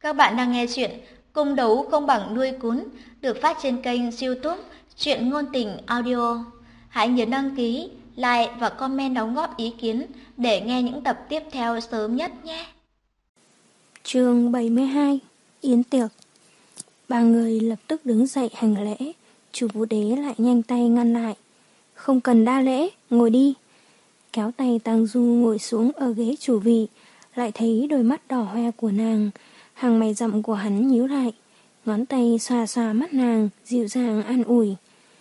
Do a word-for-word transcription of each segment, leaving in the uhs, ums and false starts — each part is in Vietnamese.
Các bạn đang nghe chuyện Cung đấu không bằng nuôi cún được phát trên kênh YouTube Truyện Ngôn Tình Audio. Hãy nhớ đăng ký, like và comment đóng góp ý kiến để nghe những tập tiếp theo sớm nhất nhé. Chương bảy mươi hai. Yến tiệc. Ba người lập tức đứng dậy hành lễ. Chủ Vũ Đế lại nhanh tay ngăn lại. Không cần đa lễ, ngồi đi. Kéo tay Tang Du ngồi xuống ở ghế chủ vị, lại thấy đôi mắt đỏ hoe của nàng. Hàng mày rậm của hắn nhíu lại, ngón tay xoa xoa mắt nàng, dịu dàng an ủi.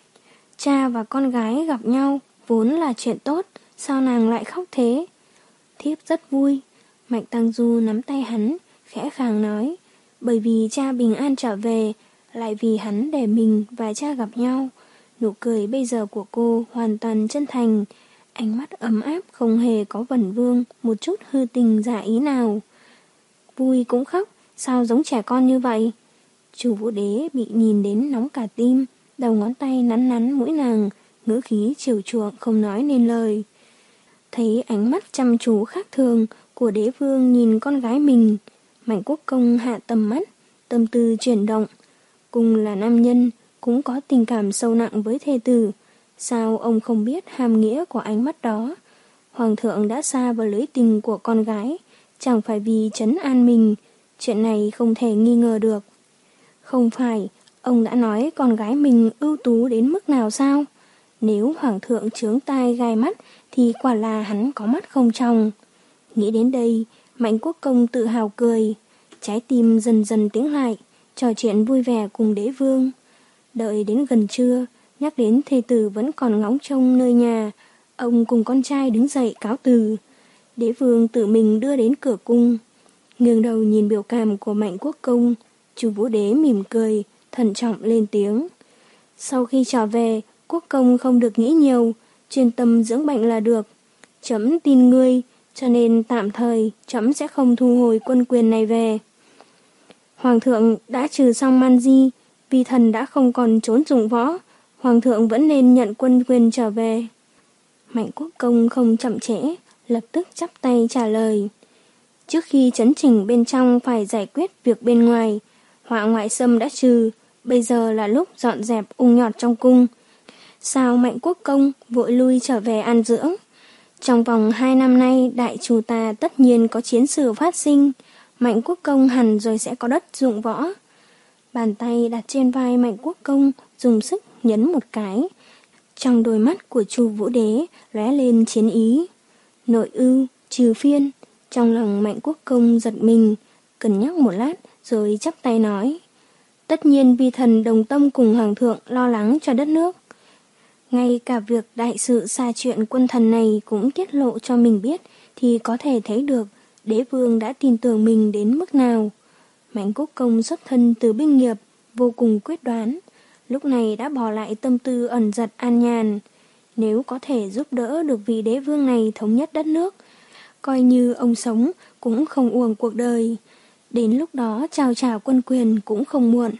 Cha và con gái gặp nhau vốn là chuyện tốt, sao nàng lại khóc thế? Thiếp rất vui. Mạnh Tang Du nắm tay hắn, khẽ khàng nói, bởi vì cha bình an trở về, lại vì hắn để mình và cha gặp nhau. Nụ cười bây giờ của cô hoàn toàn chân thành, ánh mắt ấm áp không hề có vẩn vương một chút hư tình giả ý nào. Vui cũng khóc, sao giống trẻ con như vậy? Chủ Vũ Đế bị nhìn đến nóng cả tim, đầu ngón tay nắn nắn mũi nàng, ngữ khí chiều chuộng không nói nên lời. Thấy ánh mắt chăm chú khác thường của đế vương nhìn con gái mình, Mạnh Quốc Công hạ tầm mắt, tâm tư chuyển động. Cùng là nam nhân, cũng có tình cảm sâu nặng với thê tử. Sao ông không biết hàm nghĩa của ánh mắt đó? Hoàng thượng đã xa vào lưới tình của con gái, chẳng phải vì trấn an mình, chuyện này không thể nghi ngờ được. Không phải, ông đã nói con gái mình ưu tú đến mức nào sao? Nếu hoàng thượng chướng tai gai mắt thì quả là hắn có mắt không trong. Nghĩ đến đây, Mạnh Quốc Công tự hào cười, trái tim dần dần tiếng lại, trò chuyện vui vẻ cùng đế vương. Đợi đến gần trưa, nhắc đến thê tử vẫn còn ngóng trông nơi nhà, ông cùng con trai đứng dậy cáo từ. Đế vương tự mình đưa đến cửa cung. Ngẩng đầu nhìn biểu cảm của Mạnh Quốc Công, Chủ Vũ Đế mỉm cười, thận trọng lên tiếng. Sau khi trở về, Quốc Công không được nghĩ nhiều, chuyên tâm dưỡng bệnh là được. Trẫm tin ngươi, cho nên tạm thời trẫm sẽ không thu hồi quân quyền này về. Hoàng thượng đã trừ xong man di, vì thần đã không còn trốn dụng võ, hoàng thượng vẫn nên nhận quân quyền trở về. Mạnh Quốc Công không chậm trễ, lập tức chắp tay trả lời. Trước khi chấn chỉnh bên trong phải giải quyết việc bên ngoài, họa ngoại xâm đã trừ, bây giờ là lúc dọn dẹp ung nhọt trong cung. Sao Mạnh Quốc Công vội lui trở về an dưỡng? Trong vòng hai năm nay, đại trù ta tất nhiên có chiến sự phát sinh, Mạnh Quốc Công hẳn rồi sẽ có đất dụng võ. Bàn tay đặt trên vai Mạnh Quốc Công, dùng sức nhấn một cái. Trong đôi mắt của Chu Vũ Đế lóe lên chiến ý. Nội ưu, trừ phiên. Trong lòng Mạnh Quốc Công giật mình, cân nhắc một lát rồi chắp tay nói. Tất nhiên vi thần đồng tâm cùng hoàng thượng lo lắng cho đất nước. Ngay cả việc đại sự xa chuyện quân thần này cũng tiết lộ cho mình biết thì có thể thấy được đế vương đã tin tưởng mình đến mức nào. Mạnh Quốc Công xuất thân từ binh nghiệp, vô cùng quyết đoán, lúc này đã bỏ lại tâm tư ẩn giật an nhàn. Nếu có thể giúp đỡ được vị đế vương này thống nhất đất nước, coi như ông sống cũng không uổng cuộc đời. Đến lúc đó trao trả quân quyền cũng không muộn.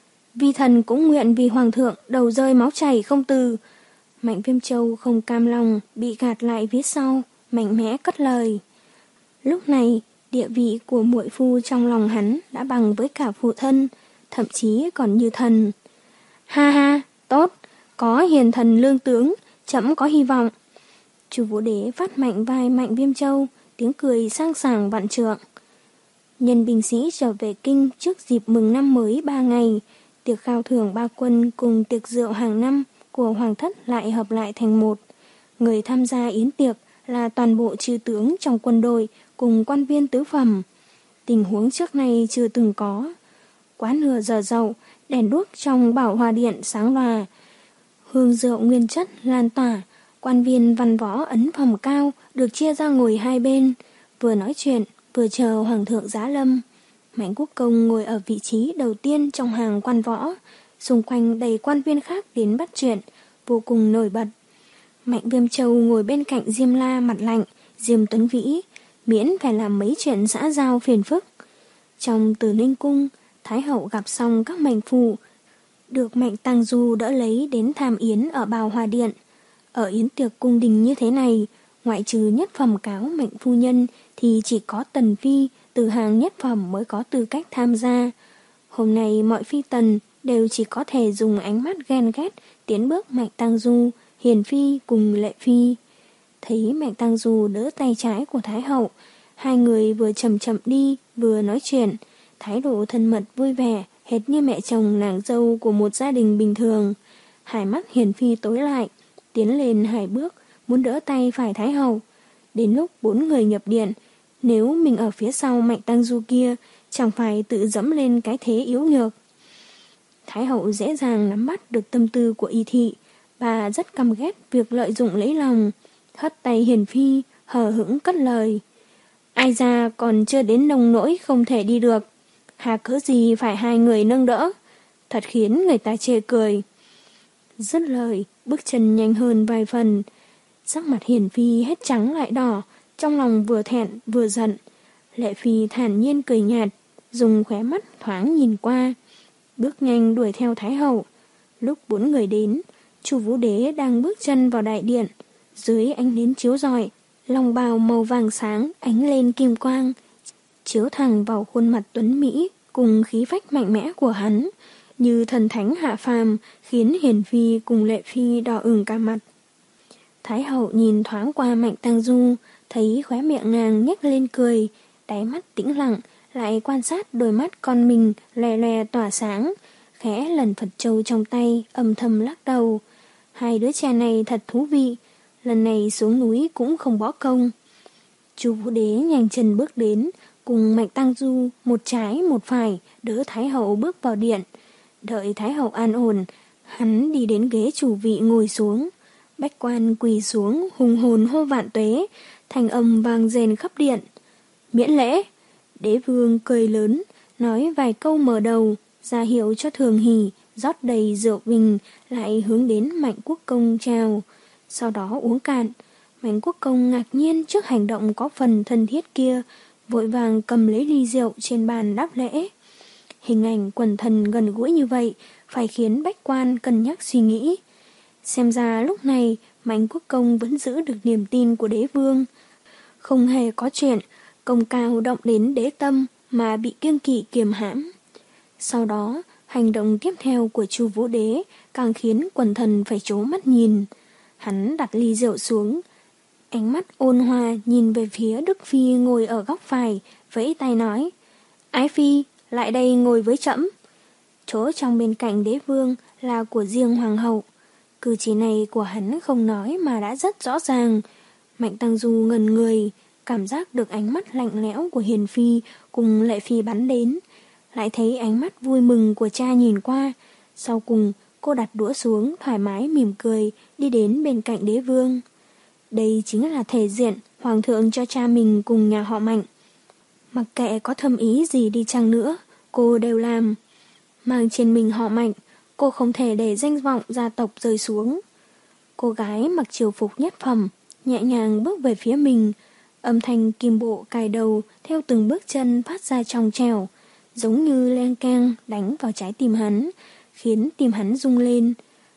Vi thần cũng nguyện vì hoàng thượng đầu rơi máu chảy không từ. Mạnh Viêm Châu không cam lòng bị gạt lại phía sau, mạnh mẽ cất lời. Lúc này, địa vị của muội phu trong lòng hắn đã bằng với cả phụ thân, thậm chí còn như thần. Ha ha, tốt, có hiền thần lương tướng, trẫm có hy vọng. Chu Vũ Đế phát mạnh vai Mạnh Viêm Châu, tiếng cười sang sảng vạn trượng. Nhân binh sĩ trở về kinh trước dịp mừng năm mới ba ngày, tiệc khao thưởng ba quân cùng tiệc rượu hàng năm của hoàng thất lại hợp lại thành một. Người tham gia yến tiệc là toàn bộ chư tướng trong quân đội cùng quan viên tứ phẩm. Tình huống trước nay chưa từng có. Quá nửa giờ dậu, đèn đuốc trong Bảo Hòa Điện sáng lòa. Hương rượu nguyên chất lan tỏa, quan viên văn võ ấn phẩm cao được chia ra ngồi hai bên, vừa nói chuyện, vừa chờ hoàng thượng giá lâm. Mạnh Quốc Công ngồi ở vị trí đầu tiên trong hàng quan võ, xung quanh đầy quan viên khác đến bắt chuyện, vô cùng nổi bật. Mạnh Viêm Châu ngồi bên cạnh Diêm La mặt lạnh, Diêm Tuấn Vĩ, miễn phải làm mấy chuyện xã giao phiền phức. Trong Tử Ninh Cung, Thái Hậu gặp xong các mệnh phụ, được Mạnh Tang Du đỡ lấy đến tham yến ở Bào Hòa Điện. Ở yến tiệc cung đình như thế này, ngoại trừ nhất phẩm cáo Mạnh phu nhân thì chỉ có Tần Phi, từ hàng nhất phẩm mới có tư cách tham gia. Hôm nay mọi phi tần đều chỉ có thể dùng ánh mắt ghen ghét tiến bước Mạnh Tang Du, Hiền Phi cùng Lệ Phi. Thấy Mạnh Tang Du đỡ tay trái của Thái hậu, hai người vừa chậm chậm đi vừa nói chuyện, thái độ thân mật vui vẻ, hệt như mẹ chồng nàng dâu của một gia đình bình thường. Hai mắt Hiền Phi tối lại, tiến lên hai bước, muốn đỡ tay phải Thái hậu. Đến lúc bốn người nhập điện, nếu mình ở phía sau Mạnh Tang Du kia, chẳng phải tự dẫm lên cái thế yếu nhược. Thái hậu dễ dàng nắm bắt được tâm tư của Y Thị, bà rất căm ghét việc lợi dụng lấy lòng, hất tay Hiền Phi, hờ hững cất lời. Ai ra còn chưa đến nông nỗi không thể đi được, hà cớ gì phải hai người nâng đỡ, thật khiến người ta chê cười. Dứt lời, bước chân nhanh hơn vài phần, sắc mặt Hiền Phi hết trắng lại đỏ, trong lòng vừa thẹn vừa giận. Lệ Phi thản nhiên cười nhạt, dùng khóe mắt thoáng nhìn qua, bước nhanh đuổi theo Thái hậu. Lúc bốn người đến, Chu Vũ Đế đang bước chân vào đại điện, dưới ánh nến chiếu rọi, long bào màu vàng sáng ánh lên kim quang, chiếu thẳng vào khuôn mặt tuấn mỹ cùng khí phách mạnh mẽ của hắn, như thần thánh hạ phàm, khiến Hiền Phi cùng Lệ Phi đỏ ửng cả mặt. Thái hậu nhìn thoáng qua Mạnh Tang Du, thấy khóe miệng nàng nhếch lên cười, đáy mắt tĩnh lặng, lại quan sát đôi mắt con mình lè lè tỏa sáng, khẽ lần Phật châu trong tay, âm thầm lắc đầu. Hai đứa trẻ này thật thú vị, lần này xuống núi cũng không bỏ công. Chu Vũ Đế nhanh chân bước đến, cùng Mạnh Tang Du một trái một phải đỡ Thái hậu bước vào điện. Đợi Thái hậu an ổn, hắn đi đến ghế chủ vị ngồi xuống. Bách quan quỳ xuống hùng hồn hô vạn tuế, thành âm vang rền khắp điện. Miễn lễ. Đế vương cười lớn, nói vài câu mở đầu, ra hiệu cho Thường Hỷ rót đầy rượu vinh, lại hướng đến Mạnh Quốc Công chào. Sau đó uống cạn. Mạnh Quốc Công ngạc nhiên trước hành động có phần thân thiết kia, vội vàng cầm lấy ly rượu trên bàn đáp lễ. Hình ảnh quần thần gần gũi như vậy phải khiến bách quan cân nhắc suy nghĩ. Xem ra lúc này Mạnh Quốc Công vẫn giữ được niềm tin của đế vương. Không hề có chuyện công cao động đến đế tâm mà bị kiêng kỵ kiềm hãm. Sau đó, hành động tiếp theo của Chu Vũ Đế càng khiến quần thần phải trố mắt nhìn. Hắn đặt ly rượu xuống, ánh mắt ôn hòa nhìn về phía Đức Phi ngồi ở góc phải, vẫy tay nói: Ái Phi, lại đây ngồi với trẫm. Chỗ trong bên cạnh đế vương là của riêng hoàng hậu. Cử chỉ này của hắn không nói mà đã rất rõ ràng. Mạnh Tang Du ngẩn người, cảm giác được ánh mắt lạnh lẽo của Hiền Phi cùng Lệ Phi bắn đến, lại thấy ánh mắt vui mừng của cha nhìn qua. Sau cùng, cô đặt đũa xuống, thoải mái mỉm cười, đi đến bên cạnh đế vương. Đây chính là thể diện hoàng thượng cho cha mình cùng nhà họ Mạnh. Mặc kệ có thâm ý gì đi chăng nữa, cô đều làm. Mang trên mình họ Mạnh, cô không thể để danh vọng gia tộc rơi xuống. Cô gái mặc triều phục nhất phẩm, nhẹ nhàng bước về phía mình, âm thanh kim bộ cài đầu theo từng bước chân phát ra trong trẻo, giống như len keng đánh vào trái tim hắn, khiến tim hắn rung lên.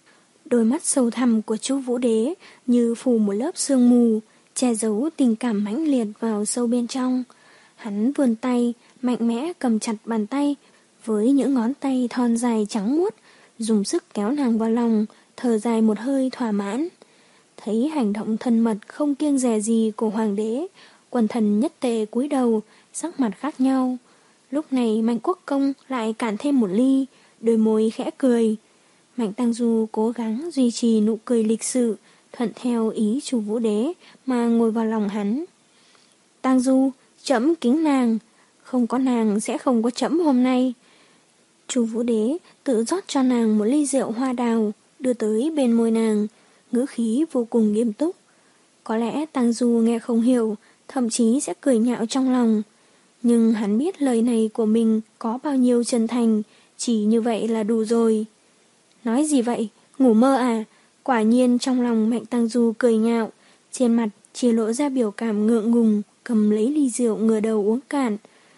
Đôi mắt sâu thẳm của Chu Vũ Đế như phủ một lớp sương mù, che giấu tình cảm mãnh liệt vào sâu bên trong. Hắn vươn tay, mạnh mẽ cầm chặt bàn tay với những ngón tay thon dài trắng muốt, dùng sức kéo nàng vào lòng, thở dài một hơi thỏa mãn. Thấy hành động thân mật không kiêng dè gì của hoàng đế, quần thần nhất tề cúi đầu, sắc mặt khác nhau. Lúc này Mạnh Quốc Công lại cạn thêm một ly, đôi môi khẽ cười. Mạnh Tang Du cố gắng duy trì nụ cười lịch sự, thuận theo ý Chu Vũ Đế mà ngồi vào lòng hắn. Tang Du, trẫm kính nàng, không có nàng sẽ không có trẫm hôm nay. Chu Vũ Đế tự rót cho nàng một ly rượu hoa đào, đưa tới bên môi nàng, ngữ khí vô cùng nghiêm túc. Có lẽ Tang Du nghe không hiểu, thậm chí sẽ cười nhạo trong lòng. Nhưng hắn biết lời này của mình có bao nhiêu chân thành, chỉ như vậy là đủ rồi. Nói gì vậy? Ngủ mơ à? Quả nhiên trong lòng Mạnh Tang Du cười nhạo, trên mặt chỉ lộ ra biểu cảm ngượng ngùng, cầm lấy ly rượu ngửa đầu uống cạn.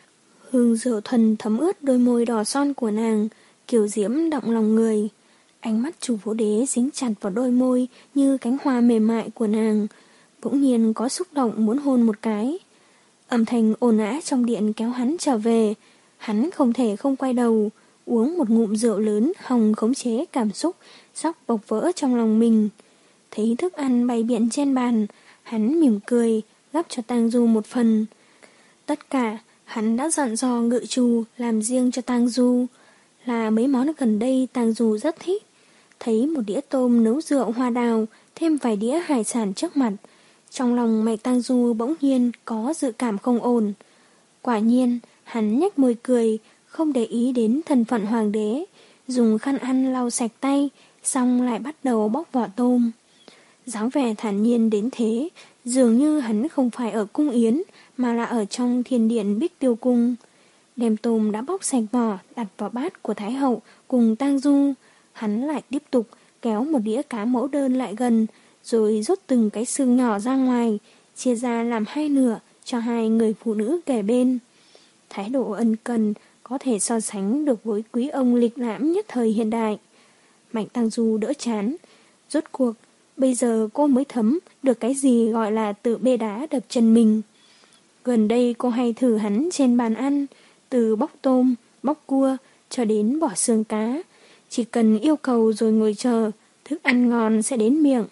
Hương rượu thuần thấm ướt đôi môi đỏ son của nàng, kiều diễm động lòng người. Ánh mắt Chu Vũ Đế dính chặt vào đôi môi như cánh hoa mềm mại của nàng, bỗng nhiên có xúc động muốn hôn một cái. Âm thanh ồn ào trong điện kéo hắn trở về. Hắn không thể không quay đầu, uống một ngụm rượu lớn hòng khống chế cảm xúc sắp bộc vỡ trong lòng mình. Thấy thức ăn bày biện trên bàn, hắn mỉm cười, gắp cho Tang Du một phần. Tất cả, hắn đã dặn dò ngự trù làm riêng cho Tang Du, là mấy món gần đây Tang Du rất thích. Thấy một đĩa tôm nấu rượu hoa đào, thêm vài đĩa hải sản trước mặt. Trong lòng mạch Tang Du bỗng nhiên có dự cảm không ổn. Quả nhiên, hắn nhếch môi cười, không để ý đến thân phận hoàng đế, dùng khăn ăn lau sạch tay, xong lại bắt đầu bóc vỏ tôm. Dáng vẻ thản nhiên đến thế, dường như hắn không phải ở cung yến, mà là ở trong thiên điện Bích Tiêu Cung. Đem tôm đã bóc sạch vỏ đặt vào bát của Thái hậu cùng Tang Du. Hắn lại tiếp tục kéo một đĩa cá mẫu đơn lại gần, rồi rút từng cái xương nhỏ ra ngoài, chia ra làm hai nửa cho hai người phụ nữ kề bên. Thái độ ân cần có thể so sánh được với quý ông lịch lãm nhất thời hiện đại. Mạnh Tang Du đỡ chán. Rốt cuộc, bây giờ cô mới thấm được cái gì gọi là tự bê đá đập chân mình. Gần đây cô hay thử hắn trên bàn ăn, từ bóc tôm, bóc cua cho đến bỏ xương cá. Chỉ cần yêu cầu rồi ngồi chờ, thức ăn ngon sẽ đến miệng.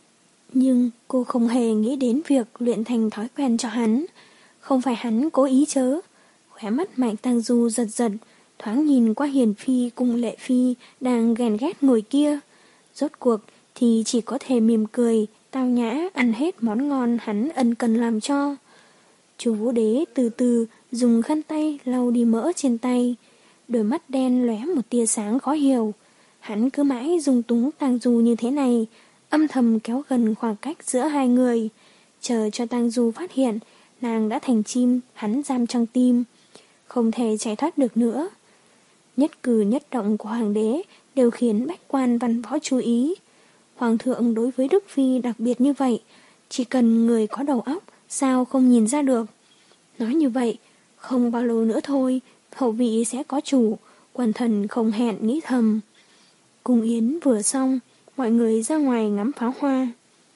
Nhưng cô không hề nghĩ đến việc luyện thành thói quen cho hắn. Không phải hắn cố ý chớ. Khóe mắt Mạnh Tang Du giật giật, thoáng nhìn qua Hiền Phi cùng Lệ Phi đang ghen ghét ngồi kia. Rốt cuộc thì chỉ có thể mỉm cười, tao nhã ăn hết món ngon hắn ân cần làm cho. Chú Vũ Đế từ từ dùng khăn tay lau đi mỡ trên tay. Đôi mắt đen lóe một tia sáng khó hiểu. Hắn cứ mãi dung túng Tang Du như thế này, âm thầm kéo gần khoảng cách giữa hai người, chờ cho Tang Du phát hiện nàng đã thành chim hắn giam trong tim, không thể chạy thoát được nữa. Nhất cử nhất động của hoàng đế đều khiến bách quan văn võ chú ý. Hoàng thượng đối với Đức Phi đặc biệt như vậy, chỉ cần người có đầu óc sao không nhìn ra được. Nói như vậy, không bao lâu nữa thôi, hậu vị sẽ có chủ, quần thần không hẹn nghĩ thầm. Cung yến vừa xong, mọi người ra ngoài ngắm pháo hoa.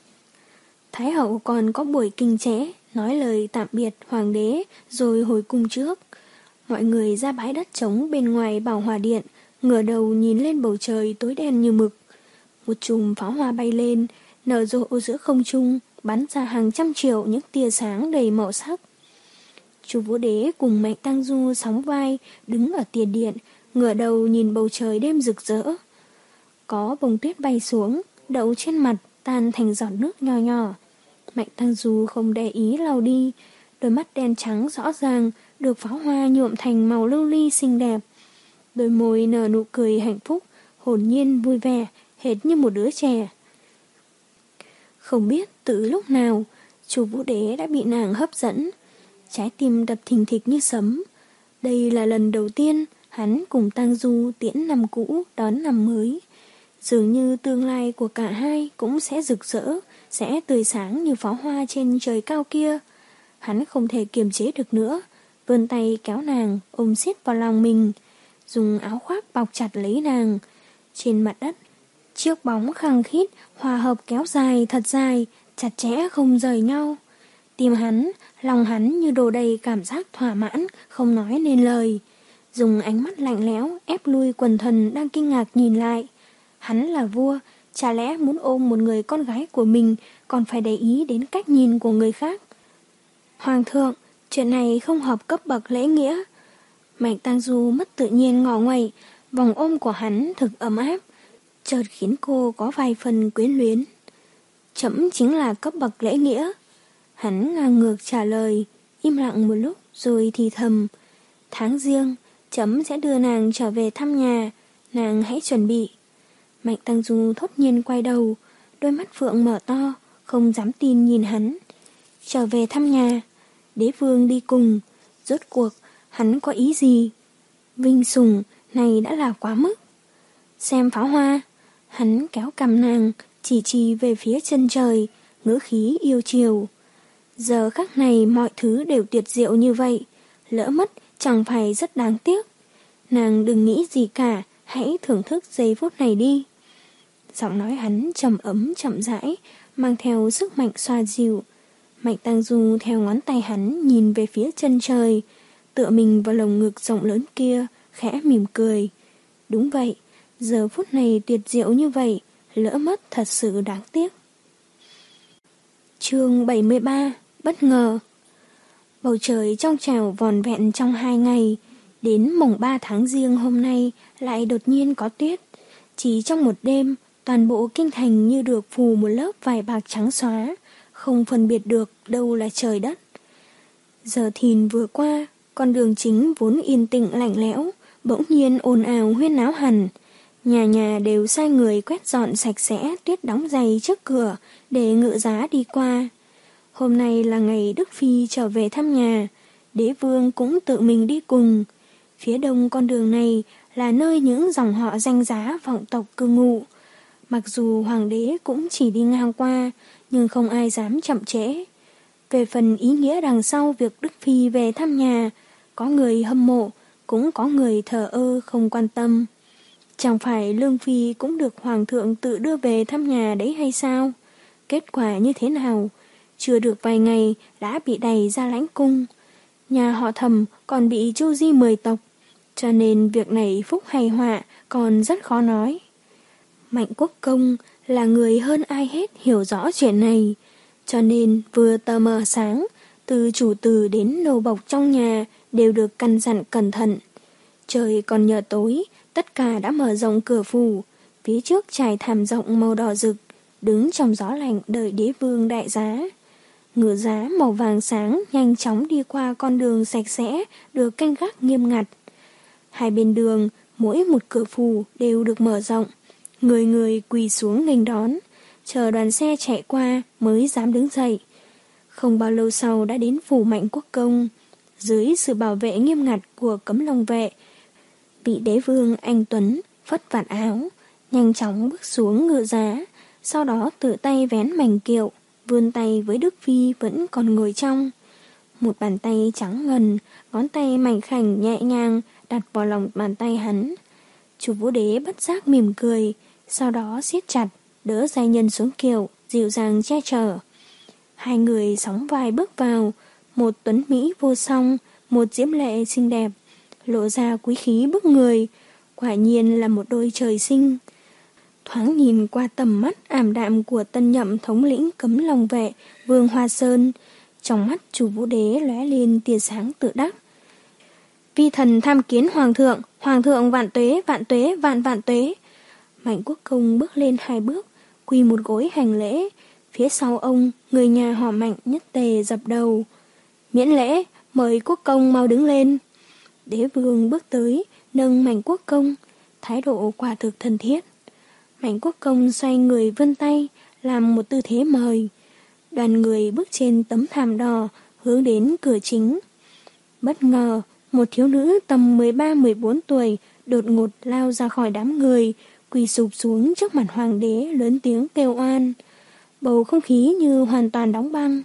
Thái hậu còn có buổi kinh chế, nói lời tạm biệt hoàng đế rồi hồi cung trước. Mọi người ra bãi đất trống bên ngoài Bảo Hòa Điện, ngửa đầu nhìn lên bầu trời tối đen như mực. Một chùm pháo hoa bay lên, nở rộ giữa không trung, bắn ra hàng trăm triệu những tia sáng đầy màu sắc. Chú Vũ Đế cùng Mạnh Tang Du sóng vai, đứng ở tiền điện, ngửa đầu nhìn bầu trời đêm rực rỡ. Có bông tuyết bay xuống, đậu trên mặt, tan thành giọt nước nhỏ nhỏ. Mạnh Tang Du không để ý lau đi, đôi mắt đen trắng rõ ràng được pháo hoa nhuộm thành màu lưu ly xinh đẹp. Đôi môi nở nụ cười hạnh phúc, hồn nhiên vui vẻ, hệt như một đứa trẻ. Không biết từ lúc nào, chú Vũ Đế đã bị nàng hấp dẫn. Trái tim đập thình thịch như sấm. Đây là lần đầu tiên hắn cùng Tang Du tiễn năm cũ đón năm mới. Dường như tương lai của cả hai cũng sẽ rực rỡ, sẽ tươi sáng như pháo hoa trên trời cao kia. Hắn không thể kiềm chế được nữa, vươn tay kéo nàng, ôm siết vào lòng mình, dùng áo khoác bọc chặt lấy nàng. Trên mặt đất, chiếc bóng khăng khít, hòa hợp kéo dài thật dài, chặt chẽ không rời nhau. Tim hắn, lòng hắn như đổ đầy cảm giác thỏa mãn, không nói nên lời. Dùng ánh mắt lạnh lẽo ép lui quần thần đang kinh ngạc nhìn lại. Hắn là vua, chả lẽ muốn ôm một người con gái của mình còn phải để ý đến cách nhìn của người khác. Hoàng thượng, chuyện này không hợp cấp bậc lễ nghĩa. Mạnh Tang Du mất tự nhiên ngỏ nguậy, vòng ôm của hắn thực ấm áp, chợt khiến cô có vài phần quyến luyến. Trẫm chính là cấp bậc lễ nghĩa. Hắn ngang ngược trả lời, im lặng một lúc rồi thì thầm. Tháng riêng, trẫm sẽ đưa nàng trở về thăm nhà, nàng hãy chuẩn bị. Mạnh Tang Du thốt nhiên quay đầu, đôi mắt phượng mở to, không dám tin nhìn hắn. Trở về thăm nhà, đế vương đi cùng, rốt cuộc hắn có ý gì? Vinh sủng này đã là quá mức. Xem pháo hoa, hắn kéo cằm nàng, chỉ chỉ về phía chân trời, ngữ khí yêu chiều. Giờ khắc này mọi thứ đều tuyệt diệu như vậy, lỡ mất chẳng phải rất đáng tiếc. Nàng đừng nghĩ gì cả, hãy thưởng thức giây phút này đi. Giọng nói hắn trầm ấm chậm rãi, mang theo sức mạnh xoa dịu. Mạnh Tăng Du theo ngón tay hắn nhìn về phía chân trời, tựa mình vào lồng ngực rộng lớn kia, khẽ mỉm cười. Đúng vậy, giờ phút này tuyệt diệu như vậy, lỡ mất thật sự đáng tiếc. Chương bảy mươi ba. Bất ngờ. Bầu trời trong trẻo vòn vẹn trong hai ngày, đến mùng ba tháng Giêng hôm nay lại đột nhiên có tuyết. Chỉ trong một đêm, toàn bộ kinh thành như được phủ một lớp vải bạc trắng xóa, không phân biệt được đâu là trời đất. Giờ thìn vừa qua, con đường chính vốn yên tĩnh lạnh lẽo, bỗng nhiên ồn ào huyên náo hẳn. Nhà nhà đều sai người quét dọn sạch sẽ tuyết đóng dày trước cửa để ngựa giá đi qua. Hôm nay là ngày Đức Phi trở về thăm nhà, đế vương cũng tự mình đi cùng. Phía đông con đường này là nơi những dòng họ danh giá vọng tộc cư ngụ. Mặc dù hoàng đế cũng chỉ đi ngang qua, nhưng không ai dám chậm trễ. Về phần ý nghĩa đằng sau việc Đức Phi về thăm nhà, có người hâm mộ, cũng có người thờ ơ không quan tâm. Chẳng phải Lương Phi cũng được hoàng thượng tự đưa về thăm nhà đấy hay sao? Kết quả như thế nào? Chưa được vài ngày đã bị đày ra lãnh cung. Nhà họ Thẩm còn bị chu di mười tộc, cho nên việc này phúc hay họa còn rất khó nói. Mạnh Quốc Công là người hơn ai hết hiểu rõ chuyện này, cho nên vừa tờ mờ sáng, từ chủ tử đến nô bộc trong nhà đều được căn dặn cẩn thận. Trời còn nhờ tối, tất cả đã mở rộng cửa phủ, phía trước trải thảm rộng màu đỏ rực, đứng trong gió lạnh đợi đế vương đại giá. Ngựa giá màu vàng sáng nhanh chóng đi qua con đường sạch sẽ được canh gác nghiêm ngặt. Hai bên đường, mỗi một cửa phủ đều được mở rộng, người người quỳ xuống nghênh đón, chờ đoàn xe chạy qua mới dám đứng dậy. Không bao lâu sau đã đến phủ Mạnh Quốc Công, dưới sự bảo vệ nghiêm ngặt của cấm long vệ. Vị đế vương anh tuấn phất vạt áo, nhanh chóng bước xuống ngựa giá, sau đó tự tay vén mảnh kiệu, vươn tay với Đức Phi vẫn còn ngồi trong. Một bàn tay trắng ngần, ngón tay mảnh khảnh nhẹ nhàng đặt vào lòng bàn tay hắn. Chủ Vũ Đế bất giác mỉm cười, sau đó siết chặt, đỡ giai nhân xuống kiệu, dịu dàng che chở. Hai người sóng vai bước vào, một tuấn mỹ vô song, một diễm lệ xinh đẹp, lộ ra quý khí bức người, quả nhiên là một đôi trời sinh. Thoáng nhìn qua tầm mắt ảm đạm của tân nhậm thống lĩnh cấm long vệ Vương Hoa Sơn, trong mắt chủ Vũ Đế lóe lên tia sáng tự đắc. Vi thần tham kiến hoàng thượng, hoàng thượng vạn tuế, vạn tuế, vạn vạn tuế. Mạnh Quốc Công bước lên hai bước, quỳ một gối hành lễ. Phía sau ông, người nhà họ Mạnh nhất tề dập đầu. Miễn lễ, mời Quốc Công mau đứng lên. Đế vương bước tới, nâng Mạnh Quốc Công, thái độ quả thực thân thiết. Mạnh Quốc Công xoay người vươn tay, làm một tư thế mời. Đoàn người bước trên tấm thảm đỏ, hướng đến cửa chính. Bất ngờ, một thiếu nữ tầm mười ba mười bốn tuổi đột ngột lao ra khỏi đám người, quỳ sụp xuống trước mặt hoàng đế lớn tiếng kêu oan. Bầu không khí như hoàn toàn đóng băng.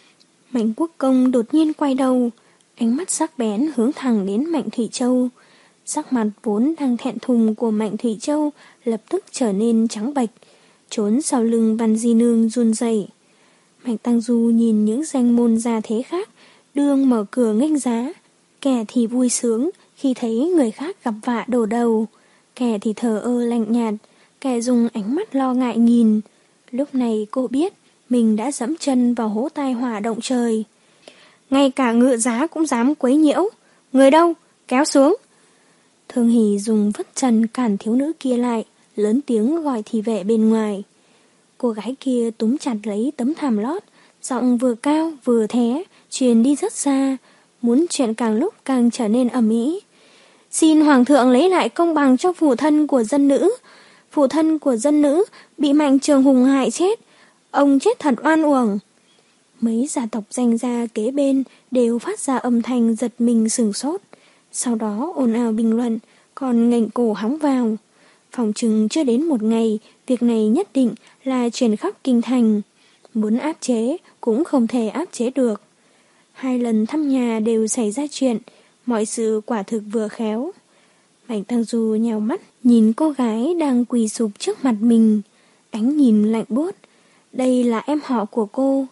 Mạnh Quốc Công đột nhiên quay đầu, ánh mắt sắc bén hướng thẳng đến Mạnh Thủy Châu. Sắc mặt vốn đang thẹn thùng của Mạnh Thủy Châu lập tức trở nên trắng bệch, trốn sau lưng Văn Di Nương run rẩy. Mạnh Tăng Du nhìn những danh môn gia thế khác đương mở cửa nghênh giá, kẻ thì vui sướng khi thấy người khác gặp vạ đổ đầu, kẻ thì thờ ơ lạnh nhạt, kẻ dùng ánh mắt lo ngại nhìn. Lúc này cô biết mình đã dẫm chân vào hố tai họa động trời. Ngay cả ngựa giá cũng dám quấy nhiễu. Người đâu? Kéo xuống. Thương Hỷ dùng vất trần cản thiếu nữ kia lại, lớn tiếng gọi thị vệ bên ngoài. Cô gái kia túm chặt lấy tấm thảm lót, giọng vừa cao vừa thé, truyền đi rất xa, muốn chuyện càng lúc càng trở nên ầm ĩ. Xin hoàng thượng lấy lại công bằng cho phụ thân của dân nữ. Phụ thân của dân nữ bị Mạnh Trường Hùng hại chết. Ông chết thật oan uổng. Mấy gia tộc danh gia kế bên đều phát ra âm thanh giật mình sửng sốt. Sau đó ồn ào bình luận, còn ngẩng cổ hóng vào. Phòng chừng chưa đến một ngày, việc này nhất định là truyền khắp kinh thành. Muốn áp chế cũng không thể áp chế được. Hai lần thăm nhà đều xảy ra chuyện, mọi sự quả thực vừa khéo. Mạnh Tăng Du nhào mắt nhìn cô gái đang quỳ sụp trước mặt mình, ánh nhìn lạnh buốt. Đây là em họ của cô.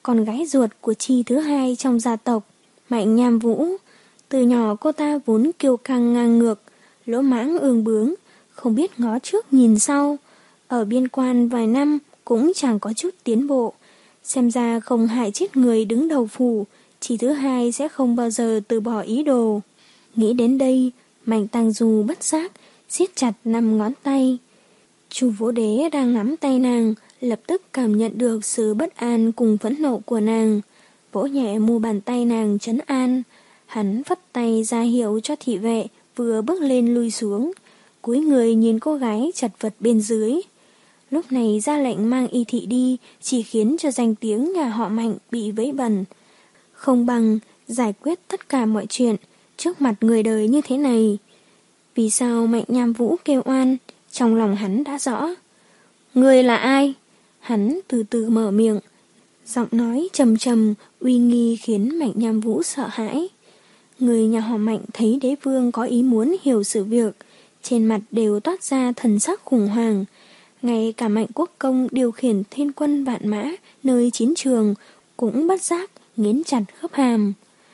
con gái ruột của Chi thứ hai trong gia tộc, Mạnh Nham Vũ. Từ nhỏ cô ta vốn kiêu căng ngang ngược, lỗ mãng ương bướng, không biết ngó trước nhìn sau. Ở biên quan vài năm cũng chẳng có chút tiến bộ. Xem ra không hại chết người đứng đầu phủ, Chi thứ hai sẽ không bao giờ từ bỏ ý đồ. Nghĩ đến đây, Mạnh Tang Du bất giác siết chặt năm ngón tay. Chu Vũ Đế đang nắm tay nàng, lập tức cảm nhận được sự bất an cùng phẫn nộ của nàng, vỗ nhẹ mu bàn tay nàng trấn an. Hắn vất tay ra hiệu cho thị vệ vừa bước lên lui xuống, cúi người nhìn cô gái chật vật bên dưới. Lúc này ra lệnh mang y thị đi chỉ khiến cho danh tiếng nhà họ Mạnh bị vấy bẩn. Không bằng giải quyết tất cả mọi chuyện trước mặt người đời như thế này. Vì sao Mạnh Nham Vũ kêu oan, trong lòng hắn đã rõ. Người là ai? Hắn từ từ mở miệng, giọng nói trầm trầm, uy nghi khiến Mạnh Nham Vũ sợ hãi. Người nhà họ Mạnh thấy đế vương có ý muốn hiểu sự việc, trên mặt đều toát ra thần sắc khủng hoảng. Ngay cả Mạnh Quốc Công điều khiển thiên quân vạn mã nơi chiến trường cũng bất giác nghiến chặt khớp hàm.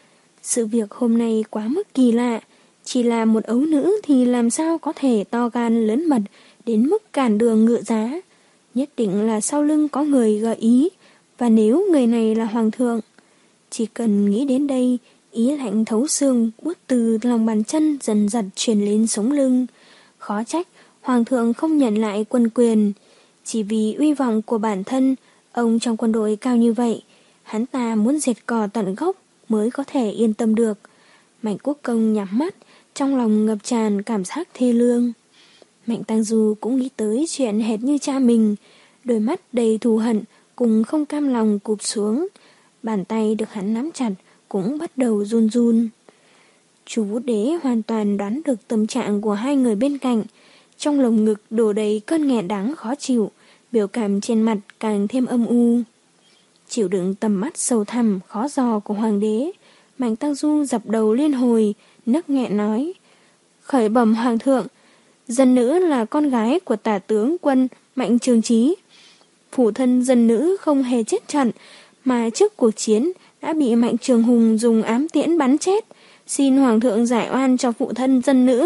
Sự việc hôm nay quá mức kỳ lạ, chỉ là một ấu nữ thì làm sao có thể to gan lớn mật đến mức cản đường ngựa giá. Nhất định là sau lưng có người gợi ý, và nếu người này là hoàng thượng. Chỉ cần nghĩ đến đây, ý lạnh thấu xương buốt từ lòng bàn chân dần dần truyền lên sống lưng. Khó trách hoàng thượng không nhận lại quân quyền, chỉ vì uy vọng của bản thân, ông trong quân đội cao như vậy, hắn ta muốn diệt cỏ tận gốc mới có thể yên tâm được. Mạnh Quốc Công nhắm mắt, trong lòng ngập tràn cảm giác thê lương. Mạnh Tang Du cũng nghĩ tới chuyện hệt như cha mình, đôi mắt đầy thù hận cùng không cam lòng cụp xuống, bàn tay được hắn nắm chặt cũng bắt đầu run run. Chu Vũ Đế hoàn toàn đoán được tâm trạng của hai người bên cạnh, trong lồng ngực đổ đầy cơn nghẹn đắng khó chịu, biểu cảm trên mặt càng thêm âm u. Chịu đựng tầm mắt sâu thẳm khó dò của hoàng đế, Mạnh Tang Du dập đầu liên hồi, nấc nghẹn nói: Khởi bẩm hoàng thượng, dân nữ là con gái của tả tướng quân Mạnh Trường Chí. Phụ thân dân nữ không hề chết trận, mà trước cuộc chiến đã bị Mạnh Trường Hùng dùng ám tiễn bắn chết. Xin hoàng thượng giải oan cho phụ thân dân nữ.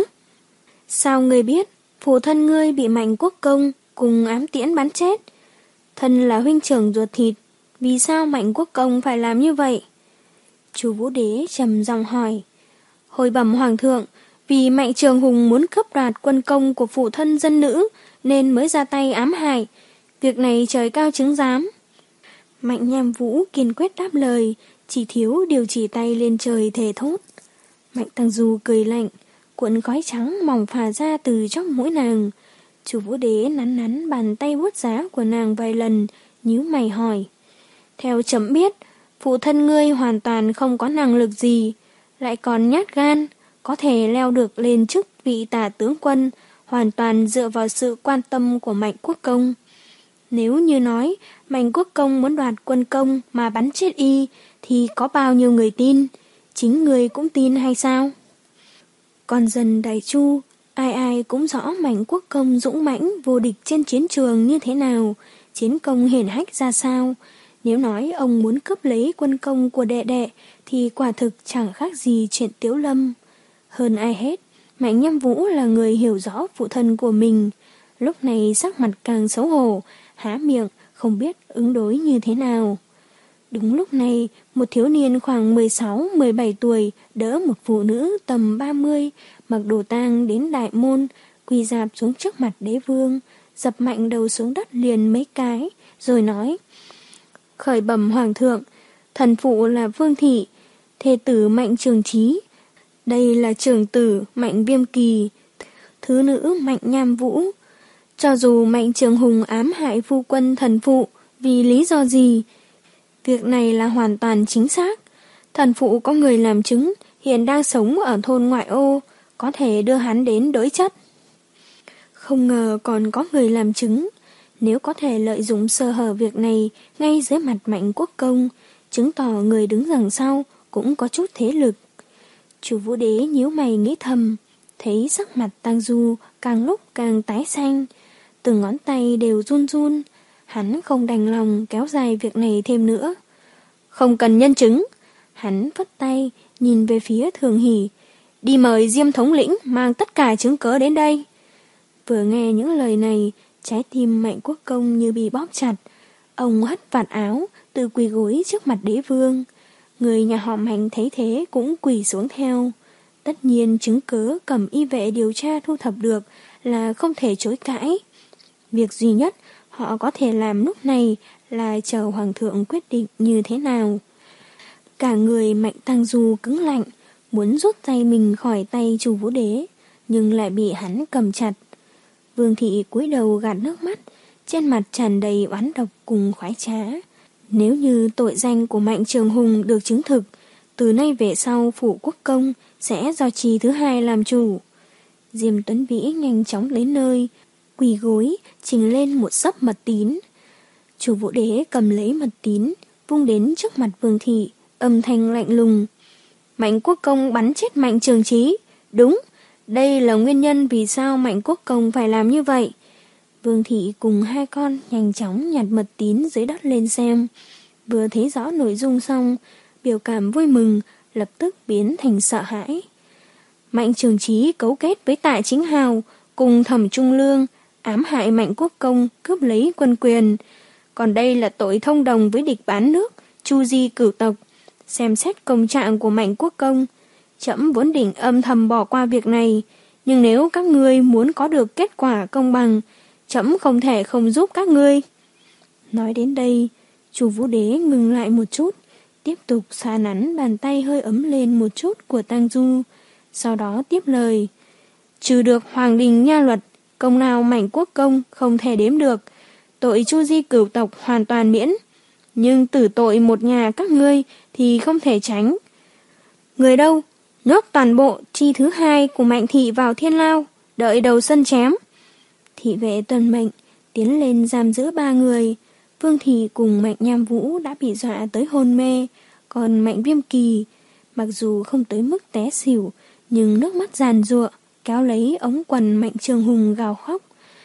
Sao ngươi biết phụ thân ngươi bị Mạnh Quốc Công cùng ám tiễn bắn chết? Thân là huynh trưởng ruột thịt, vì sao Mạnh Quốc Công phải làm như vậy? Chu Vũ Đế trầm giọng hỏi. Hồi bẩm hoàng thượng, vì Mạnh Trường Hùng muốn cướp đoạt quân công của phụ thân dân nữ nên mới ra tay ám hại. Việc này trời cao chứng giám. Mạnh Nham Vũ kiên quyết đáp lời, chỉ thiếu điều chỉ tay lên trời thề thốt. Mạnh Tang Du cười lạnh, cuộn khói trắng mỏng phả ra từ trong mũi nàng. Chu Vũ Đế nắn nắn bàn tay vuốt giá của nàng vài lần, nhíu mày hỏi. Theo chấm biết, phụ thân ngươi hoàn toàn không có năng lực gì, lại còn nhát gan, có thể leo được lên chức vị tả tướng quân, hoàn toàn dựa vào sự quan tâm của Mạnh Quốc Công. Nếu như nói Mạnh Quốc Công muốn đoạt quân công mà bắn chết y, thì có bao nhiêu người tin? Chính người cũng tin hay sao? Con dân Đại Chu, ai ai cũng rõ Mạnh Quốc Công dũng mãnh vô địch trên chiến trường như thế nào, chiến công hiển hách ra sao. Nếu nói ông muốn cướp lấy quân công của đệ đệ thì quả thực chẳng khác gì chuyện Tiếu Lâm. Hơn ai hết, Mạnh Nham Vũ là người hiểu rõ phụ thân của mình. Lúc này sắc mặt càng xấu hổ, há miệng không biết ứng đối như thế nào. Đúng lúc này, một thiếu niên khoảng mười sáu mười bảy tuổi đỡ một phụ nữ tầm ba mươi, mặc đồ tang đến đại môn, quỳ rạp xuống trước mặt đế vương, dập mạnh đầu xuống đất liền mấy cái, rồi nói: Khởi bẩm hoàng thượng, thần phụ là Vương Thị, thê tử Mạnh Trường Chí. Đây là trưởng tử Mạnh Viêm Kỳ, thứ nữ Mạnh Nham Vũ. Cho dù Mạnh Trường Hùng ám hại phu quân thần phụ vì lý do gì, việc này là hoàn toàn chính xác. Thần phụ có người làm chứng, hiện đang sống ở thôn ngoại ô, có thể đưa hắn đến đối chất. Không ngờ còn có người làm chứng. Nếu có thể lợi dụng sơ hở việc này ngay dưới mặt Mạnh Quốc Công, chứng tỏ người đứng đằng sau cũng có chút thế lực. Chu Vũ Đế nhíu mày nghĩ thầm, thấy sắc mặt Tang Du càng lúc càng tái xanh, từng ngón tay đều run run. Hắn không đành lòng kéo dài việc này thêm nữa. Không cần nhân chứng. Hắn phất tay, nhìn về phía Thường Hỷ. Đi mời Diêm thống lĩnh mang tất cả chứng cớ đến đây. Vừa nghe những lời này, trái tim Mạnh Quốc Công như bị bóp chặt. Ông hất vạt áo, tự quỳ gối trước mặt đế vương. Người nhà họ Mạnh thấy thế cũng quỳ xuống theo. Tất nhiên chứng cớ cầm y vệ điều tra thu thập được là không thể chối cãi. Việc duy nhất họ có thể làm lúc này là chờ Hoàng thượng quyết định như thế nào. Cả người Mạnh Tang Du cứng lạnh, muốn rút tay mình khỏi tay Chu Vũ Đế, nhưng lại bị hắn cầm chặt. Vương thị cúi đầu gạt nước mắt, trên mặt tràn đầy oán độc cùng khoái trá. Nếu như tội danh của Mạnh Trường Hùng được chứng thực, từ nay về sau phủ quốc công sẽ do Chi thứ hai làm chủ. Diêm Tuấn Vĩ nhanh chóng đến nơi, quỳ gối trình lên một xấp mật tín. Chu Vũ Đế cầm lấy mật tín, vung đến trước mặt Vương thị, âm thanh lạnh lùng. Mạnh Quốc công bắn chết Mạnh Trường Chí. Đúng, đây là nguyên nhân vì sao Mạnh Quốc công phải làm như vậy. Vương thị cùng hai con nhanh chóng nhặt mật tín dưới đất lên xem. Vừa thấy rõ nội dung xong, biểu cảm vui mừng lập tức biến thành sợ hãi. Mạnh Trường Chí cấu kết với Tạ Chính Hào cùng Thẩm Trung Lương, ám hại Mạnh Quốc công cướp lấy quân quyền. Còn đây là tội thông đồng với địch bán nước, chu di cửu tộc. Xem xét công trạng của Mạnh Quốc công, trẫm vốn định âm thầm bỏ qua việc này, nhưng nếu các ngươi muốn có được kết quả công bằng, trẫm không thể không giúp các ngươi. Nói đến đây, Chu Vũ Đế ngừng lại một chút, tiếp tục xoa nắn bàn tay hơi ấm lên một chút của Tang Du, sau đó tiếp lời. Trừ được Hoàng đình nha luật, công lao Mạnh Quốc công không thể đếm được, tội chu di cửu tộc hoàn toàn miễn, nhưng tử tội một nhà các ngươi thì không thể tránh. Người đâu? Nhốt toàn bộ Chi thứ hai của Mạnh thị vào thiên lao, đợi đầu sân chém. Thị vệ tuân mệnh tiến lên giam giữ ba người. Vương thị cùng Mạnh Nham Vũ đã bị dọa tới hôn mê, còn Mạnh Viêm Kỳ mặc dù không tới mức té xỉu, nhưng nước mắt giàn giụa kéo lấy ống quần Mạnh Trường Hùng gào khóc.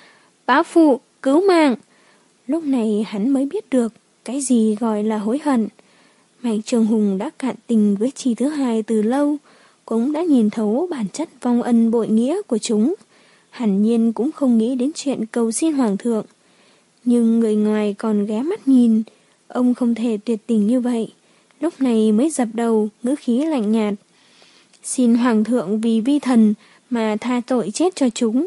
Bá phụ, cứu mạng! Lúc này hắn mới biết được cái gì gọi là hối hận. Mạnh Trường Hùng đã cạn tình với Chi thứ hai từ lâu, cũng đã nhìn thấu bản chất vong ân bội nghĩa của chúng. Hẳn nhiên cũng không nghĩ đến chuyện cầu xin Hoàng thượng. Nhưng người ngoài còn ghé mắt nhìn, ông không thể tuyệt tình như vậy. Lúc này mới dập đầu, ngữ khí lạnh nhạt. Xin Hoàng thượng vì vi thần mà tha tội chết cho chúng.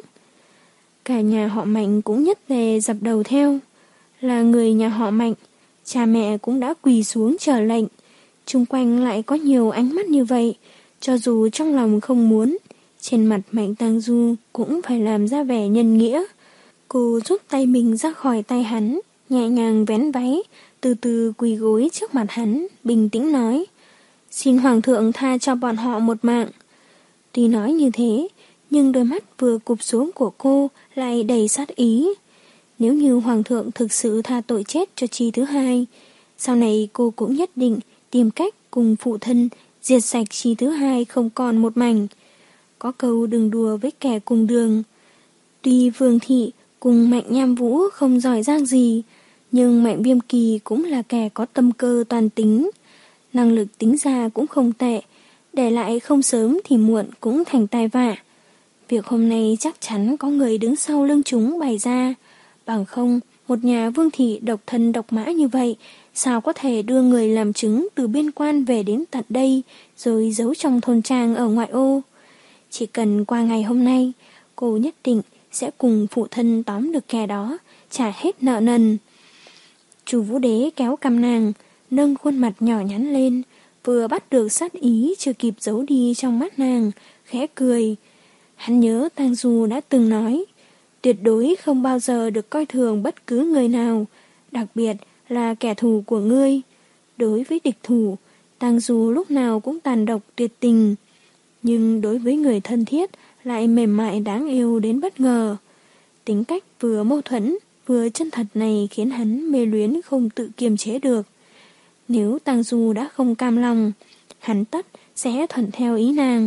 Cả nhà họ Mạnh cũng nhất tề dập đầu theo. Là người nhà họ Mạnh, cha mẹ cũng đã quỳ xuống chờ lệnh. Chung quanh lại có nhiều ánh mắt như vậy, cho dù trong lòng không muốn, trên mặt Mạnh Tang Du cũng phải làm ra vẻ nhân nghĩa. Cô rút tay mình ra khỏi tay hắn, nhẹ nhàng vén váy, từ từ quỳ gối trước mặt hắn, bình tĩnh nói. Xin Hoàng thượng tha cho bọn họ một mạng. Tuy nói như thế, nhưng đôi mắt vừa cụp xuống của cô lại đầy sát ý. Nếu như Hoàng thượng thực sự tha tội chết cho Chi thứ hai, sau này cô cũng nhất định tìm cách cùng phụ thân diệt sạch Chi thứ hai không còn một mảnh. Có câu đừng đùa với kẻ cùng đường. Tuy Vương thị cùng Mạnh Nham Vũ không giỏi giang gì, nhưng Mạnh Viêm Kỳ cũng là kẻ có tâm cơ toàn tính. Năng lực tính ra cũng không tệ, để lại không sớm thì muộn cũng thành tai vạ. Việc hôm nay chắc chắn có người đứng sau lưng chúng bày ra. Bằng không, một nhà Vương thị độc thân độc mã như vậy, sao có thể đưa người làm chứng từ biên quan về đến tận đây, rồi giấu trong thôn trang ở ngoại ô. Chỉ cần qua ngày hôm nay, cô nhất định sẽ cùng phụ thân tóm được kẻ đó, trả hết nợ nần. Chu Vũ Đế kéo cằm nàng, nâng khuôn mặt nhỏ nhắn lên, vừa bắt được sát ý chưa kịp giấu đi trong mắt nàng, khẽ cười. Hắn nhớ Tang Du đã từng nói, tuyệt đối không bao giờ được coi thường bất cứ người nào, đặc biệt là kẻ thù của ngươi. Đối với địch thủ, Tang Du lúc nào cũng tàn độc tuyệt tình, nhưng đối với người thân thiết lại mềm mại đáng yêu đến bất ngờ. Tính cách vừa mâu thuẫn, vừa chân thật này khiến hắn mê luyến không tự kiềm chế được. Nếu Tang Du đã không cam lòng, hắn tất sẽ thuận theo ý nàng.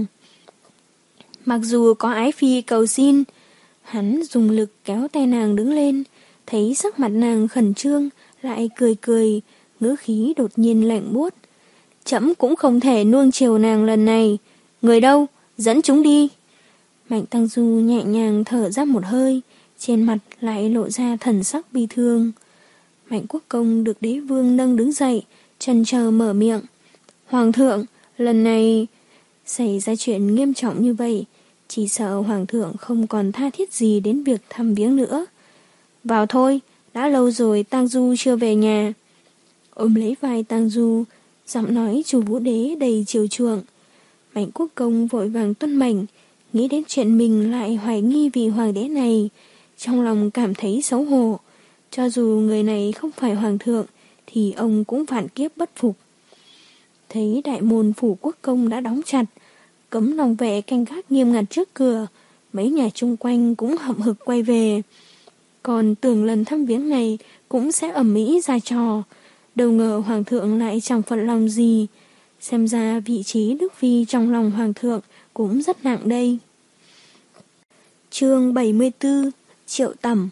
Mặc dù có ái phi cầu xin, hắn dùng lực kéo tay nàng đứng lên, thấy sắc mặt nàng khẩn trương, lại cười cười, ngữ khí đột nhiên lạnh buốt. Trẫm cũng không thể nuông chiều nàng lần này. Người đâu? Dẫn chúng đi. Mạnh Tăng Du nhẹ nhàng thở ra một hơi, trên mặt lại lộ ra thần sắc bi thương. Mạnh Quốc Công được đế vương nâng đứng dậy, chần chờ mở miệng. Hoàng thượng, lần này xảy ra chuyện nghiêm trọng như vậy, chỉ sợ Hoàng thượng không còn tha thiết gì đến việc thăm viếng nữa. Vào thôi, đã lâu rồi Tang Du chưa về nhà. Ôm lấy vai Tang Du, giọng nói Chu Vũ Đế đầy chiều chuộng. Mạnh Quốc Công vội vàng tuân mệnh, nghĩ đến chuyện mình lại hoài nghi vị hoàng đế này, trong lòng cảm thấy xấu hổ. Cho dù người này không phải hoàng thượng, thì ông cũng vạn kiếp bất phục. Thấy đại môn phủ Quốc Công đã đóng chặt, cấm lòng vệ canh gác nghiêm ngặt trước cửa, mấy nhà chung quanh cũng hậm hực quay về. Còn tưởng lần thăm viếng này cũng sẽ ầm ĩ ra trò, đâu ngờ hoàng thượng lại chẳng phận lòng gì. Xem ra vị trí Đức Phi trong lòng hoàng thượng cũng rất nặng đây. Chương bảy mươi tư, Triệu Tẩm.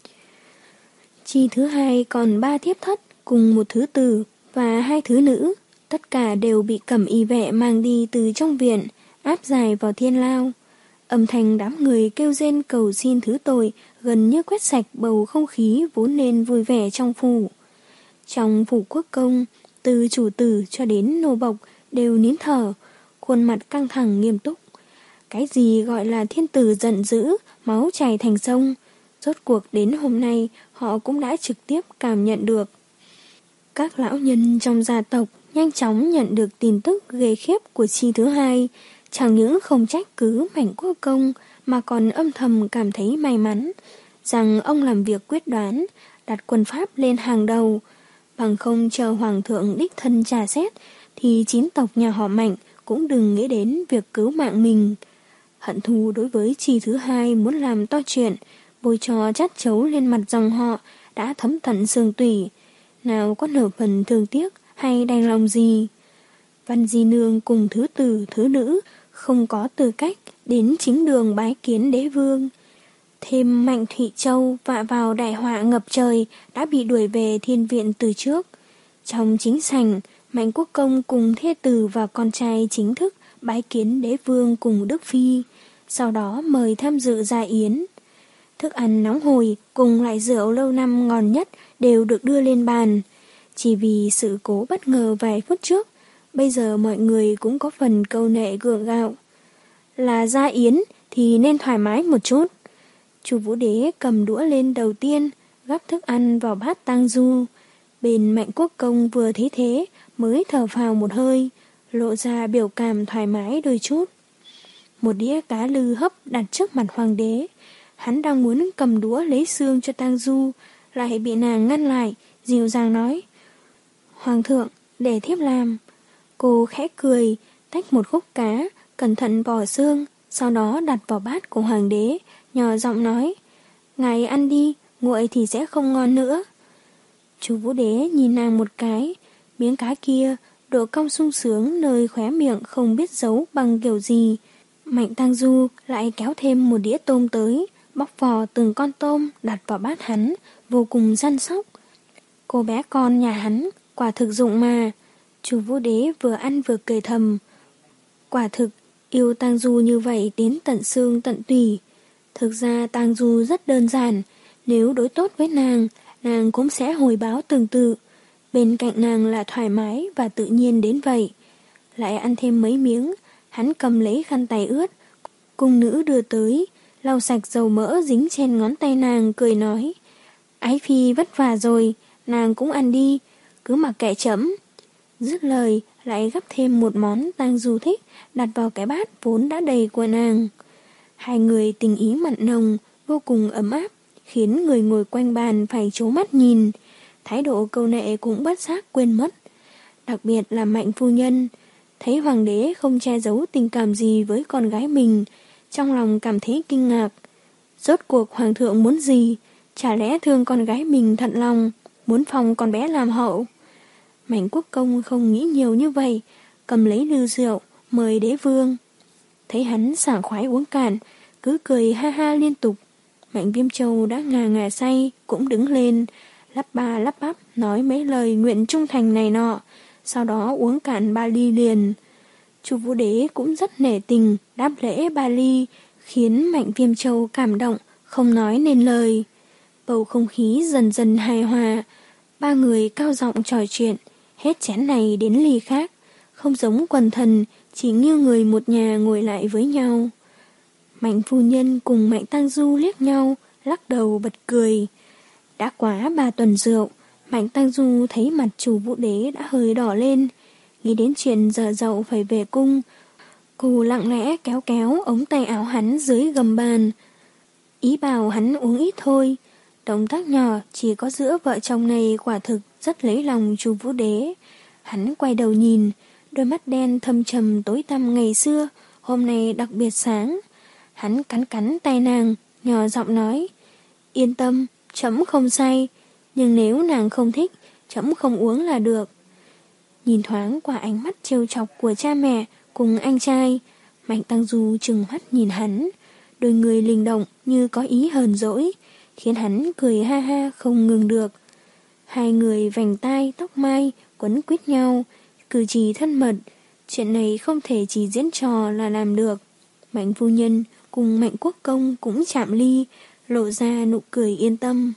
Chi thứ hai còn ba thiếp thất cùng một thứ tử và hai thứ nữ, tất cả đều bị cẩm y vệ mang đi từ trong viện, áp giải vào thiên lao. Âm thanh đám người kêu rên cầu xin thứ tội gần như quét sạch bầu không khí vốn nên vui vẻ trong phủ. Trong phủ Quốc Công, từ chủ tử cho đến nô bộc đều nín thở, khuôn mặt căng thẳng nghiêm túc. Cái gì gọi là thiên tử giận dữ, máu chảy thành sông, rốt cuộc đến hôm nay họ cũng đã trực tiếp cảm nhận được. Các lão nhân trong gia tộc nhanh chóng nhận được tin tức ghê khiếp của Chi thứ hai, chẳng những không trách cứ Mạnh Quốc Công mà còn âm thầm cảm thấy may mắn rằng ông làm việc quyết đoán, đặt quân pháp lên hàng đầu. Bằng không chờ hoàng thượng đích thân tra xét thì chín tộc nhà họ Mạnh cũng đừng nghĩ đến việc cứu mạng mình. Hận thù đối với Chi thứ hai muốn làm to chuyện, bôi trò chát chấu lên mặt dòng họ đã thấm tận xương tủy, nào có nửa phần thương tiếc hay đành lòng gì. Văn Di Nương cùng thứ tử thứ nữ không có tư cách đến chính đường bái kiến đế vương. Thêm Mạnh Thụy Châu vạ vào đại họa ngập trời đã bị đuổi về thiên viện từ trước. Trong chính sảnh, Mạnh Quốc Công cùng thê tử và con trai chính thức bái kiến đế vương cùng Đức Phi, sau đó mời tham dự gia yến. Thức ăn nóng hổi cùng loại rượu lâu năm ngon nhất đều được đưa lên bàn. Chỉ vì sự cố bất ngờ vài phút trước, bây giờ mọi người cũng có phần câu nệ gượng gạo. Là gia yến thì nên thoải mái một chút. Chu Vũ Đế cầm đũa lên đầu tiên, gắp thức ăn vào bát Tang Du. Bên Mạnh Quốc Công vừa thấy thế mới thở phào một hơi, lộ ra biểu cảm thoải mái đôi chút. Một đĩa cá lư hấp đặt trước mặt hoàng đế. Hắn đang muốn cầm đũa lấy xương cho Tang Du, lại bị nàng ngăn lại, dịu dàng nói: Hoàng thượng, để thiếp làm. Cô khẽ cười, tách một khúc cá, cẩn thận bỏ xương, sau đó đặt vào bát của hoàng đế, nhỏ giọng nói: Ngài ăn đi, nguội thì sẽ không ngon nữa. Chu Vũ Đế nhìn nàng một cái, miếng cá kia độ cong sung sướng nơi khóe miệng không biết giấu bằng kiểu gì. Mạnh Tang Du lại kéo thêm một đĩa tôm tới, bóc vỏ từng con tôm đặt vào bát hắn, vô cùng săn sóc. Cô bé con nhà hắn quả thực dụng mà. Chu Vũ Đế vừa ăn vừa cười thầm. Quả thực yêu Tang Du như vậy đến tận xương tận tủy. Thực ra Tang Du rất đơn giản, nếu đối tốt với nàng, nàng cũng sẽ hồi báo tương tự. Bên cạnh nàng là thoải mái và tự nhiên đến vậy. Lại ăn thêm mấy miếng, hắn cầm lấy khăn tay ướt, cung nữ đưa tới, lau sạch dầu mỡ dính trên ngón tay nàng, cười nói: Ái phi vất vả rồi, nàng cũng ăn đi, cứ mặc kệ trẫm. Dứt lời, lại gắp thêm một món Tang Du thích, đặt vào cái bát vốn đã đầy của nàng. Hai người tình ý mặn nồng, vô cùng ấm áp, khiến người ngồi quanh bàn phải trố mắt nhìn. Thái độ câu nệ cũng bất giác quên mất. Đặc biệt là Mạnh phu nhân, thấy hoàng đế không che giấu tình cảm gì với con gái mình, trong lòng cảm thấy kinh ngạc. Rốt cuộc hoàng thượng muốn gì? Chả lẽ thương con gái mình thận lòng, muốn phòng con bé làm hậu? Mạnh Quốc Công không nghĩ nhiều như vậy, cầm lấy lư rượu, mời đế vương. Thấy hắn sảng khoái uống cạn, cứ cười ha ha liên tục. Mạnh Viêm Châu đã ngà ngà say, cũng đứng lên, lắp ba lắp bắp nói mấy lời nguyện trung thành này nọ, sau đó uống cạn ba ly liền. Chu Vũ Đế cũng rất nể tình đáp lễ ba ly, khiến Mạnh Viêm Châu cảm động không nói nên lời. Bầu không khí dần dần hài hòa, ba người cao giọng trò chuyện, hết chén này đến ly khác, không giống quần thần, chỉ như người một nhà ngồi lại với nhau. Mạnh phu nhân cùng Mạnh Tăng Du liếc nhau, lắc đầu bật cười. Đã quá ba tuần rượu, Mạnh Tăng Du thấy mặt Chu Vũ Đế đã hơi đỏ lên, nghĩ đến chuyện giờ dậu phải về cung. Cô lặng lẽ kéo kéo ống tay áo hắn dưới gầm bàn, ý bảo hắn uống ít thôi. Động tác nhỏ chỉ có giữa vợ chồng này quả thực rất lấy lòng Chu Vũ Đế. Hắn quay đầu nhìn, đôi mắt đen thâm trầm tối tăm ngày xưa, hôm nay đặc biệt sáng. Hắn cắn cắn tay nàng, nhỏ giọng nói, yên tâm, trẫm không say, nhưng nếu nàng không thích, trẫm không uống là được. Nhìn thoáng qua ánh mắt trêu chọc của cha mẹ cùng anh trai, Mạnh Tăng Du trừng mắt nhìn hắn, đôi người linh động như có ý hờn dỗi, khiến hắn cười ha ha không ngừng được. Hai người vành tai tóc mai quấn quýt nhau, cử chỉ thân mật, chuyện này không thể chỉ diễn trò là làm được. Mạnh phu nhân cùng Mạnh Quốc Công cũng chạm ly, lộ ra nụ cười yên tâm.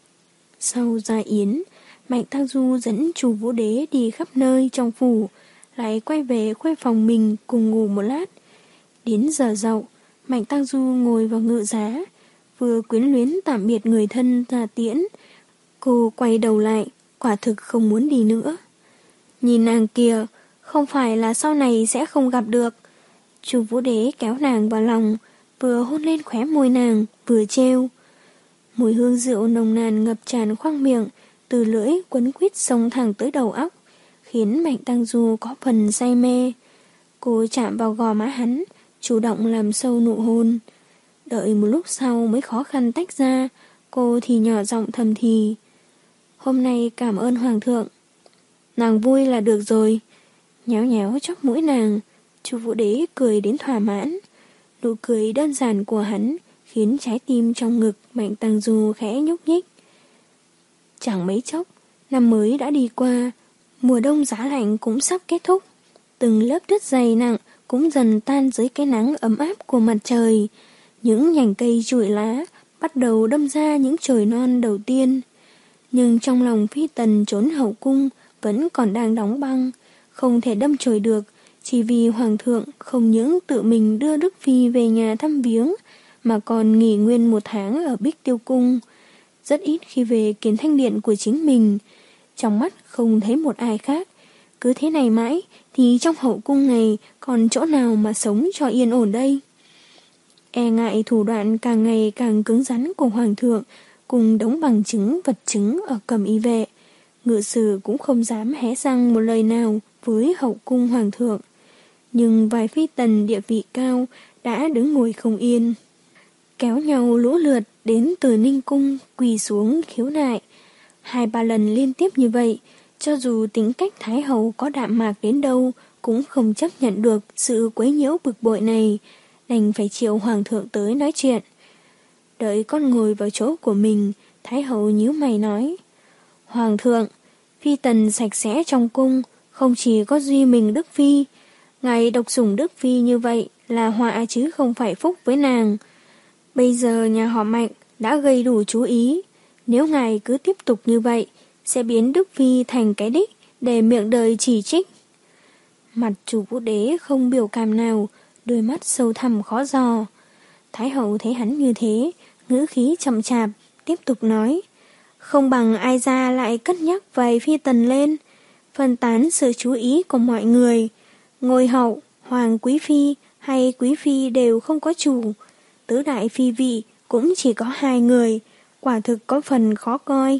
Sau gia yến, Mạnh Tăng Du dẫn Chu Vũ Đế đi khắp nơi trong phủ, lại quay về khuê phòng mình cùng ngủ một lát. Đến giờ dậu, Mạnh Tăng Du ngồi vào ngự giá, vừa quyến luyến tạm biệt người thân ra tiễn. Cô quay đầu lại, quả thực không muốn đi nữa. Nhìn nàng kìa, không phải là sau này sẽ không gặp được. Chu Vũ Đế kéo nàng vào lòng, vừa hôn lên khóe môi nàng, vừa trêu. Mùi hương rượu nồng nàn ngập tràn khoang miệng, từ lưỡi quấn quýt xông thẳng tới đầu óc, khiến Mạnh Tăng Du có phần say mê. Cô chạm vào gò má hắn, chủ động làm sâu nụ hôn. Đợi một lúc sau mới khó khăn tách ra, cô thì nhỏ giọng thầm thì. Hôm nay cảm ơn Hoàng thượng. Nàng vui là được rồi. Nhéo nhéo chóp mũi nàng, Chu Vũ Đế cười đến thỏa mãn. Nụ cười đơn giản của hắn khiến trái tim trong ngực Mạnh Tăng Du khẽ nhúc nhích. Chẳng mấy chốc, năm mới đã đi qua, mùa đông giá lạnh cũng sắp kết thúc. Từng lớp tuyết dày nặng cũng dần tan dưới cái nắng ấm áp của mặt trời. Những nhành cây trụi lá bắt đầu đâm ra những chồi non đầu tiên. Nhưng trong lòng Phi Tần trốn hậu cung vẫn còn đang đóng băng, không thể đâm chồi được, chỉ vì Hoàng thượng không những tự mình đưa Đức Phi về nhà thăm viếng, mà còn nghỉ nguyên một tháng ở Bích Tiêu Cung. Rất ít khi về Kiến Thanh Điện của chính mình, trong mắt không thấy một ai khác. Cứ thế này mãi thì trong hậu cung này còn chỗ nào mà sống cho yên ổn đây? E ngại thủ đoạn càng ngày càng cứng rắn của Hoàng thượng cùng đống bằng chứng vật chứng ở Cẩm Y vệ, ngự sử cũng không dám hé răng một lời nào với hậu cung Hoàng thượng. Nhưng vài phi tần địa vị cao đã đứng ngồi không yên, kéo nhau lũ lượt đến từ Ninh Cung quỳ xuống khiếu nại. Hai ba lần liên tiếp như vậy, cho dù tính cách Thái hậu có đạm mạc đến đâu cũng không chấp nhận được sự quấy nhiễu bực bội này, đành phải triệu Hoàng thượng tới nói chuyện. Đợi con ngồi vào chỗ của mình, Thái hậu nhíu mày nói, Hoàng thượng, phi tần sạch sẽ trong cung, không chỉ có duy mình Đức Phi. Ngài độc sủng Đức Phi như vậy là họa chứ không phải phúc với nàng. Bây giờ nhà họ Mạnh đã gây đủ chú ý, nếu ngài cứ tiếp tục như vậy, sẽ biến Đức Phi thành cái đích để miệng đời chỉ trích. Mặt Chu Vũ Đế không biểu cảm nào, đôi mắt sâu thẳm khó dò. Thái hậu thấy hắn như thế, ngữ khí chậm chạp, tiếp tục nói, không bằng ai ra lại cất nhắc vài phi tần lên, phân tán sự chú ý của mọi người. Ngôi hậu, hoàng quý phi hay quý phi đều không có chủ, tứ đại phi vị cũng chỉ có hai người, quả thực có phần khó coi.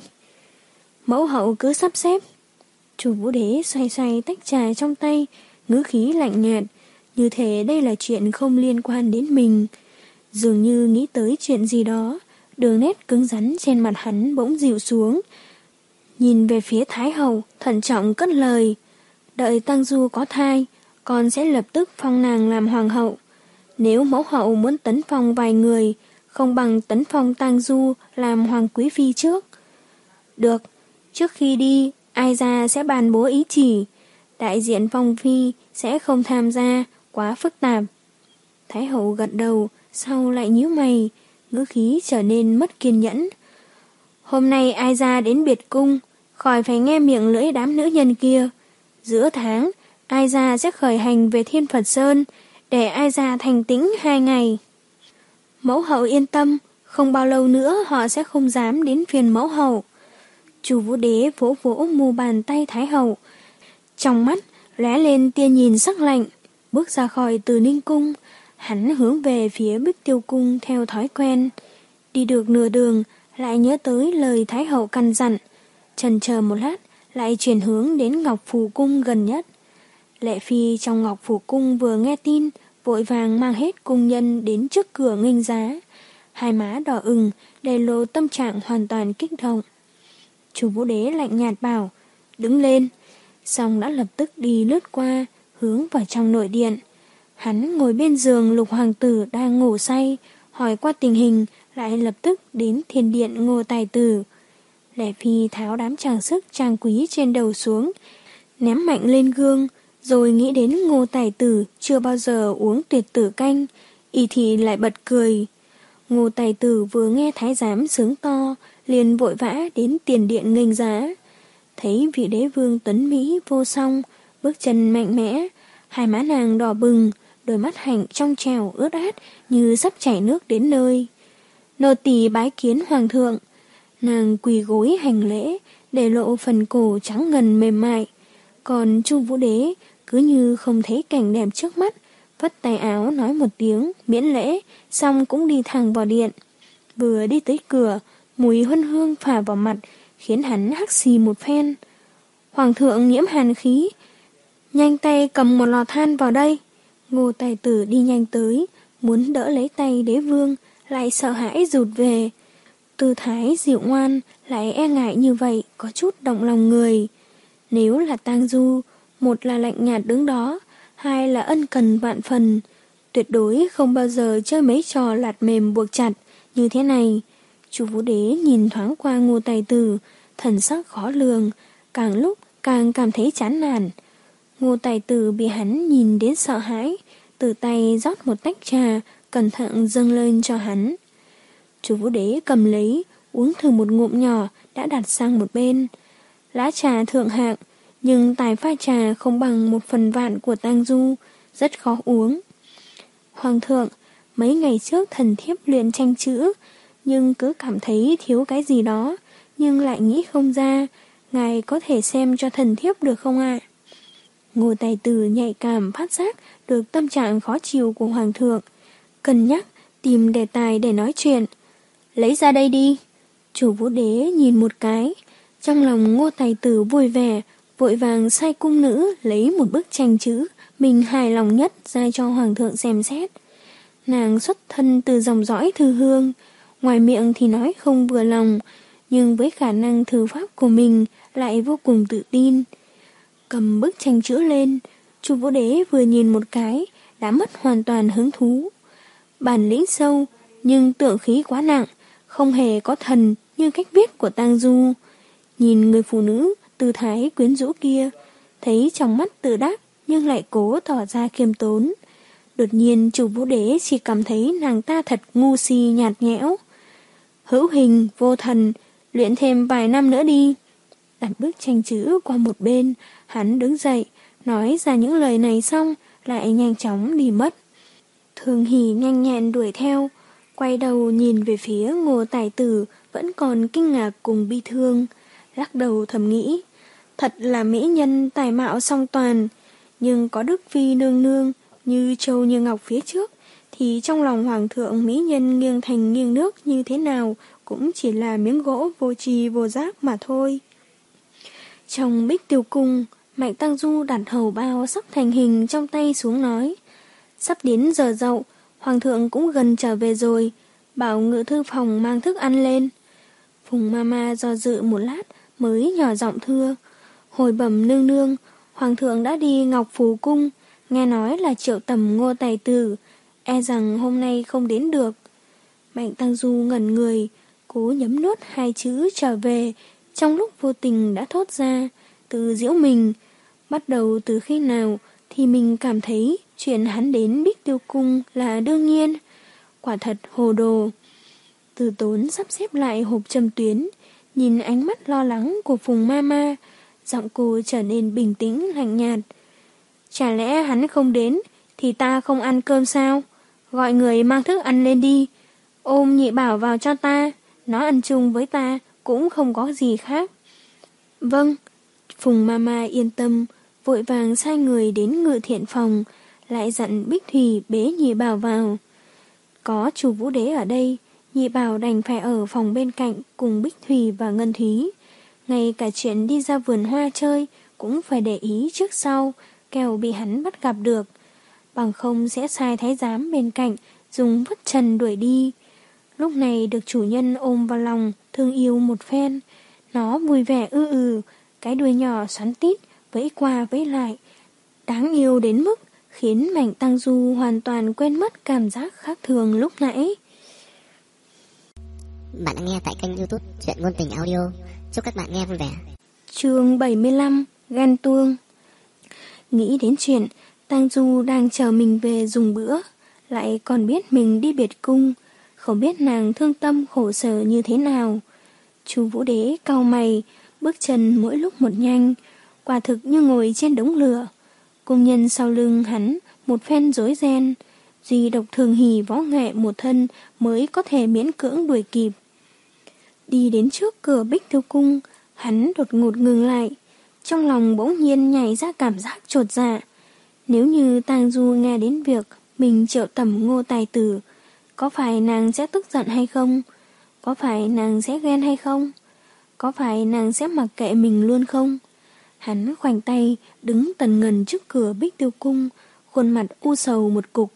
Mẫu hậu cứ sắp xếp. Chu Vũ Đế xoay xoay tách trà trong tay, ngữ khí lạnh nhạt, như thể đây là chuyện không liên quan đến mình. Dường như nghĩ tới chuyện gì đó, đường nét cứng rắn trên mặt hắn bỗng dịu xuống. Nhìn về phía Thái hậu, thận trọng cất lời, đợi Tăng Du có thai, con sẽ lập tức phong nàng làm hoàng hậu. Nếu mẫu hậu muốn tấn phong vài người, không bằng tấn phong Tăng Du làm hoàng quý phi trước. Được, trước khi đi, ai ra sẽ ban bố ý chỉ. Đại diện Phong Phi sẽ không tham gia, quá phức tạp. Thái hậu gật đầu, sau lại nhíu mày, ngữ khí trở nên mất kiên nhẫn. Hôm nay ai ra đến biệt cung, khỏi phải nghe miệng lưỡi đám nữ nhân kia. Giữa tháng, ai ra sẽ khởi hành về Thiên Phật Sơn, để ai ra thành tĩnh hai ngày. Mẫu hậu yên tâm, không bao lâu nữa họ sẽ không dám đến phiền mẫu hậu. Chu Vũ Đế vỗ vỗ mu bàn tay Thái hậu, trong mắt lóe lên tia nhìn sắc lạnh. Bước ra khỏi Từ Ninh cung, hắn hướng về phía Bích Tiêu cung theo thói quen. Đi được nửa đường, lại nhớ tới lời Thái hậu căn dặn, chần chờ một lát, lại chuyển hướng đến Ngọc Phù cung gần nhất. Lệ phi trong Ngọc Phù cung vừa nghe tin, vội vàng mang hết cung nhân đến trước cửa nghênh giá. Hai má đỏ ửng, để lộ tâm trạng hoàn toàn kích động. Chu Vũ Đế lạnh nhạt bảo, đứng lên, xong đã lập tức đi lướt qua, hướng vào trong nội điện. Hắn ngồi bên giường Lục hoàng tử đang ngủ say, hỏi qua tình hình, lại lập tức đến thiên điện Ngô Tài Tử. Lệ phi tháo đám trang sức trang quý trên đầu xuống, ném mạnh lên gương, rồi nghĩ đến Ngô Tài Tử chưa bao giờ uống tuyệt tử canh, y thì lại bật cười. Ngô Tài Tử vừa nghe thái giám sướng to, liền vội vã đến tiền điện nghênh giá. Thấy vị đế vương tuấn mỹ vô song, bước chân mạnh mẽ, hai má nàng đỏ bừng, đôi mắt hạnh trong trèo ướt át như sắp chảy nước đến nơi. Nô tỳ bái kiến hoàng thượng. Nàng quỳ gối hành lễ, để lộ phần cổ trắng ngần mềm mại. Còn Chu Vũ Đế cứ như không thấy cảnh đẹp trước mắt, vất tay áo nói một tiếng miễn lễ, xong cũng đi thẳng vào điện. Vừa đi tới cửa, mùi huân hương phả vào mặt, khiến hắn hắc xì một phen. Hoàng thượng nhiễm hàn khí, nhanh tay cầm một lò than vào đây. Ngô Tài Tử đi nhanh tới, muốn đỡ lấy tay đế vương, lại sợ hãi rụt về. Tư thái dịu ngoan, lại e ngại như vậy, có chút động lòng người. Nếu là Tang Du, một là lạnh nhạt đứng đó, hai là ân cần vạn phần, tuyệt đối không bao giờ chơi mấy trò lạt mềm buộc chặt như thế này. Chu Vũ Đế nhìn thoáng qua Ngô Tài Tử, thần sắc khó lường, càng lúc càng cảm thấy chán nản. Ngô Tài Tử bị hắn nhìn đến sợ hãi, từ tay rót một tách trà, cẩn thận dâng lên cho hắn. Chu Vũ Đế cầm lấy, uống thử một ngụm nhỏ, đã đặt sang một bên. Lá trà thượng hạng, nhưng tài pha trà không bằng một phần vạn của Tang Du, rất khó uống. Hoàng thượng, mấy ngày trước thần thiếp luyện tranh chữ, nhưng cứ cảm thấy thiếu cái gì đó, nhưng lại nghĩ không ra, ngài có thể xem cho thần thiếp được không ạ? Ngô Tài Tử nhạy cảm phát giác được tâm trạng khó chịu của hoàng thượng, cân nhắc tìm đề tài để nói chuyện. Lấy ra đây đi. Chu Vũ Đế nhìn một cái, trong lòng Ngô Tài Tử vui vẻ, vội vàng sai cung nữ lấy một bức tranh chữ mình hài lòng nhất ra cho hoàng thượng xem xét. Nàng xuất thân từ dòng dõi thư hương, ngoài miệng thì nói không vừa lòng, nhưng với khả năng thư pháp của mình lại vô cùng tự tin. Cầm bức tranh chữ lên, Chu Vũ Đế vừa nhìn một cái đã mất hoàn toàn hứng thú. Bản lĩnh sâu, nhưng tượng khí quá nặng, không hề có thần như cách viết của Tang Du. Nhìn người phụ nữ tư thái quyến rũ kia, thấy trong mắt tự đắc nhưng lại cố tỏ ra khiêm tốn. Đột nhiên Chu Vũ Đế chỉ cảm thấy nàng ta thật ngu si nhạt nhẽo. Hữu hình vô thần, luyện thêm vài năm nữa đi. Đặt bức tranh chữ qua một bên, hắn đứng dậy, nói ra những lời này xong, lại nhanh chóng đi mất. Thường Hỷ nhanh nhẹn đuổi theo, quay đầu nhìn về phía Ngô Tài Tử, vẫn còn kinh ngạc cùng bi thương, lắc đầu thầm nghĩ, thật là mỹ nhân tài mạo song toàn, nhưng có Đức Phi nương nương như châu như ngọc phía trước, thì trong lòng hoàng thượng mỹ nhân nghiêng thành nghiêng nước như thế nào cũng chỉ là miếng gỗ vô tri vô giác mà thôi. Trong Bích Tiêu cung, Mạnh Tang Du đặt hầu bao sắp thành hình trong tay xuống nói, sắp đến giờ dậu, hoàng thượng cũng gần trở về rồi, bảo ngự thư phòng mang thức ăn lên. Phùng Mama do dự một lát mới nhỏ giọng thưa, hồi bẩm nương nương, hoàng thượng đã đi Ngọc Phù cung, nghe nói là triệu tầm Ngô Tài Tử, e rằng hôm nay không đến được. Mạnh Tang Du ngẩn người, cố nhấm nuốt hai chữ trở về, trong lúc vô tình đã thốt ra, tự giễu mình. Bắt đầu từ khi nào thì mình cảm thấy chuyện hắn đến Bích Tiêu Cung là đương nhiên. Quả thật hồ đồ. Từ Tốn sắp xếp lại hộp châm tuyến, nhìn ánh mắt lo lắng của Phùng Mama, giọng cô trở nên bình tĩnh lạnh nhạt. Chả lẽ hắn không đến thì ta không ăn cơm sao? Gọi người mang thức ăn lên đi. Ôm Nhị Bảo vào cho ta, nó ăn chung với ta cũng không có gì khác. Vâng. Phùng Mama yên tâm, vội vàng sai người đến Ngự Thiện phòng, lại dặn Bích Thủy bế Nhị Bảo vào. Có chủ Vũ Đế ở đây, Nhị Bảo đành phải ở phòng bên cạnh cùng Bích Thủy và Ngân Thúy. Ngay cả chuyện đi ra vườn hoa chơi cũng phải để ý trước sau, kẻo bị hắn bắt gặp được. Bằng không sẽ sai thái giám bên cạnh dùng vứt trần đuổi đi. Lúc này được chủ nhân ôm vào lòng, thương yêu một phen. Nó vui vẻ ư ừ, cái đuôi nhỏ xoắn tít, vẫy qua vẫy lại. Đáng yêu đến mức khiến Mạnh Tăng Du hoàn toàn quên mất cảm giác khác thường lúc nãy. Bạn đã nghe tại kênh YouTube Chuyện Ngôn Tình Audio. Chúc các bạn nghe vui vẻ. Chương bảy mươi lăm, Ghen Tuông. Nghĩ đến chuyện Tăng Du đang chờ mình về dùng bữa, lại còn biết mình đi biệt cung, không biết nàng thương tâm khổ sở như thế nào. Chú Vũ Đế cau mày, bước chân mỗi lúc một nhanh, quả thực như ngồi trên đống lửa. Cung nhân sau lưng hắn một phen rối ren, duy độc Thường Hỷ võ nghệ một thân mới có thể miễn cưỡng đuổi kịp. Đi đến trước cửa Bích Tiêu Cung, hắn đột ngột ngừng lại, trong lòng bỗng nhiên nhảy ra cảm giác chột dạ. Nếu như Tang Du nghe đến việc mình triệu tẩm Ngô Tài Tử, có phải nàng sẽ tức giận hay không? Có phải nàng sẽ ghen hay không? Có phải nàng sẽ mặc kệ mình luôn không? Hắn khoanh tay đứng tần ngần trước cửa Bích Tiêu Cung, khuôn mặt u sầu một cục.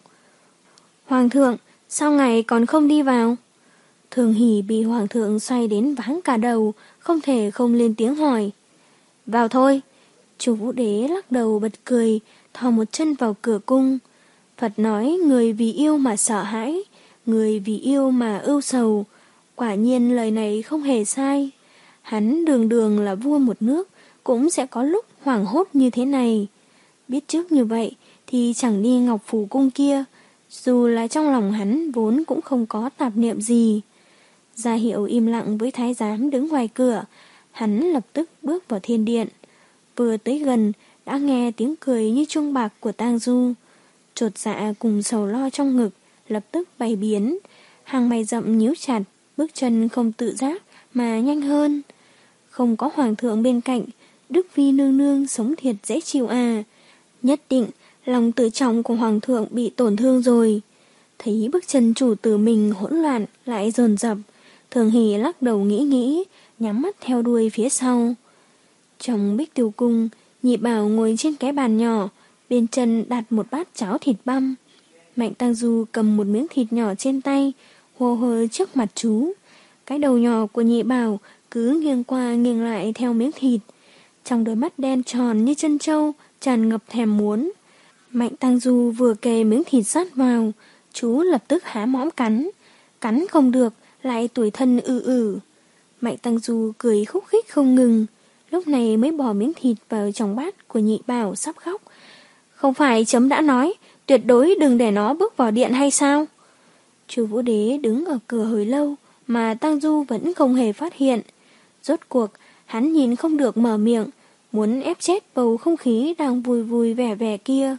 Hoàng thượng, sao ngài còn không đi vào? Thường Hỷ bị hoàng thượng xoay đến váng cả đầu, không thể không lên tiếng hỏi. Vào thôi. Chủ Vũ Đế lắc đầu bật cười, thò một chân vào cửa cung. Phật nói người vì yêu mà sợ hãi, người vì yêu mà ưu sầu. Quả nhiên lời này không hề sai. Hắn đường đường là vua một nước, cũng sẽ có lúc hoảng hốt như thế này. Biết trước như vậy thì chẳng đi Ngọc Phủ Cung kia, dù là trong lòng hắn vốn cũng không có tạp niệm gì. Ra hiệu im lặng với thái giám đứng ngoài cửa, hắn lập tức bước vào thiên điện. Vừa tới gần đã nghe tiếng cười như chuông bạc của Tang Du. Chột dạ cùng sầu lo trong ngực lập tức bày biến, hàng mày rậm nhíu chặt, bước chân không tự giác mà nhanh hơn. Không có hoàng thượng bên cạnh, Đức Phi nương nương sống thiệt dễ chịu à. Nhất định lòng tự trọng của hoàng thượng bị tổn thương rồi. Thấy bước chân chủ tử mình hỗn loạn lại dồn dập, Thường Hỷ lắc đầu nghĩ nghĩ, nhắm mắt theo đuôi phía sau. Trong Bích Tiêu Cung, Nhị Bảo ngồi trên cái bàn nhỏ, bên chân đặt một bát cháo thịt băm. Mạnh Tăng Du cầm một miếng thịt nhỏ trên tay, hô hơ trước mặt chú. Cái đầu nhỏ của Nhị Bảo cứ nghiêng qua nghiêng lại theo miếng thịt. Trong đôi mắt đen tròn như chân trâu, tràn ngập thèm muốn. Mạnh Tăng Du vừa kề miếng thịt sát vào, chú lập tức há mõm cắn. Cắn không được, lại tủi thân ư ử. Mạnh Tăng Du cười khúc khích không ngừng, lúc này mới bỏ miếng thịt vào trong bát của Nhị Bảo sắp khóc. Không phải chấm đã nói, tuyệt đối đừng để nó bước vào điện hay sao? Chú Vũ Đế đứng ở cửa hồi lâu, mà Tang Du vẫn không hề phát hiện. Rốt cuộc, hắn nhìn không được mở miệng, muốn ép chết bầu không khí đang vui vui vẻ vẻ kia.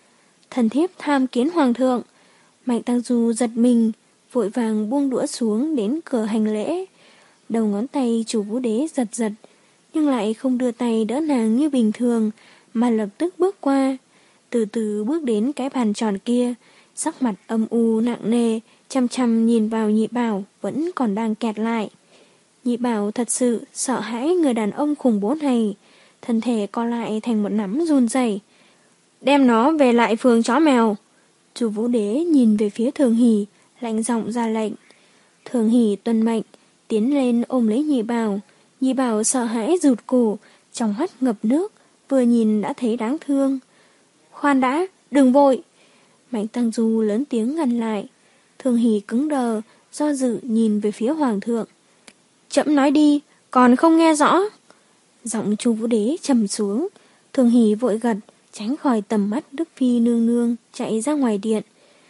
Thần thiếp tham kiến hoàng thượng. Mạnh Tăng Du giật mình, vội vàng buông đũa xuống đến cửa hành lễ. Đầu ngón tay chủ Vũ Đế giật giật, nhưng lại không đưa tay đỡ nàng như bình thường, mà lập tức bước qua, từ từ bước đến cái bàn tròn kia, sắc mặt âm u nặng nề, chăm chăm nhìn vào Nhị Bảo vẫn còn đang kẹt lại. Nhị Bảo thật sự sợ hãi người đàn ông khủng bố này, thân thể co lại thành một nắm run rẩy. Đem nó về lại phường chó mèo. Chủ Vũ Đế nhìn về phía Thường Hỷ, lạnh giọng ra lệnh. Thường Hỷ tuân mệnh, tiến lên ôm lấy Nhị Bảo. Nhị Bảo sợ hãi rụt cổ, trong mắt ngập nước, vừa nhìn đã thấy đáng thương. Khoan đã, đừng vội. Mạnh Tăng Du lớn tiếng ngăn lại. Thường Hỷ cứng đờ, do dự nhìn về phía hoàng thượng. Chậm nói đi, Còn không nghe rõ. Giọng Chu Vũ Đế trầm xuống. Thường Hỷ vội gật, tránh khỏi tầm mắt Đức Phi nương nương, chạy ra ngoài điện.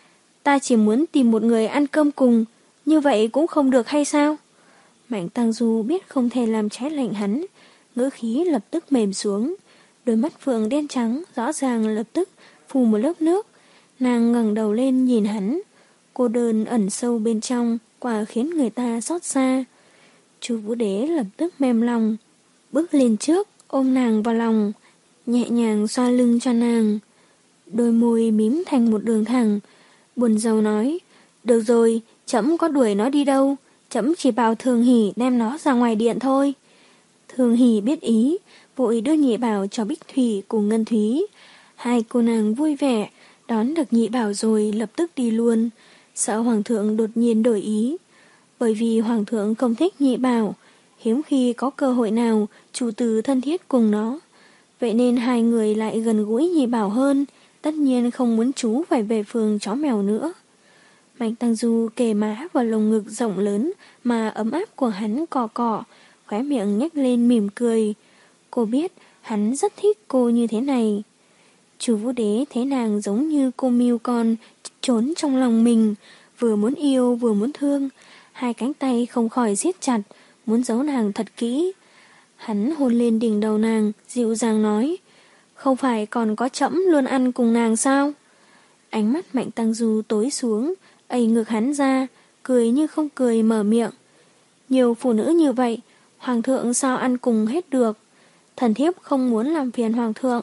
Ta chỉ muốn tìm một người ăn cơm cùng, như vậy cũng không được hay sao? Mạnh Tăng Du biết không thể làm trái lệnh hắn, ngữ khí lập tức mềm xuống. Đôi mắt phượng đen trắng rõ ràng lập tức phủ một lớp nước. Nàng ngẩng đầu lên nhìn hắn. Cô đơn ẩn sâu bên trong, quả khiến người ta xót xa. Chu Vũ Đế lập tức mềm lòng, bước lên trước, ôm nàng vào lòng, nhẹ nhàng xoa lưng cho nàng. Đôi môi mím thành một đường thẳng, buồn rầu nói, được rồi, trẫm có đuổi nó đi đâu, trẫm chỉ bảo Thường Hỷ đem nó ra ngoài điện thôi. Thường Hỷ biết ý, vội đưa Nhị Bảo cho Bích Thủy cùng Ngân Thúy. Hai cô nàng vui vẻ, đón được Nhị Bảo rồi lập tức đi luôn, sợ Hoàng thượng đột nhiên đổi ý. Bởi vì Hoàng thượng không thích Nhị Bảo, hiếm khi có cơ hội nào chủ tử thân thiết cùng nó. Vậy nên hai người lại gần gũi Nhị Bảo hơn, tất nhiên không muốn chú phải về phường chó mèo nữa. Mạnh Tăng Du kề má vào lồng ngực rộng lớn mà ấm áp của hắn cọ cọ, khóe miệng nhếch lên mỉm cười. Cô biết hắn rất thích cô như thế này. Chu Vũ Đế thấy nàng giống như cô mưu con trốn trong lòng mình, vừa muốn yêu vừa muốn thương, hai cánh tay không khỏi siết chặt, muốn giấu nàng thật kỹ. Hắn hôn lên đỉnh đầu nàng, dịu dàng nói, không phải còn có trẫm luôn ăn cùng nàng sao? Ánh mắt Mạnh Tăng Du tối xuống, ây ngược hắn ra, cười như không cười mở miệng. Nhiều phụ nữ như vậy, Hoàng thượng sao ăn cùng hết được? Thần thiếp không muốn làm phiền Hoàng thượng.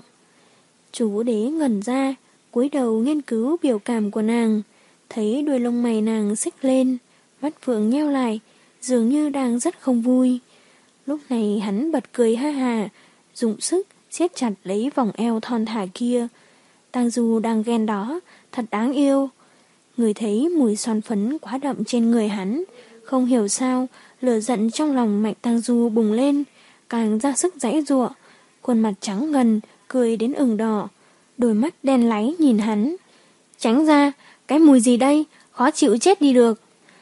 Chu Vũ Đế ngẩn ra, cúi đầu nghiên cứu biểu cảm của nàng, thấy đuôi lông mày nàng xích lên, mắt phượng nheo lại, dường như đang rất không vui. Lúc này hắn bật cười ha hà, dùng sức siết chặt lấy vòng eo thon thả kia. Tang Du đang ghen đó, thật đáng yêu. Người thấy mùi son phấn quá đậm trên người hắn, không hiểu sao lửa giận trong lòng Mạnh Tang Du bùng lên, càng ra sức giãy giụa, khuôn mặt trắng ngần, cười đến ửng đỏ, đôi mắt đen láy nhìn hắn. Tránh ra, cái mùi gì đây, khó chịu chết đi được.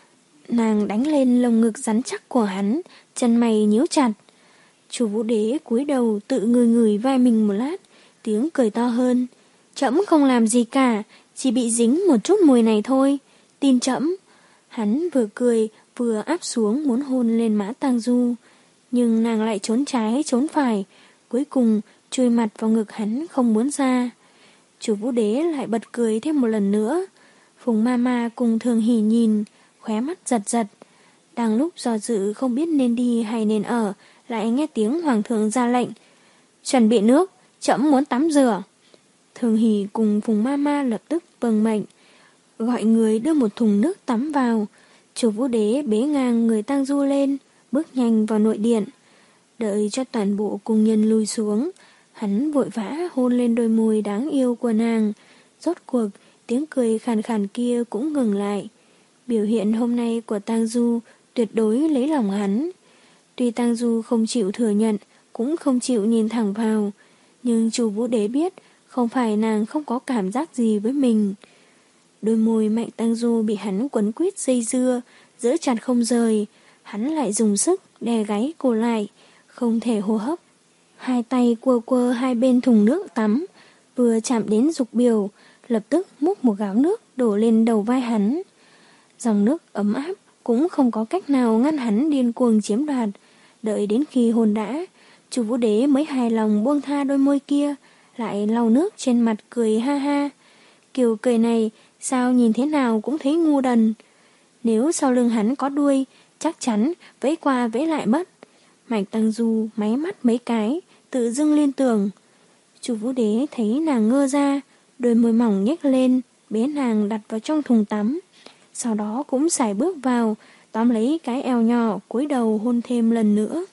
Nàng đánh lên lồng ngực rắn chắc của hắn, chân mày nhíu chặt. Chu Vũ Đế cúi đầu tự ngửi ngửi vai mình một lát, tiếng cười to hơn. Trẫm không làm gì cả, chỉ bị dính một chút mùi này thôi, tin trẫm. Hắn vừa cười vừa áp xuống muốn hôn lên má Tang Du, nhưng nàng lại trốn trái trốn phải, cuối cùng chui mặt vào ngực hắn không muốn ra. Chu Vũ Đế lại bật cười thêm một lần nữa. Phùng ma ma cùng Thường Hỷ nhìn, khóe mắt giật giật. Đang lúc do dự không biết nên đi hay nên ở, lại nghe tiếng Hoàng thượng ra lệnh. Chuẩn bị nước, trẫm muốn tắm rửa. Thường Hỷ cùng Phùng ma ma lập tức vâng mệnh, gọi người đưa một thùng nước tắm vào. Chu Vũ Đế bế ngang người Tang Du lên, bước nhanh vào nội điện. Đợi cho toàn bộ cung nhân lui xuống, hắn vội vã hôn lên đôi môi đáng yêu của nàng. Rốt cuộc, tiếng cười khàn khàn kia cũng ngừng lại. Biểu hiện hôm nay của Tang Du tuyệt đối lấy lòng hắn. Tuy Tang Du không chịu thừa nhận, cũng không chịu nhìn thẳng vào, nhưng Chu Vũ Đế biết không phải nàng không có cảm giác gì với mình. Đôi môi Mạnh Tang Du bị hắn quấn quýt dây dưa, giữ chặt không rời. Hắn lại dùng sức đè gáy cô lại, không thể hô hấp. Hai tay quơ quơ hai bên thùng nước tắm, vừa chạm đến dục biểu, lập tức múc một gáo nước đổ lên đầu vai hắn. Dòng nước ấm áp cũng không có cách nào ngăn hắn điên cuồng chiếm đoạt. Đợi đến khi hôn đã, Chu Vũ Đế mới hài lòng buông tha đôi môi kia, lại lau nước trên mặt cười ha ha. Kiểu cười này sao nhìn thế nào cũng thấy ngu đần. Nếu sau lưng hắn có đuôi, chắc chắn vẫy qua vẫy lại mất. Mạnh Tăng Du máy mắt mấy cái, tự dưng liên tưởng. Chu Vũ Đế thấy nàng ngơ ra, đôi môi mỏng nhếch lên, bế nàng đặt vào trong thùng tắm. Sau đó cũng sải bước vào, tóm lấy cái eo nhỏ, cúi đầu hôn thêm lần nữa.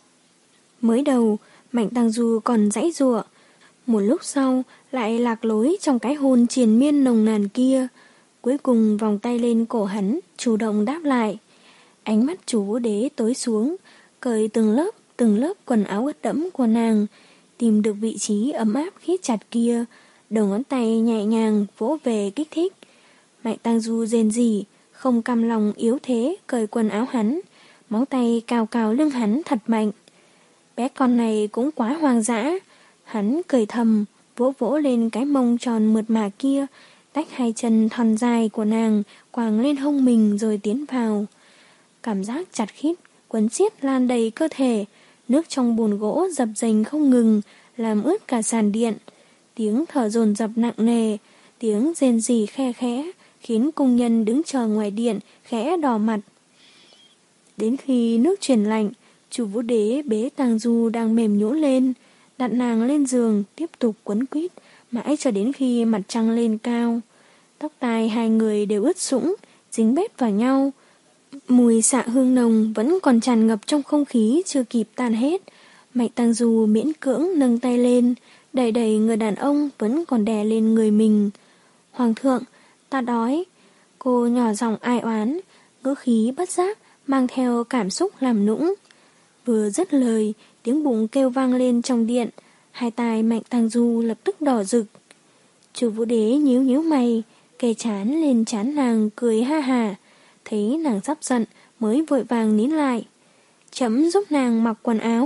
Mới đầu, Mạnh Tăng Du còn giãy giụa, một lúc sau lại lạc lối trong cái hôn triền miên nồng nàn kia. Cuối cùng vòng tay lên cổ hắn, chủ động đáp lại. Ánh mắt Chu Vũ Đế tối xuống, cởi từng lớp từng lớp quần áo ướt đẫm của nàng, tìm được vị trí ấm áp khít chặt kia, đầu ngón tay nhẹ nhàng vỗ về kích thích. Mạnh Tăng Du rên rỉ, không cam lòng yếu thế cởi quần áo hắn, móng tay cào cào lưng hắn thật mạnh. Bé con này cũng quá hoang dã. Hắn cười thầm, vỗ vỗ lên cái mông tròn mượt mà kia, tách hai chân thon dài của nàng quàng lên hông mình rồi tiến vào. Cảm giác chặt khít, quấn xiết lan đầy cơ thể, nước trong bồn gỗ dập dềnh không ngừng, làm ướt cả sàn điện. Tiếng thở dồn dập nặng nề, tiếng rên rỉ khe khẽ, khiến công nhân đứng chờ ngoài điện khẽ đỏ mặt. Đến khi nước chuyển lạnh, chủ Vũ Đế bế Tang Du đang mềm nhũn lên, đặt nàng lên giường, tiếp tục quấn quýt, mãi cho đến khi mặt trăng lên cao. Tóc tai hai người đều ướt sũng, dính bết vào nhau. Mùi xạ hương nồng vẫn còn tràn ngập trong không khí chưa kịp tan hết. Mạnh Tang Du miễn cưỡng nâng tay lên, đẩy đẩy người đàn ông vẫn còn đè lên người mình. Hoàng thượng, ta đói. Cô nhỏ giọng ai oán, ngữ khí bất giác mang theo cảm xúc làm nũng. Vừa dứt lời, tiếng bụng kêu vang lên trong điện, hai tai Mạnh Tang Du lập tức đỏ rực. Chủ Vũ Đế nhíu nhíu mày, kề trán lên trán nàng cười ha hà, thấy nàng sắp giận mới vội vàng nín lại. Chấm giúp nàng mặc quần áo.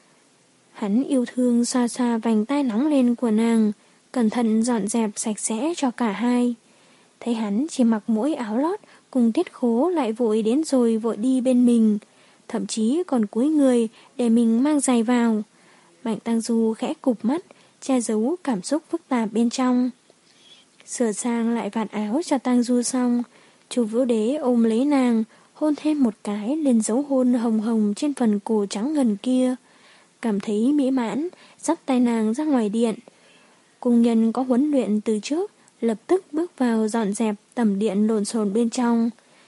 Hắn yêu thương xoa xoa vành tai nóng lên của nàng, cẩn thận dọn dẹp sạch sẽ cho cả hai. Thấy hắn chỉ mặc mỗi áo lót cùng tiết khố lại vội đến rồi vội đi bên mình, thậm chí còn cúi người để mình mang giày vào. Mạnh Tang Du khẽ cụp mắt, che giấu cảm xúc phức tạp bên trong. Sửa sang lại vạt áo cho Tang Du xong, chủ Vũ Đế ôm lấy nàng, hôn thêm một cái lên dấu hôn hồng hồng trên phần cổ trắng ngần kia. Cảm thấy mỹ mãn, dắt tay nàng ra ngoài điện. Cung nhân có huấn luyện từ trước, lập tức bước vào dọn dẹp tầm điện lộn xộn bên trong.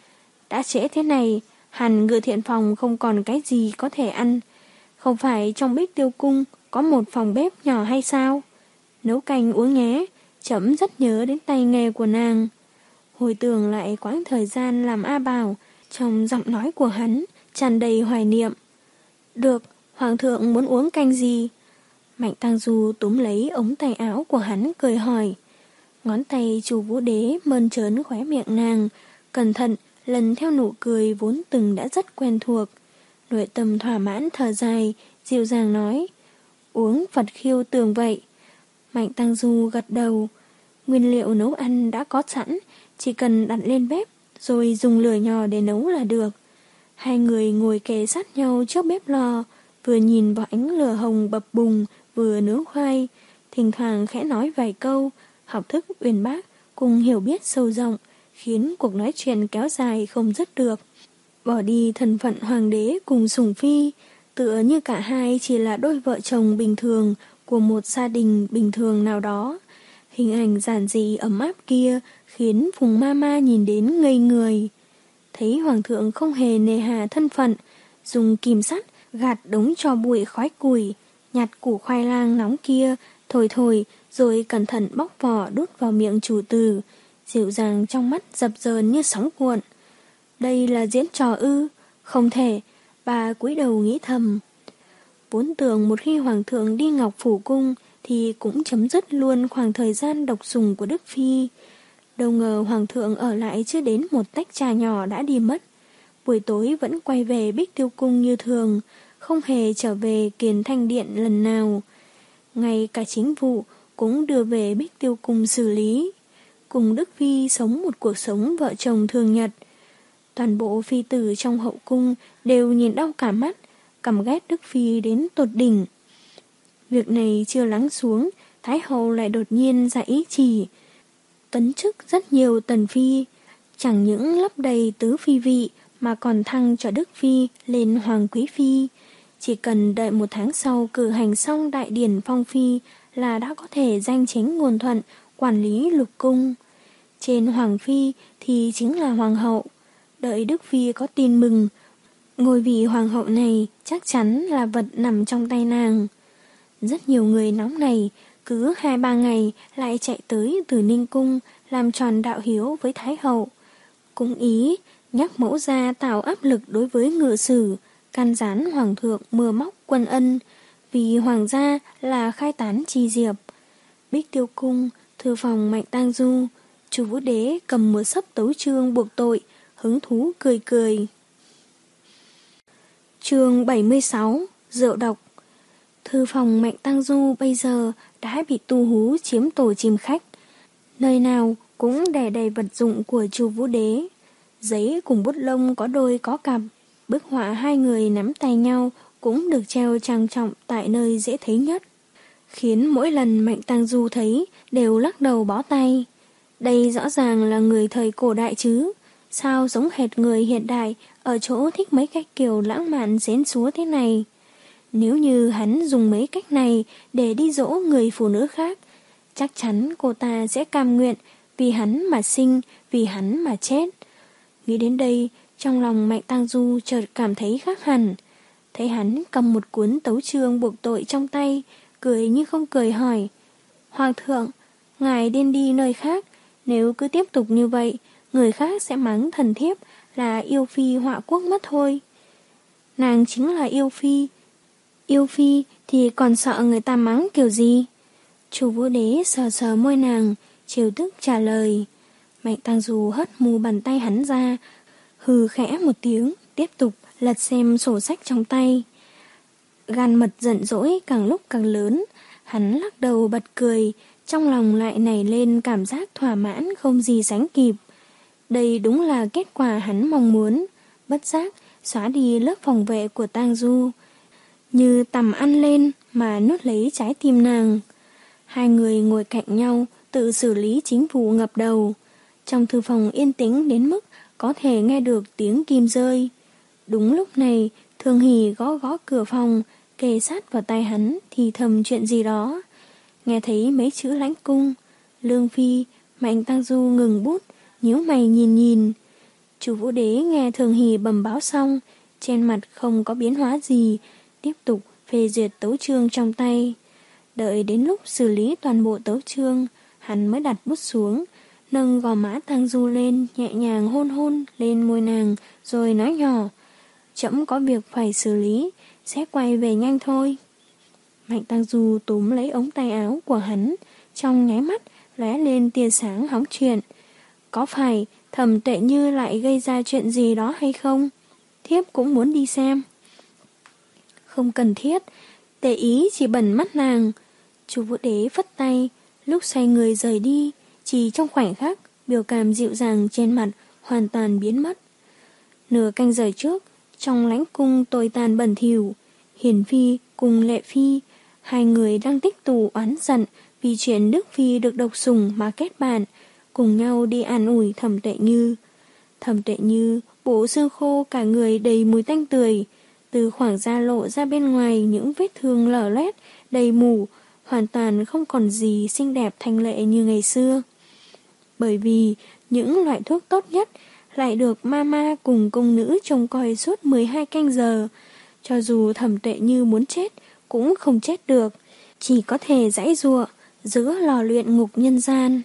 Đã trễ thế này, hẳn Ngự Thiện phòng không còn cái gì có thể ăn. Không phải trong Bích Tiêu Cung có một phòng bếp nhỏ hay sao? Nấu canh uống nhé, chấm rất nhớ đến tay nghề của nàng. Hồi tưởng lại quãng thời gian làm A Bảo, trong giọng nói của hắn tràn đầy hoài niệm. Được, Hoàng thượng muốn uống canh gì? Mạnh Tang Du túm lấy ống tay áo của hắn cười hỏi. Ngón tay chủ Vũ Đế mơn trớn khóe miệng nàng, cẩn thận lần theo nụ cười vốn từng đã rất quen thuộc. Nội tâm thỏa mãn thở dài, dịu dàng nói, uống Phật khiêu tường vậy. Mạnh Tang Du gật đầu. Nguyên liệu nấu ăn đã có sẵn, chỉ cần đặt lên bếp rồi dùng lửa nhỏ để nấu là được. Hai người ngồi kề sát nhau trước bếp lò, vừa nhìn vào ánh lửa hồng bập bùng, vừa nướng khoai, thỉnh thoảng khẽ nói vài câu, học thức uyên bác cùng hiểu biết sâu rộng, khiến cuộc nói chuyện kéo dài không dứt được. Bỏ đi thân phận hoàng đế cùng sủng phi, tựa như cả hai chỉ là đôi vợ chồng bình thường của một gia đình bình thường nào đó. Hình ảnh giản dị ấm áp kia khiến Phùng Mama nhìn đến ngây người. Thấy hoàng thượng không hề nề hà thân phận, dùng kìm sắt gạt đống tro bụi khói củi, nhặt củ khoai lang nóng kia, thổi thổi rồi cẩn thận bóc vỏ đút vào miệng chủ tử, dịu dàng trong mắt dập dờn như sóng cuộn. Đây là diễn trò ư? Không thể, bà cúi đầu nghĩ thầm. Vốn tưởng một khi hoàng thượng đi Ngọc Phủ Cung thì cũng chấm dứt luôn khoảng thời gian độc sủng của Đức Phi. Đâu ngờ hoàng thượng ở lại chưa đến một tách trà nhỏ đã đi mất. Buổi tối vẫn quay về Bích Tiêu Cung như thường, không hề trở về Kiền Thanh Điện lần nào. Ngay cả chính vụ cũng đưa về Bích Tiêu Cung xử lý. Cùng Đức Phi sống một cuộc sống vợ chồng thường nhật. Toàn bộ phi tử trong hậu cung đều nhìn đau cả mắt, căm ghét Đức Phi đến tột đỉnh. Việc này chưa lắng xuống, Thái hậu lại đột nhiên ra ý chỉ tấn chức rất nhiều tần phi, chẳng những lấp đầy tứ phi vị mà còn thăng cho Đức Phi lên hoàng quý phi. Chỉ cần đợi một tháng sau cử hành xong đại điển phong phi là đã có thể danh chính ngôn thuận quản lý lục cung. Trên hoàng phi thì chính là hoàng hậu. Đợi Đức Phi có tin mừng, ngôi vị hoàng hậu này chắc chắn là vật nằm trong tay nàng. Rất nhiều người nóng này cứ hai ba ngày lại chạy tới Từ Ninh Cung làm tròn đạo hiếu với Thái hậu. Cũng ý nhắc mẫu gia tạo áp lực đối với ngự sử, can gián hoàng thượng mưa móc quân ân, vì hoàng gia là khai tán chi diệp. Bích Tiêu Cung, thư phòng Mạnh Tang Du, chủ Vũ Đế cầm một sấp tấu chương buộc tội, hứng thú cười cười. Chương bảy mươi sáu, rượu độc. Thư phòng Mạnh Tăng Du bây giờ đã bị Tu Hú chiếm tổ chim khách. Nơi nào cũng để đầy vật dụng của Chu Vũ Đế. Giấy cùng bút lông có đôi có cặp. Bức họa hai người nắm tay nhau cũng được treo trang trọng tại nơi dễ thấy nhất, khiến mỗi lần Mạnh Tăng Du thấy đều lắc đầu bó tay. Đây rõ ràng là người thời cổ đại chứ, sao giống hệt người hiện đại ở chỗ thích mấy cách kiểu lãng mạn xến xúa thế này. Nếu như hắn dùng mấy cách này để đi dỗ người phụ nữ khác, chắc chắn cô ta sẽ cam nguyện vì hắn mà sinh, vì hắn mà chết. Nghĩ đến đây, trong lòng Mạnh Tăng Du chợt cảm thấy khác hẳn. Thấy hắn cầm một cuốn tấu chương buộc tội trong tay, cười như không cười hỏi: Hoàng thượng, ngài điên đi nơi khác, nếu cứ tiếp tục như vậy, người khác sẽ mắng thần thiếp là yêu phi họa quốc mất thôi. Nàng chính là yêu phi. Yêu phi thì còn sợ người ta mắng kiểu gì? Chu Vũ Đế sờ sờ môi nàng, trêu tức trả lời. Mạnh Tăng Du hất mu bàn tay hắn ra, hừ khẽ một tiếng, tiếp tục lật xem sổ sách trong tay. Gan mật giận dỗi càng lúc càng lớn, hắn lắc đầu bật cười, trong lòng lại nảy lên cảm giác thỏa mãn không gì sánh kịp. Đây đúng là kết quả hắn mong muốn, bất giác xóa đi lớp phòng vệ của Tang Du, như tằm ăn lên mà nuốt lấy trái tim nàng. Hai người ngồi cạnh nhau tự xử lý chính vụ ngập đầu. Trong thư phòng yên tĩnh đến mức có thể nghe được tiếng kim rơi. Đúng lúc này, Thường Hỷ gõ gõ cửa phòng, kề sát vào tai hắn thì thầm chuyện gì đó. Nghe thấy mấy chữ lãnh cung, Lương Phi, Mạnh Tăng Du ngừng bút, nhíu mày nhìn nhìn. Chu Vũ Đế nghe Thường Hỷ bẩm báo xong, trên mặt không có biến hóa gì, tiếp tục phê duyệt tấu chương trong tay. Đợi đến lúc xử lý toàn bộ tấu chương, hắn mới đặt bút xuống, nâng gò má Tăng Du lên, nhẹ nhàng hôn hôn lên môi nàng, rồi nói nhỏ: Trẫm có việc phải xử lý, sẽ quay về nhanh thôi. Mạnh Tăng Du túm lấy ống tay áo của hắn, trong nháy mắt lóe lên tia sáng hóng chuyện. Có phải Thẩm Tuệ Như lại gây ra chuyện gì đó hay không? Thiếp cũng muốn đi xem. Không cần thiết, để ý chỉ bẩn mắt nàng. Chu Vũ Đế phất tay, lúc xoay người rời đi, chỉ trong khoảnh khắc, biểu cảm dịu dàng trên mặt hoàn toàn biến mất. Nửa canh giờ trước, trong lãnh cung tồi tàn bẩn thỉu, Hiền Phi cùng Lệ Phi, hai người đang tích tù oán giận vì chuyện Đức Phi được độc sủng mà kết bạn, cùng nhau đi an ủi Thẩm Tuệ Như. Thẩm Tuệ Như bộ xương khô cả người đầy mùi tanh tưởi, từ khoảng da lộ ra bên ngoài những vết thương lở loét, đầy mủ, hoàn toàn không còn gì xinh đẹp thanh lệ như ngày xưa. Bởi vì những loại thuốc tốt nhất lại được mama cùng cung nữ trông coi suốt mười hai canh giờ. Cho dù Thẩm Tuệ Như muốn chết cũng không chết được, chỉ có thể giãy giụa giữa lò luyện ngục nhân gian.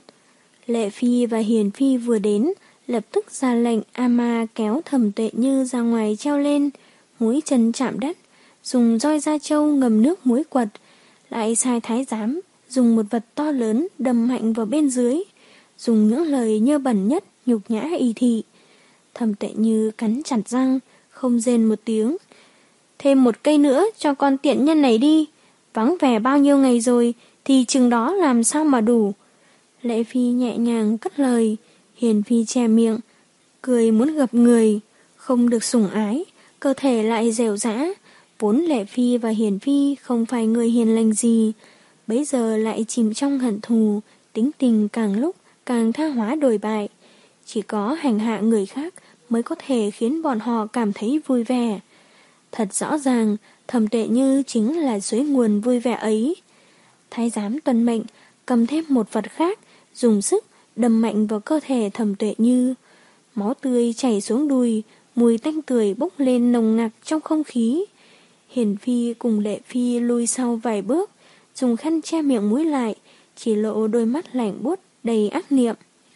Lệ Phi và Hiền Phi vừa đến, lập tức ra lệnh ama kéo Thẩm Tuệ Như ra ngoài treo lên, mũi chân chạm đất, dùng roi da trâu ngầm nước muối quật, lại sai thái giám dùng một vật to lớn đâm mạnh vào bên dưới, dùng những lời nhơ bẩn nhất nhục nhã y thị. Thẩm Tuệ Như cắn chặt răng, không rên một tiếng. Thêm một cây nữa cho con tiện nhân này đi, vắng vẻ bao nhiêu ngày rồi thì chừng đó làm sao mà đủ. Lệ Phi nhẹ nhàng cất lời, Hiền Phi che miệng, cười muốn gặp người, không được sủng ái, cơ thể lại dẻo dã. Vốn Lệ Phi và Hiền Phi không phải người hiền lành gì, bấy giờ lại chìm trong hận thù, tính tình càng lúc càng tha hóa đổi bại. Chỉ có hành hạ người khác mới có thể khiến bọn họ cảm thấy vui vẻ. Thật rõ ràng, Thẩm Tuệ Như chính là suối nguồn vui vẻ ấy. Thái giám tuân mệnh, cầm thêm một vật khác, dùng sức đâm mạnh vào cơ thể Thẩm Tuệ Như. Máu tươi chảy xuống đùi, mùi tanh tưởi bốc lên nồng nặc trong không khí. Hiền Phi cùng Lệ Phi lùi sau vài bước, dùng khăn che miệng mũi lại, chỉ lộ đôi mắt lạnh buốt đầy ác niệm.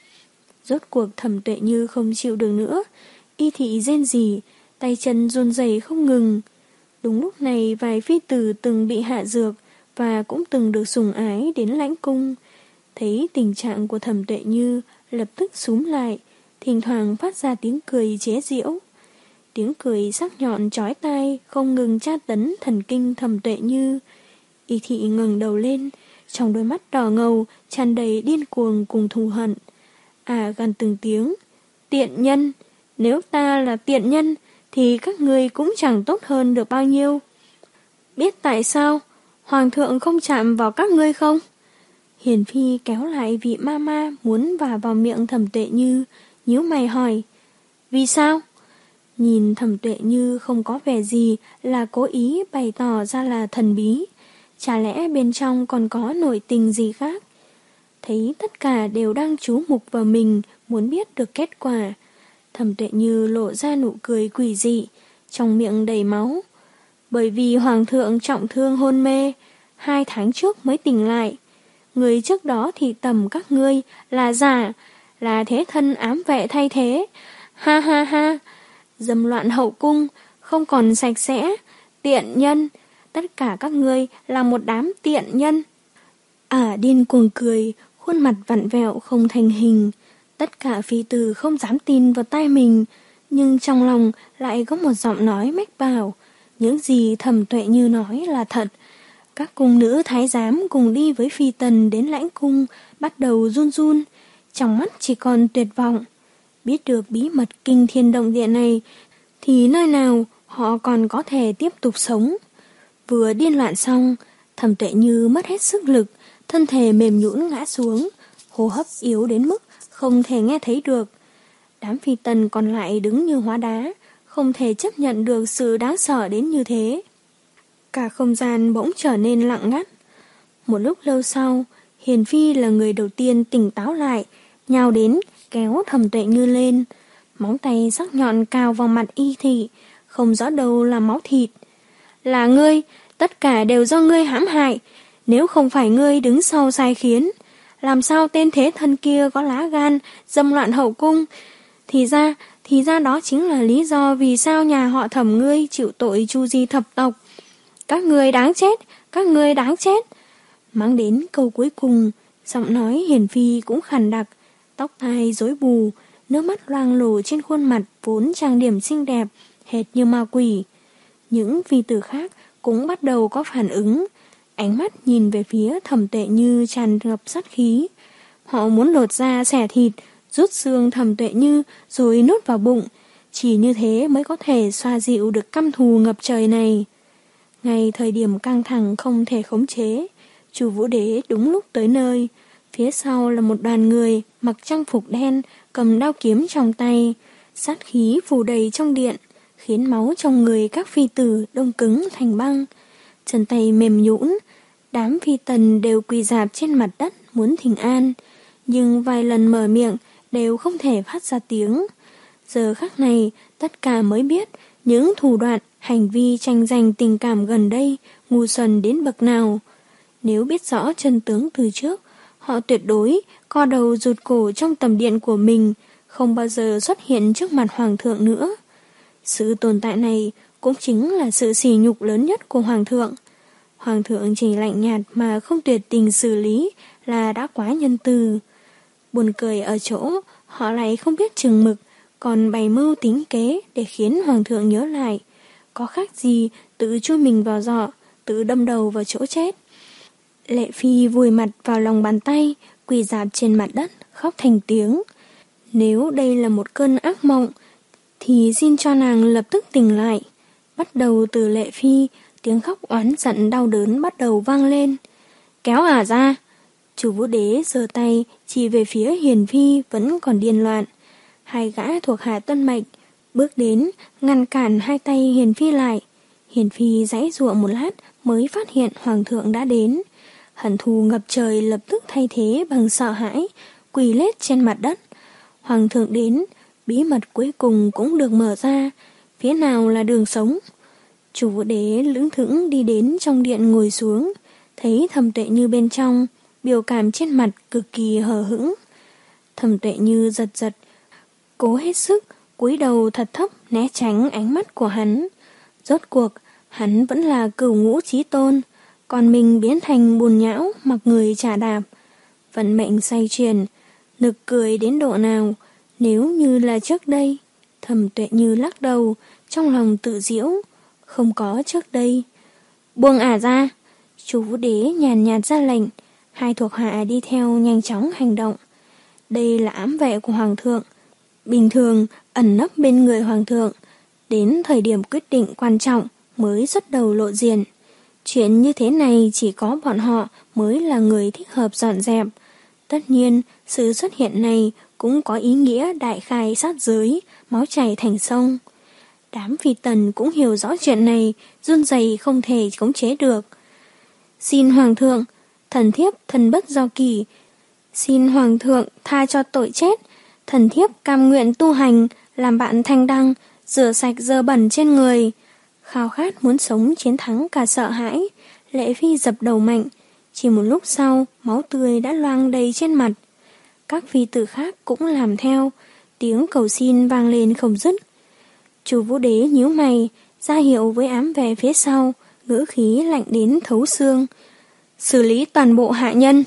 Rốt cuộc Thẩm Tuệ Như không chịu được nữa, y thị rên rỉ, tay chân run rẩy không ngừng. Đúng lúc này vài phi tử từng bị hạ dược và cũng từng được sủng ái đến lãnh cung, thấy tình trạng của Thẩm Tuệ Như lập tức xúm lại, thỉnh thoảng phát ra tiếng cười chế giễu. Tiếng cười sắc nhọn chói tai không ngừng tra tấn thần kinh Thẩm Tuệ Như, Y thị ngẩng đầu lên, trong đôi mắt đỏ ngầu tràn đầy điên cuồng cùng thù hận. À gằn từng tiếng, tiện nhân, nếu ta là tiện nhân thì các ngươi cũng chẳng tốt hơn được bao nhiêu. Biết tại sao Hoàng thượng không chạm vào các ngươi không? Hiền Phi kéo lại vị ma ma muốn vào vào miệng Thẩm Tuệ Như, nhíu mày hỏi, vì sao? Nhìn Thẩm Tuệ Như không có vẻ gì là cố ý bày tỏ ra là thần bí, chả lẽ bên trong còn có nội tình gì khác? Thấy tất cả đều đang chú mục vào mình, muốn biết được kết quả. Thẩm Tuệ Như lộ ra nụ cười quỷ dị, trong miệng đầy máu. Bởi vì Hoàng thượng trọng thương hôn mê, hai tháng trước mới tỉnh lại. Người trước đó thì tầm các ngươi là giả, là thế thân ám vệ thay thế. Ha ha ha, dâm loạn hậu cung, không còn sạch sẽ, tiện nhân. Tất cả các ngươi là một đám tiện nhân. Ả điên cuồng cười, khuôn mặt vặn vẹo không thành hình. Tất cả phi tử không dám tin vào tai mình, nhưng trong lòng lại có một giọng nói mách bảo. Những gì Thẩm Tuệ Như nói là thật. Các cung nữ thái giám cùng đi với phi tần đến lãnh cung, bắt đầu run run, trong mắt chỉ còn tuyệt vọng. Biết được bí mật kinh thiên động địa này, thì nơi nào họ còn có thể tiếp tục sống. Vừa điên loạn xong, Thẩm Tuệ Như mất hết sức lực, thân thể mềm nhũn ngã xuống, hô hấp yếu đến mức không thể nghe thấy được. Đám phi tần còn lại đứng như hóa đá, không thể chấp nhận được sự đáng sợ đến như thế. Cả không gian bỗng trở nên lặng ngắt. Một lúc lâu sau, Hiền Phi là người đầu tiên tỉnh táo lại, nhào đến kéo Thẩm Tuệ Như lên. Móng tay sắc nhọn cào vào mặt y thị, không rõ đâu là máu thịt. Là ngươi, tất cả đều do ngươi hãm hại. Nếu không phải ngươi đứng sau sai khiến, làm sao tên thế thân kia có lá gan dâm loạn hậu cung? Thì ra, thì ra đó chính là lý do vì sao nhà họ Thẩm ngươi chịu tội chu di thập tộc. Các ngươi đáng chết, các ngươi đáng chết. Mang đến câu cuối cùng, giọng nói Hiền Phi cũng khàn đặc, tóc tai rối bù, nước mắt loang lổ trên khuôn mặt vốn trang điểm xinh đẹp, hệt như ma quỷ. Những phi tử khác cũng bắt đầu có phản ứng, ánh mắt nhìn về phía Thẩm Tuệ Như tràn ngập sát khí. Họ muốn lột da xẻ thịt, rút xương Thẩm Tuệ Như rồi nuốt vào bụng, chỉ như thế mới có thể xoa dịu được căm thù ngập trời này. Ngay thời điểm căng thẳng không thể khống chế, Chu Vũ Đế đúng lúc tới nơi. Phía sau là một đoàn người mặc trang phục đen, cầm đao kiếm trong tay, sát khí phủ đầy trong điện, khiến máu trong người các phi tử đông cứng thành băng. Chân tay mềm nhũn, đám phi tần đều quỳ rạp trên mặt đất muốn thỉnh an, nhưng vài lần mở miệng đều không thể phát ra tiếng. Giờ khắc này, tất cả mới biết những thủ đoạn, hành vi tranh giành tình cảm gần đây ngu xuẩn đến bậc nào. Nếu biết rõ chân tướng từ trước, họ tuyệt đối co đầu rụt cổ trong tầm điện của mình, không bao giờ xuất hiện trước mặt Hoàng thượng nữa. Sự tồn tại này cũng chính là sự sỉ nhục lớn nhất của Hoàng thượng. Hoàng thượng chỉ lạnh nhạt mà không tuyệt tình xử lý là đã quá nhân từ. Buồn cười ở chỗ, họ lại không biết chừng mực, còn bày mưu tính kế để khiến Hoàng thượng nhớ lại. Có khác gì tự chui mình vào giỏ, tự đâm đầu vào chỗ chết. Lệ Phi vùi mặt vào lòng bàn tay, quỳ rạp trên mặt đất, khóc thành tiếng. Nếu đây là một cơn ác mộng, thì xin cho nàng lập tức tỉnh lại. Bắt đầu từ Lệ Phi, tiếng khóc oán giận đau đớn bắt đầu vang lên. Kéo ả ra. Chu Vũ Đế giơ tay chỉ về phía Hiền Phi vẫn còn điên loạn. Hai gã thuộc hạ tuân mệnh bước đến ngăn cản hai tay Hiền Phi lại. Hiền Phi giãy giụa một lát mới phát hiện Hoàng thượng đã đến. Hận thù ngập trời lập tức thay thế bằng sợ hãi, quỳ lết trên mặt đất. Hoàng thượng đến, bí mật cuối cùng cũng được mở ra. Phía nào là đường sống? Chu Vũ Đế lững thững đi đến trong điện ngồi xuống, thấy Thẩm Tuệ Như bên trong, biểu cảm trên mặt cực kỳ hờ hững. Thẩm Tuệ Như giật giật, cố hết sức cúi đầu thật thấp né tránh ánh mắt của hắn. Rốt cuộc, hắn vẫn là cửu ngũ chí tôn, còn mình biến thành bùn nhão mặc người chà đạp. Vận mệnh xoay chuyển, nực cười đến độ nào, nếu như là trước đây. Thẩm Tuệ Như lắc đầu, trong lòng tự giễu, không có trước đây. Buông ả ra. Chu Vũ Đế nhàn nhạt ra lệnh, hai thuộc hạ đi theo nhanh chóng hành động. Đây là ám vệ của Hoàng thượng, bình thường ẩn nấp bên người Hoàng thượng, đến thời điểm quyết định quan trọng mới xuất đầu lộ diện. Chuyện như thế này chỉ có bọn họ mới là người thích hợp dọn dẹp. Tất nhiên, sự xuất hiện này cũng có ý nghĩa đại khai sát giới, máu chảy thành sông. Đám phi tần cũng hiểu rõ chuyện này, run rẩy không thể khống chế được. Xin Hoàng thượng, thần thiếp thần bất do kỷ. Xin Hoàng thượng tha cho tội chết. Thần thiếp cam nguyện tu hành, làm bạn thanh đăng, rửa sạch dơ bẩn trên người. Khao khát muốn sống chiến thắng cả sợ hãi, Lệ Phi dập đầu mạnh. Chỉ một lúc sau, máu tươi đã loang đầy trên mặt. Các phi tử khác cũng làm theo, tiếng cầu xin vang lên không dứt. Chu Vũ Đế nhíu mày, ra hiệu với ám vệ phía sau, ngữ khí lạnh đến thấu xương. Xử lý toàn bộ hạ nhân.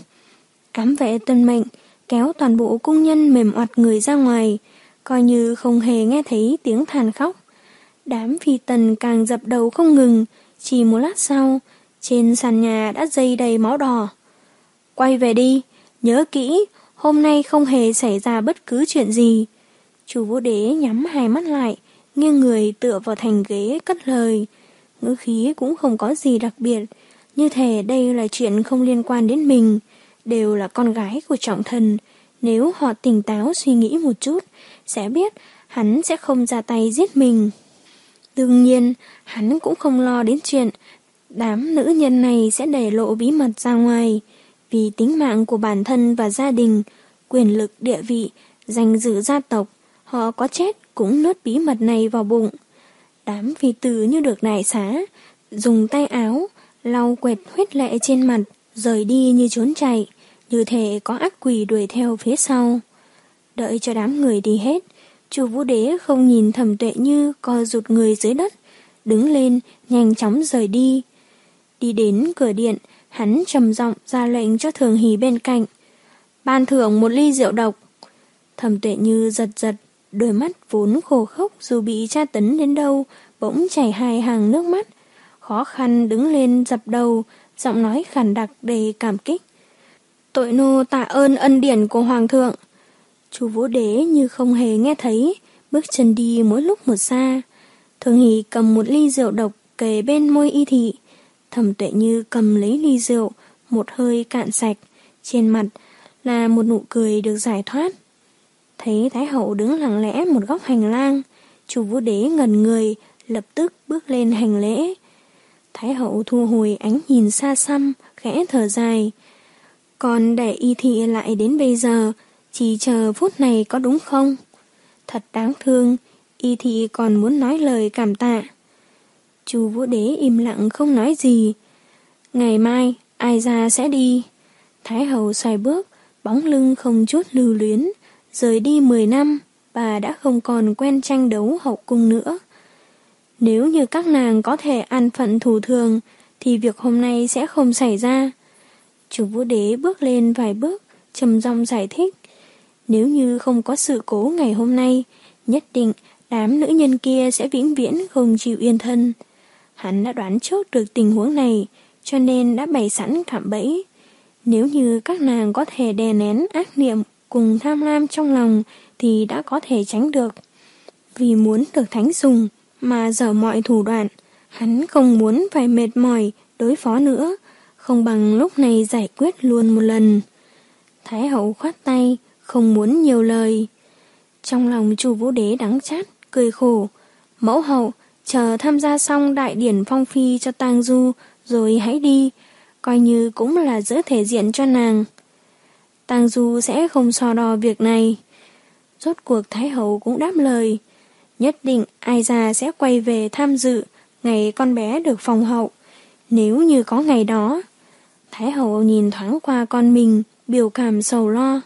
Ám vệ tuân mệnh, kéo toàn bộ cung nhân mềm oặt người ra ngoài, coi như không hề nghe thấy tiếng than khóc. Đám phi tần càng dập đầu không ngừng, chỉ một lát sau, trên sàn nhà đã dây đầy máu đỏ. Quay về đi, nhớ kỹ, hôm nay không hề xảy ra bất cứ chuyện gì. Chu Vũ Đế nhắm hai mắt lại, nghiêng người tựa vào thành ghế cất lời. Ngữ khí cũng không có gì đặc biệt, như thể đây là chuyện không liên quan đến mình, đều là con gái của trọng thần. Nếu họ tỉnh táo suy nghĩ một chút, sẽ biết hắn sẽ không ra tay giết mình. Đương nhiên, hắn cũng không lo đến chuyện đám nữ nhân này sẽ để lộ bí mật ra ngoài. Vì tính mạng của bản thân và gia đình, quyền lực địa vị, danh dự gia tộc, họ có chết cũng nuốt bí mật này vào bụng. Đám phi tử như được đại xá, dùng tay áo lau quệt huyết lệ trên mặt, rời đi như trốn chạy, như thể có ác quỷ đuổi theo phía sau. Đợi cho đám người đi hết, Chu Vũ Đế không nhìn Thẩm Tuệ Như co rụt người dưới đất, đứng lên nhanh chóng rời đi. Đi đến cửa điện, hắn trầm giọng ra lệnh cho Thường Hỷ bên cạnh, ban thưởng một ly rượu độc. Thẩm Tuệ Như giật giật, đôi mắt vốn khô khốc dù bị tra tấn đến đâu, bỗng chảy hai hàng nước mắt, khó khăn đứng lên dập đầu, giọng nói khàn đặc đầy cảm kích. Tội nô tạ ơn ân điển của Hoàng thượng. Chu Vũ Đế như không hề nghe thấy, bước chân đi mỗi lúc một xa. Thường Hỷ cầm một ly rượu độc kề bên môi Y Thị. Thẩm Tuệ Như cầm lấy ly rượu, một hơi cạn sạch, trên mặt là một nụ cười được giải thoát. Thấy Thái hậu đứng lặng lẽ một góc hành lang, Chu Vũ Đế ngẩn người, lập tức bước lên hành lễ. Thái hậu thu hồi ánh nhìn xa xăm, khẽ thở dài. Còn để Y Thị lại đến bây giờ, chỉ chờ phút này có đúng không? Thật đáng thương, Y Thị còn muốn nói lời cảm tạ. Chu Vũ Đế im lặng không nói gì. Ngày mai, ai ra sẽ đi. Thái hậu xoay bước, bóng lưng không chút lưu luyến. Rời đi mười năm, bà đã không còn quen tranh đấu hậu cung nữa. Nếu như các nàng có thể an phận thủ thường, thì việc hôm nay sẽ không xảy ra. Chu Vũ Đế bước lên vài bước, trầm giọng giải thích. Nếu như không có sự cố ngày hôm nay, nhất định đám nữ nhân kia sẽ vĩnh viễn không chịu yên thân. Hắn đã đoán trước được tình huống này, cho nên đã bày sẵn cạm bẫy. Nếu như các nàng có thể đè nén ác niệm cùng tham lam trong lòng thì đã có thể tránh được. Vì muốn được thánh dùng mà dở mọi thủ đoạn, hắn không muốn phải mệt mỏi đối phó nữa, không bằng lúc này giải quyết luôn một lần. Thái hậu khoát tay, không muốn nhiều lời. Trong lòng Chu Vũ Đế đắng chát, cười khổ. Mẫu hậu, chờ tham gia xong đại điển phong phi cho tang du rồi hãy đi, coi như cũng là giữ thể diện cho nàng. Tang du sẽ không so đo việc này. Rốt cuộc Thái hậu cũng đáp lời. Nhất định ai già sẽ quay về tham dự ngày con bé được phong hậu. Nếu như có ngày đó. Thái hậu nhìn thoáng qua con mình, biểu cảm sầu lo.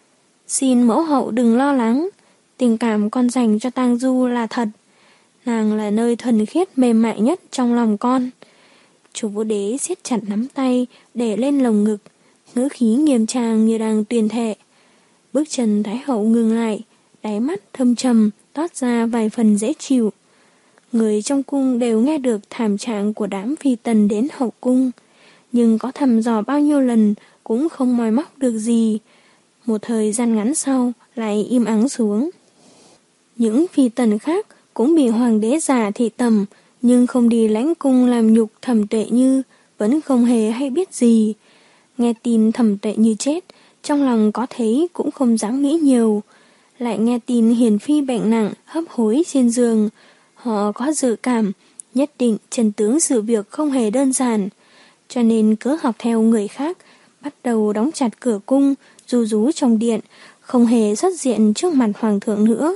Xin mẫu hậu đừng lo lắng, tình cảm con dành cho tang du là thật. Nàng là nơi thuần khiết mềm mại nhất trong lòng con. Chu Vũ Đế siết chặt nắm tay để lên lồng ngực, ngữ khí nghiêm trang như đang tuyên thệ. Bước chân Thái hậu ngừng lại, đáy mắt thâm trầm toát ra vài phần dễ chịu. Người trong cung đều nghe được thảm trạng của đám phi tần đến hậu cung. nhưng có thăm dò bao nhiêu lần cũng không moi móc được gì. Một thời gian ngắn sau lại im ắng xuống. Những phi tần khác cũng bị hoàng đế già thị tầm, nhưng không đi lãnh cung làm nhục Thẩm Tuệ Như, vẫn không hề hay biết gì. Nghe tin Thẩm Tuệ Như chết, trong lòng có thấy cũng không dám nghĩ nhiều. Lại nghe tin Hiền Phi bệnh nặng, hấp hối trên giường. Họ có dự cảm, nhất định chân tướng sự việc không hề đơn giản. Cho nên cứ học theo người khác, bắt đầu đóng chặt cửa cung, ru rú trong điện, không hề xuất diện trước mặt hoàng thượng nữa.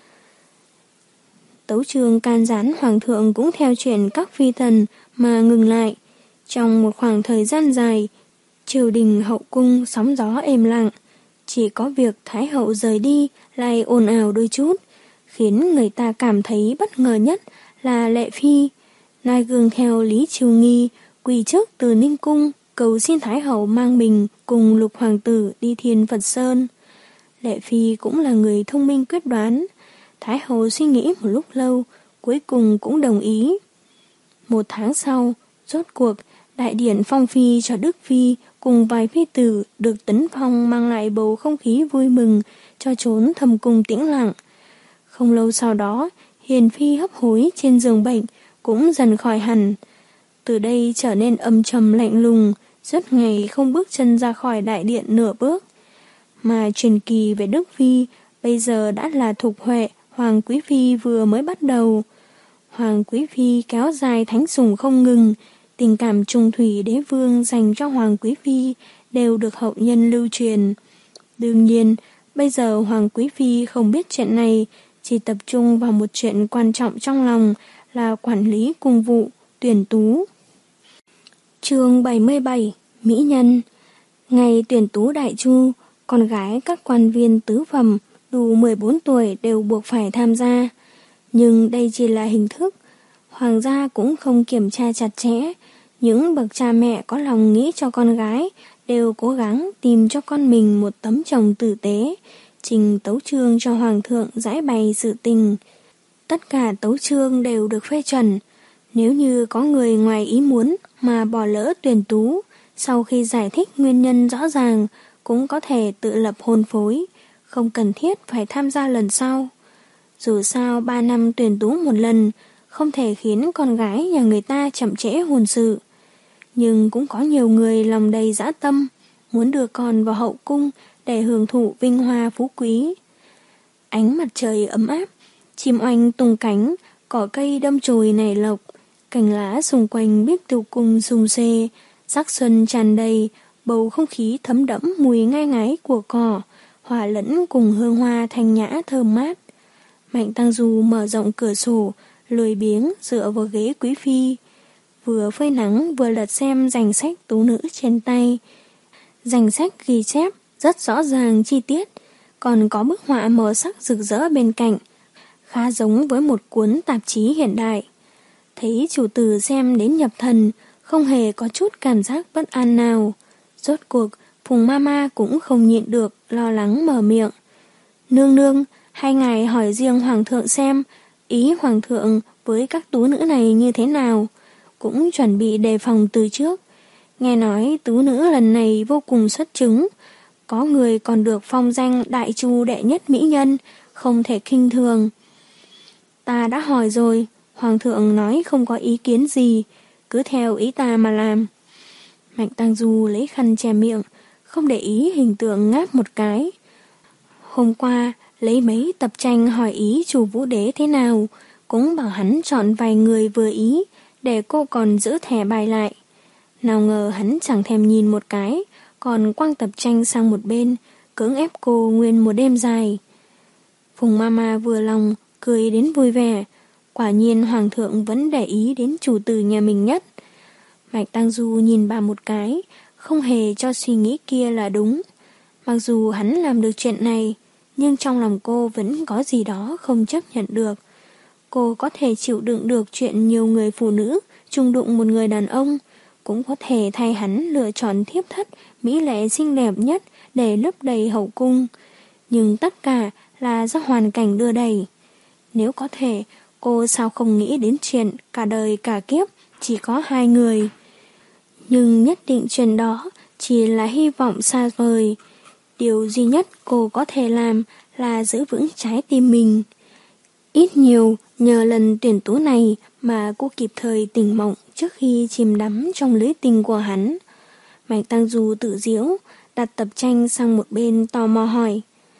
Tấu chương can gián hoàng thượng cũng theo chuyện các phi tần mà ngừng lại. Trong một khoảng thời gian dài, triều đình hậu cung sóng gió êm lặng. Chỉ có việc Thái hậu rời đi lại ồn ào đôi chút, khiến người ta cảm thấy bất ngờ nhất là Lệ Phi. Nai gương theo Lý Triều Nghi quỳ trước Từ Ninh cung cầu xin Thái hậu mang mình cùng lục hoàng tử đi Thiên Phật Sơn. Lệ Phi cũng là người thông minh quyết đoán. Thái hậu suy nghĩ một lúc lâu, cuối cùng cũng đồng ý. Một tháng sau, rốt cuộc, đại điển phong phi cho Đức Phi cùng vài phi tử được tấn phong, mang lại bầu không khí vui mừng cho chốn thầm cung tĩnh lặng. Không lâu sau đó, Hiền Phi hấp hối trên giường bệnh cũng dần khỏi hẳn. Từ đây trở nên âm trầm lạnh lùng, suốt ngày không bước chân ra khỏi đại điện nửa bước. Mà truyền kỳ về Đức Phi bây giờ đã là Thục Huệ, Hoàng Quý Phi vừa mới bắt đầu. Hoàng Quý Phi kéo dài thánh sủng không ngừng, tình cảm trung thủy đế vương dành cho Hoàng Quý Phi đều được hậu nhân lưu truyền. Đương nhiên, bây giờ Hoàng Quý Phi không biết chuyện này, chỉ tập trung vào một chuyện quan trọng trong lòng là quản lý cung vụ, tuyển tú. Chương bảy mươi bảy, Mỹ Nhân. Ngày tuyển tú đại chu, con gái các quan viên tứ phẩm đủ mười bốn tuổi đều buộc phải tham gia. Nhưng đây chỉ là hình thức. Hoàng gia cũng không kiểm tra chặt chẽ. Những bậc cha mẹ có lòng nghĩ cho con gái đều cố gắng tìm cho con mình một tấm chồng tử tế, trình tấu chương cho hoàng thượng giải bày sự tình. Tất cả tấu chương đều được phê chuẩn. Nếu như có người ngoài ý muốn mà bỏ lỡ tuyển tú, sau khi giải thích nguyên nhân rõ ràng cũng có thể tự lập hôn phối, không cần thiết phải tham gia lần sau. Dù sao ba năm tuyển tú một lần, không thể khiến con gái nhà người ta chậm trễ hôn sự. Nhưng cũng có nhiều người lòng đầy dã tâm, muốn đưa con vào hậu cung để hưởng thụ vinh hoa phú quý. Ánh mặt trời ấm áp, chim oanh tung cánh, cỏ cây đâm chồi nảy lộc, cành lá xung quanh biết tiêu cung rung xê, sắc xuân tràn đầy, bầu không khí thấm đẫm mùi ngai ngái của cỏ, hòa lẫn cùng hương hoa thanh nhã thơm mát. Mạnh Tăng Du mở rộng cửa sổ, lười biếng dựa vào ghế quý phi, vừa phơi nắng vừa lật xem danh sách tú nữ trên tay. Danh sách ghi chép rất rõ ràng chi tiết, còn có bức họa màu sắc rực rỡ bên cạnh, khá giống với một cuốn tạp chí hiện đại. Thấy chủ tử xem đến nhập thần, không hề có chút cảm giác bất an nào. Rốt cuộc, Phùng Mama cũng không nhịn được, lo lắng mở miệng. Nương nương, hai ngài hỏi riêng hoàng thượng xem, ý hoàng thượng với các tú nữ này như thế nào, cũng chuẩn bị đề phòng từ trước. Nghe nói tú nữ lần này vô cùng xuất chúng, có người còn được phong danh đại chu đệ nhất mỹ nhân, không thể khinh thường. Ta đã hỏi rồi, hoàng thượng nói không có ý kiến gì, cứ theo ý ta mà làm. Mạnh Tăng Du lấy khăn che miệng, không để ý hình tượng ngáp một cái. Hôm qua, lấy mấy tập tranh hỏi ý chủ Vũ Đế thế nào, cũng bảo hắn chọn vài người vừa ý, để cô còn giữ thẻ bài lại. Nào ngờ hắn chẳng thèm nhìn một cái, còn quăng tập tranh sang một bên, cưỡng ép cô nguyên một đêm dài. Phùng Mama vừa lòng, cười đến vui vẻ. Quả nhiên hoàng thượng vẫn để ý đến chủ tử nhà mình nhất. Mạch Tăng Du nhìn bà một cái, không hề cho suy nghĩ kia là đúng. Mặc dù hắn làm được chuyện này, nhưng trong lòng cô vẫn có gì đó không chấp nhận được. Cô có thể chịu đựng được chuyện nhiều người phụ nữ chung đụng một người đàn ông, cũng có thể thay hắn lựa chọn thiếp thất mỹ lệ xinh đẹp nhất để lấp đầy hậu cung. Nhưng tất cả là do hoàn cảnh đưa đẩy. Nếu có thể, cô sao không nghĩ đến chuyện cả đời cả kiếp chỉ có hai người. Nhưng nhất định chuyện đó chỉ là hy vọng xa vời. Điều duy nhất cô có thể làm là giữ vững trái tim mình. Ít nhiều nhờ lần tuyển tú này mà cô kịp thời tỉnh mộng trước khi chìm đắm trong lưới tình của hắn. Mạnh Tăng Du tự giễu, đặt tập tranh sang một bên tò mò hỏi: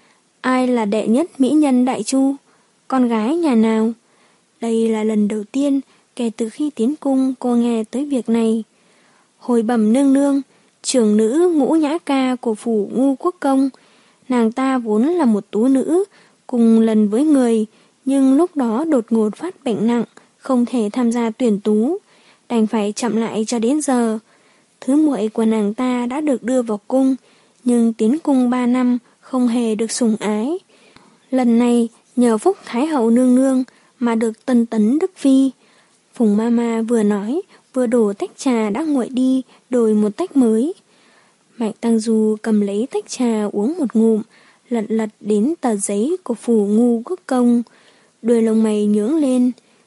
ai là đệ nhất mỹ nhân Đại Chu? Con gái nhà nào? Đây là lần đầu tiên kể từ khi tiến cung cô nghe tới việc này. Hồi bẩm nương nương, trưởng nữ Ngũ Nhã Ca của phủ Ngu Quốc Công. Nàng ta vốn là một tú nữ, cùng lần với người, nhưng lúc đó đột ngột phát bệnh nặng, không thể tham gia tuyển tú, đành phải chậm lại cho đến giờ. Thứ muội của nàng ta đã được đưa vào cung, nhưng tiến cung ba năm không hề được sủng ái. Lần này nhờ phúc Thái hậu nương nương mà được tân tấn Đức Phi. Phùng Mama vừa nói vừa đổ tách trà đã nguội đi, đổi một tách mới. Mạnh Tăng Du cầm lấy tách trà uống một ngụm, lật lật đến tờ giấy của phủ Ngu Quốc Công, đuôi lông mày nhướng lên.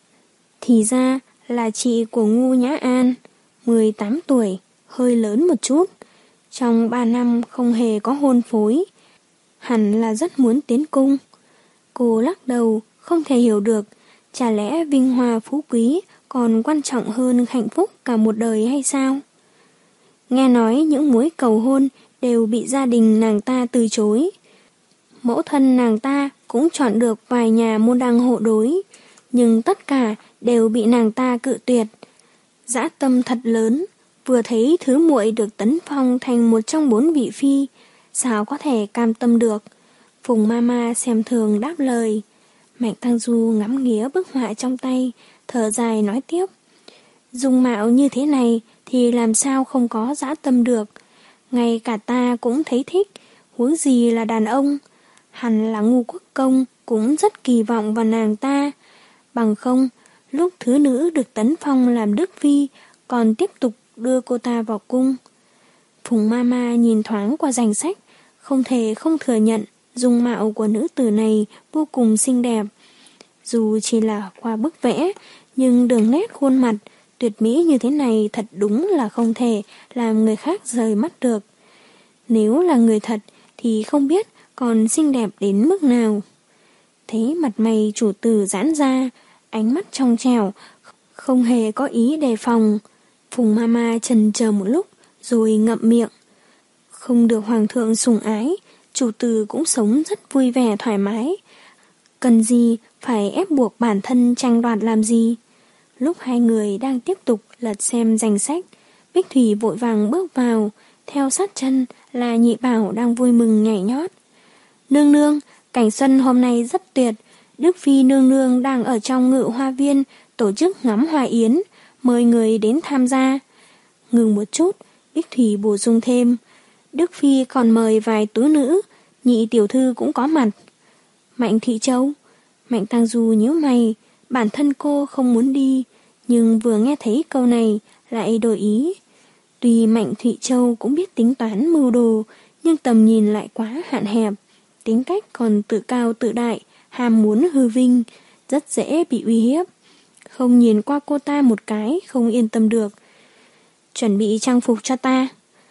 Thì ra là chị của Ngu Nhã An, mười tám tuổi, hơi lớn một chút. Trong ba năm không hề có hôn phối, hẳn là rất muốn tiến cung. Cô lắc đầu, không thể hiểu được, chả lẽ vinh hoa phú quý còn quan trọng hơn hạnh phúc cả một đời hay sao? Nghe nói những mối cầu hôn đều bị gia đình nàng ta từ chối. Mẫu thân nàng ta cũng chọn được vài nhà môn đăng hộ đối, nhưng tất cả đều bị nàng ta cự tuyệt. Dã tâm thật lớn, vừa thấy thứ muội được tấn phong thành một trong bốn vị phi, sao có thể cam tâm được? Phùng Mama xem thường đáp lời. Mạnh Tăng Du ngắm nghía bức họa trong tay, thở dài nói tiếp: dung mạo như thế này thì làm sao không có dã tâm được. Ngay cả ta cũng thấy thích, huống gì là đàn ông. Hẳn là Ngu Quốc Công cũng rất kỳ vọng vào nàng ta. Bằng không, lúc thứ nữ được tấn phong làm Đức Phi, còn tiếp tục đưa cô ta vào cung. Phùng Mama nhìn thoáng qua danh sách, không thể không thừa nhận dung mạo của nữ tử này vô cùng xinh đẹp. Dù chỉ là qua bức vẽ, nhưng đường nét khuôn mặt tuyệt mỹ như thế này thật đúng là không thể làm người khác rời mắt được. Nếu là người thật thì không biết còn xinh đẹp đến mức nào. Thấy mặt mày chủ tử giãn ra, ánh mắt trong trẻo, không hề có ý đề phòng. Phùng Mama chần chờ một lúc rồi ngậm miệng. Không được hoàng thượng sủng ái, chủ tử cũng sống rất vui vẻ thoải mái. Cần gì phải ép buộc bản thân tranh đoạt làm gì? Lúc hai người đang tiếp tục lật xem danh sách, Bích Thủy vội vàng bước vào, theo sát chân là Nhị Bảo đang vui mừng nhảy nhót. Nương nương, cảnh xuân hôm nay rất tuyệt. Đức Phi nương nương đang ở trong Ngự Hoa Viên tổ chức ngắm hoa yến, mời người đến tham gia. Ngừng một chút, Bích Thủy bổ sung thêm: Đức Phi còn mời vài tú nữ, Nhị tiểu thư cũng có mặt. Mạnh Thị Châu. Mạnh Tăng Du nhíu mày, bản thân cô không muốn đi, nhưng vừa nghe thấy câu này lại đổi ý. Tuy Mạnh Thị Châu cũng biết tính toán mưu đồ, nhưng tầm nhìn lại quá hạn hẹp, tính cách còn tự cao tự đại, ham muốn hư vinh, rất dễ bị uy hiếp. Không nhìn qua cô ta một cái không yên tâm được. Chuẩn bị trang phục cho ta.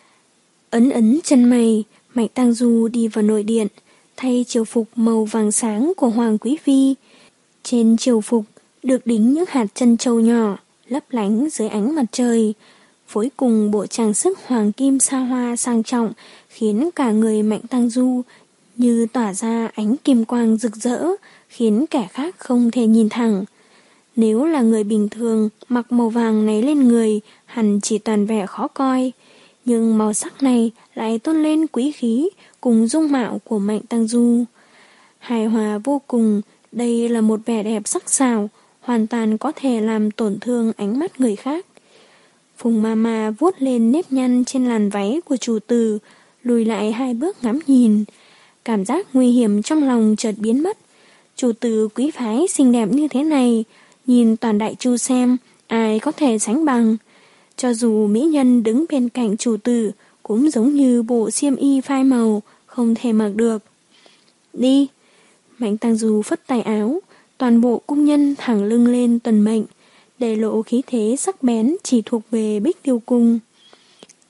Ấn ấn chân mày, Mạnh Tăng Du đi vào nội điện, thay triều phục màu vàng sáng của Hoàng Quý Phi. Trên triều phục được đính những hạt chân châu nhỏ, lấp lánh dưới ánh mặt trời, phối cùng bộ trang sức hoàng kim sa hoa sang trọng, khiến cả người Mạnh Tăng Du như tỏa ra ánh kim quang rực rỡ, khiến kẻ khác không thể nhìn thẳng. Nếu là người bình thường, mặc màu vàng này lên người, hẳn chỉ toàn vẻ khó coi. Nhưng màu sắc này lại tôn lên quý khí cùng dung mạo của Mạnh Tăng Du. Hài hòa vô cùng, đây là một vẻ đẹp sắc sảo, hoàn toàn có thể làm tổn thương ánh mắt người khác. Phùng Mama vuốt lên nếp nhăn trên làn váy của chủ tử, lùi lại hai bước ngắm nhìn. Cảm giác nguy hiểm trong lòng chợt biến mất. Chủ tử quý phái xinh đẹp như thế này, nhìn toàn Đại Chu xem, ai có thể sánh bằng. Cho dù mỹ nhân đứng bên cạnh chủ tử, cũng giống như bộ xiêm y phai màu, không thể mặc được. Đi! Mạnh Tăng Du phất tay áo, toàn bộ cung nhân thẳng lưng lên tuần mệnh, để lộ khí thế sắc bén chỉ thuộc về Bích Tiêu Cung.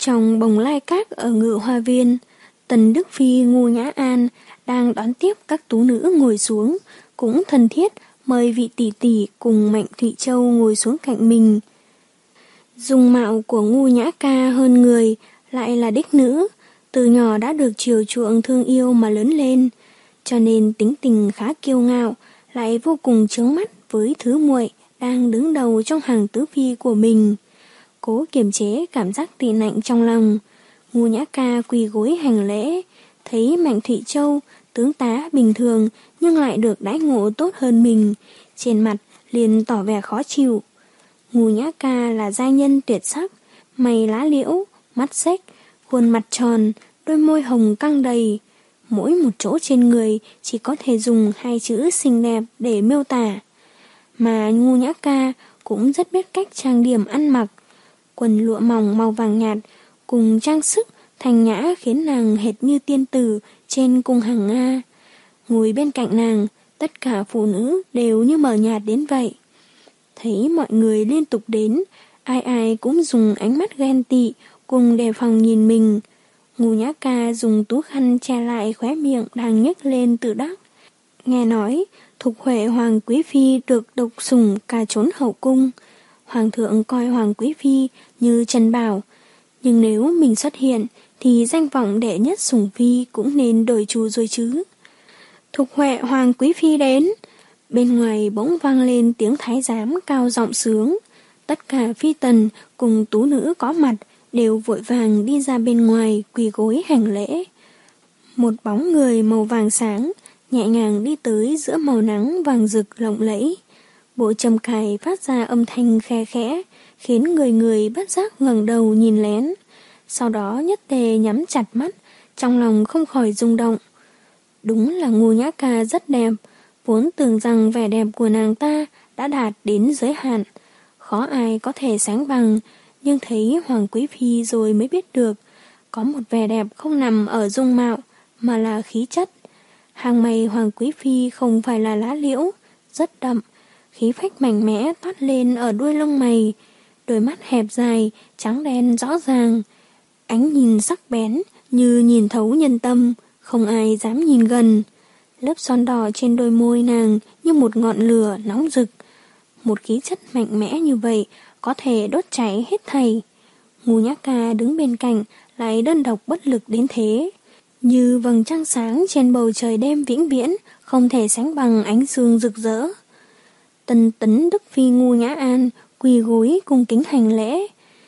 Trong bồng lai các ở Ngự Hoa Viên, Tần Đức Phi Ngô Nhã An đang đón tiếp các tú nữ ngồi xuống, cũng thân thiết mời vị tỷ tỷ cùng Mạnh Thụy Châu ngồi xuống cạnh mình. Dung mạo của Ngô Nhã Ca hơn người, lại là đích nữ, từ nhỏ đã được chiều chuộng thương yêu mà lớn lên, cho nên tính tình khá kiêu ngạo, lại vô cùng chướng mắt với thứ muội đang đứng đầu trong hàng tứ phi của mình. Cố kiềm chế cảm giác tị nạnh trong lòng, Ngô Nhã Ca quỳ gối hành lễ, thấy Mạnh Thụy Châu tướng tá bình thường nhưng lại được đãi ngộ tốt hơn mình, trên mặt liền tỏ vẻ khó chịu. Ngô Nhã Ca là giai nhân tuyệt sắc, mày lá liễu, mắt xếch, khuôn mặt tròn, đôi môi hồng căng đầy. Mỗi một chỗ trên người chỉ có thể dùng hai chữ xinh đẹp để miêu tả. Mà Ngô Nhã Ca cũng rất biết cách trang điểm ăn mặc. Quần lụa mỏng màu vàng nhạt cùng trang sức thanh nhã khiến nàng hệt như tiên tử trên cung hàng Nga. Ngồi bên cạnh nàng, tất cả phụ nữ đều như mờ nhạt đến vậy. Thấy mọi người liên tục đến, ai ai cũng dùng ánh mắt ghen tị cùng đề phòng nhìn mình. Ngô Nhã Ca dùng tú khăn che lại khóe miệng đang nhếch lên tự đắc. Nghe nói, Thục Huệ Hoàng Quý Phi được độc sủng cả trốn hậu cung. Hoàng thượng coi Hoàng Quý Phi như Trần Bảo, nhưng nếu mình xuất hiện thì danh vọng đệ nhất sủng phi cũng nên đổi chủ rồi chứ. Thục Huệ Hoàng Quý Phi đến. Bên ngoài bỗng vang lên tiếng thái giám cao giọng sướng. Tất cả phi tần cùng tú nữ có mặt đều vội vàng đi ra bên ngoài quỳ gối hành lễ. Một bóng người màu vàng sáng nhẹ nhàng đi tới giữa màu nắng vàng rực lộng lẫy. Bộ trầm cài phát ra âm thanh khe khẽ, khiến người người bất giác ngẩng đầu nhìn lén. Sau đó nhất tề nhắm chặt mắt, trong lòng không khỏi rung động. Đúng là Ngô Nhã Ca rất đẹp, vốn tưởng rằng vẻ đẹp của nàng ta đã đạt đến giới hạn, khó ai có thể sánh bằng, nhưng thấy Hoàng Quý Phi rồi mới biết được, có một vẻ đẹp không nằm ở dung mạo, mà là khí chất. Hàng mày Hoàng Quý Phi không phải là lá liễu, rất đậm, khí phách mạnh mẽ toát lên ở đuôi lông mày, đôi mắt hẹp dài, trắng đen rõ ràng, ánh nhìn sắc bén như nhìn thấu nhân tâm, không ai dám nhìn gần. Lớp son đỏ trên đôi môi nàng như một ngọn lửa nóng rực. Một khí chất mạnh mẽ như vậy có thể đốt cháy hết thảy. Ngô Nhã Ca đứng bên cạnh lại đơn độc bất lực đến thế, như vầng trăng sáng trên bầu trời đêm vĩnh viễn, không thể sánh bằng ánh sương rực rỡ. Tần Tấn Đức Phi Ngô Nhã An quỳ gối cung kính hành lễ.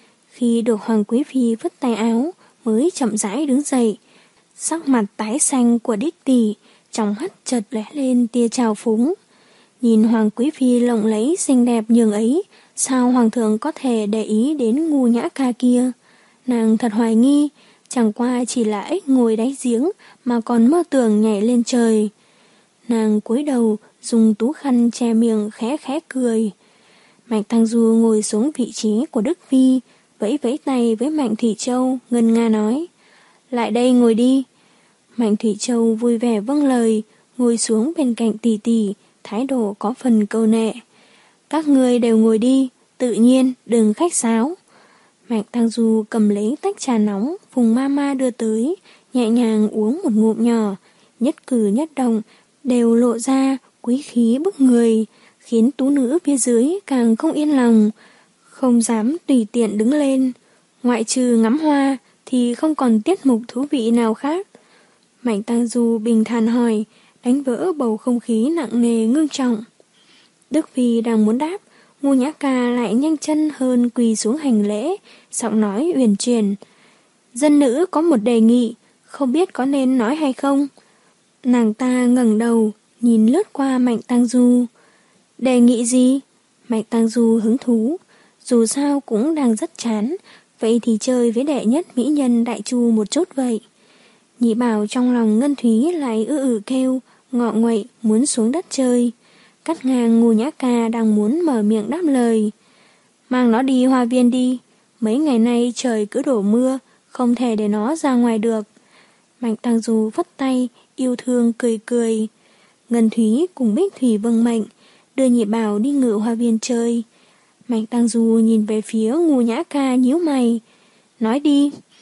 Khi được Hoàng Quý Phi vứt tay áo mới chậm rãi đứng dậy. Sắc mặt tái xanh của đích tỷ, trong mắt chợt lóe lên tia trào phúng. Nhìn Hoàng Quý Phi lộng lẫy xinh đẹp nhường ấy, sao Hoàng thượng có thể để ý đến Ngô Nhã Ca kia? Nàng thật hoài nghi, chẳng qua chỉ là ếch ngồi đáy giếng mà còn mơ tưởng nhảy lên trời. Nàng cúi đầu dùng tú khăn che miệng khẽ khẽ cười. Mạnh Tăng Du ngồi xuống vị trí của Đức Phi, vẫy vẫy tay với Mạnh Thụy Châu, ngân nga nói: "Lại đây ngồi đi." Mạnh Thụy Châu vui vẻ vâng lời, ngồi xuống bên cạnh tỷ tỷ, thái độ có phần câu nệ. "Các ngươi đều ngồi đi, tự nhiên, đừng khách sáo." Mạnh Tăng Du cầm lấy tách trà nóng Phùng Mama đưa tới, nhẹ nhàng uống một ngụm nhỏ, nhất cử nhất động đều lộ ra quý khí bức người, khiến tú nữ phía dưới càng không yên lòng, không dám tùy tiện đứng lên. Ngoại trừ ngắm hoa thì không còn tiết mục thú vị nào khác. Mạnh Tăng Du bình thản hỏi, đánh vỡ bầu không khí nặng nề ngưng trọng. Đức Phi đang muốn đáp, Ngô Nhã Ca lại nhanh chân hơn quỳ xuống hành lễ, giọng nói uyển chuyển: "Dân nữ có một đề nghị, không biết có nên nói hay không?" Nàng ta ngẩng đầu, nhìn lướt qua Mạnh Tăng Du. "Đề nghị gì?" Mạnh Tăng Du hứng thú, dù sao cũng đang rất chán, vậy thì chơi với đệ nhất mỹ nhân Đại Chu một chút vậy. Nhị Bảo trong lòng Ngân Thúy lại ư ử kêu, ngọ nguậy muốn xuống đất chơi. Cắt ngang Ngô Nhã Ca đang muốn mở miệng đáp lời. "Mang nó đi hoa viên đi, mấy ngày nay trời cứ đổ mưa, không thể để nó ra ngoài được." Mạnh Tăng Du vất tay, yêu thương cười cười. Ngân Thúy cùng Bích Thủy vâng mệnh, đưa Nhị Bảo đi ngự hoa viên chơi. Mạnh Tăng Du nhìn về phía Ngô Nhã Ca nhíu mày. "Nói đi."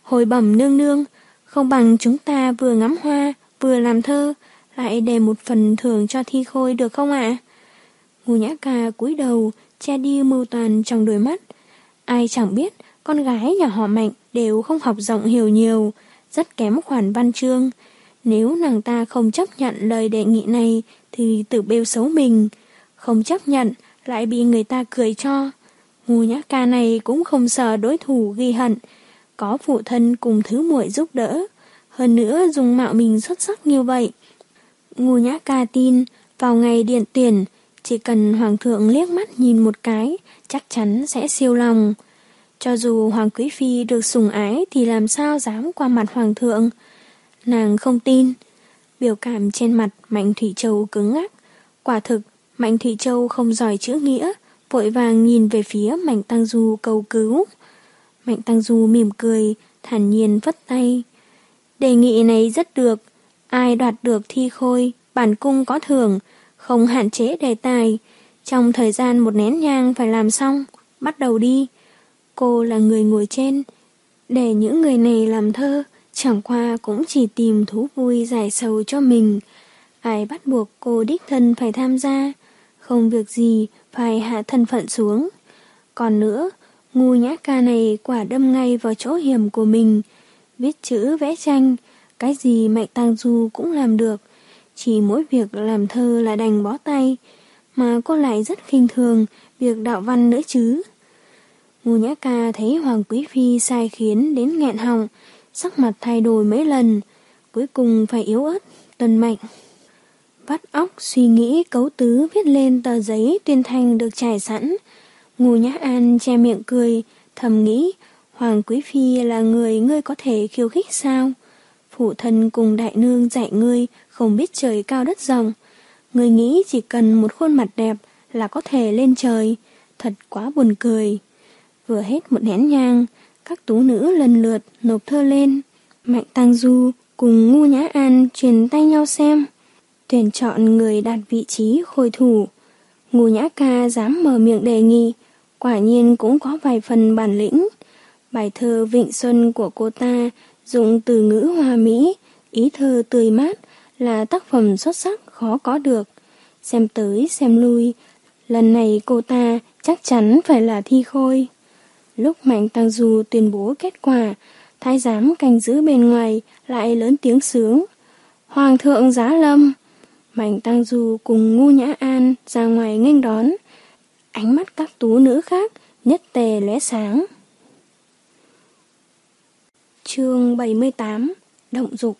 Hồi bẩm nương nương, không bằng chúng ta vừa ngắm hoa, vừa làm thơ, lại để một phần thưởng cho Thi Khôi được không ạ? Ngô Nhã Ca cúi đầu, che đi mưu toàn trong đôi mắt. Ai chẳng biết, con gái nhà họ Mạnh đều không học rộng hiểu nhiều, rất kém khoản văn chương. Nếu nàng ta không chấp nhận lời đề nghị này thì tự bêu xấu mình, không chấp nhận lại bị người ta cười cho. Ngô Nhã Ca này cũng không sợ đối thủ ghi hận, có phụ thân cùng thứ muội giúp đỡ, hơn nữa dùng mạo mình xuất sắc như vậy. Ngô Nhã Ca tin vào ngày điện tuyển, chỉ cần hoàng thượng liếc mắt nhìn một cái, chắc chắn sẽ siêu lòng. Cho dù hoàng quý phi được sủng ái thì làm sao dám qua mặt hoàng thượng. Nàng không tin. Biểu cảm trên mặt Mạnh Thủy Châu cứng ngắc. Quả thực, Mạnh Thủy Châu không giỏi chữ nghĩa, vội vàng nhìn về phía Mạnh Tăng Du cầu cứu. Mạnh Tăng Du mỉm cười, thản nhiên vất tay. Đề nghị này rất được. Ai đoạt được Thi Khôi, bản cung có thưởng, không hạn chế đề tài. Trong thời gian một nén nhang phải làm xong, bắt đầu đi. Cô là người ngồi trên, để những người này làm thơ, chẳng qua cũng chỉ tìm thú vui giải sầu cho mình. Ai bắt buộc cô đích thân phải tham gia, không việc gì phải hạ thân phận xuống. Còn nữa, Ngô Nhã Ca này quả đâm ngay vào chỗ hiểm của mình. Viết chữ vẽ tranh, cái gì Mạnh Tăng Du cũng làm được. Chỉ mỗi việc làm thơ là đành bó tay, mà cô lại rất khinh thường việc đạo văn nữa chứ. Ngô Nhã Ca thấy Hoàng Quý Phi sai khiến đến nghẹn họng, sắc mặt thay đổi mấy lần, cuối cùng phải yếu ớt, tuân mệnh. Vắt óc suy nghĩ cấu tứ viết lên tờ giấy tuyên thành được trải sẵn. Ngô Nhã An che miệng cười, thầm nghĩ, Hoàng Quý Phi là người ngươi có thể khiêu khích sao? Phụ thân cùng đại nương dạy ngươi không biết trời cao đất rộng. Ngươi nghĩ chỉ cần một khuôn mặt đẹp là có thể lên trời, thật quá buồn cười. Vừa hết một nén nhang, các tú nữ lần lượt nộp thơ lên. Mạnh Tăng Du cùng Ngô Nhã An truyền tay nhau xem, tuyển chọn người đạt vị trí khôi thủ. Ngô Nhã Ca dám mở miệng đề nghị, quả nhiên cũng có vài phần bản lĩnh. Bài thơ Vịnh Xuân của cô ta dùng từ ngữ hoa mỹ, ý thơ tươi mát, là tác phẩm xuất sắc khó có được. Xem tới xem lui, lần này cô ta chắc chắn phải là Thi Khôi. Lúc Mạnh Tăng Du tuyên bố kết quả, thái giám canh giữ bên ngoài lại lớn tiếng sướng. Hoàng thượng giá lâm! Mạnh Tăng Du cùng Ngô Nhã An ra ngoài nghênh đón. Ánh mắt các tú nữ khác nhất tề lóe sáng. Chương bảy mươi tám. Động dục.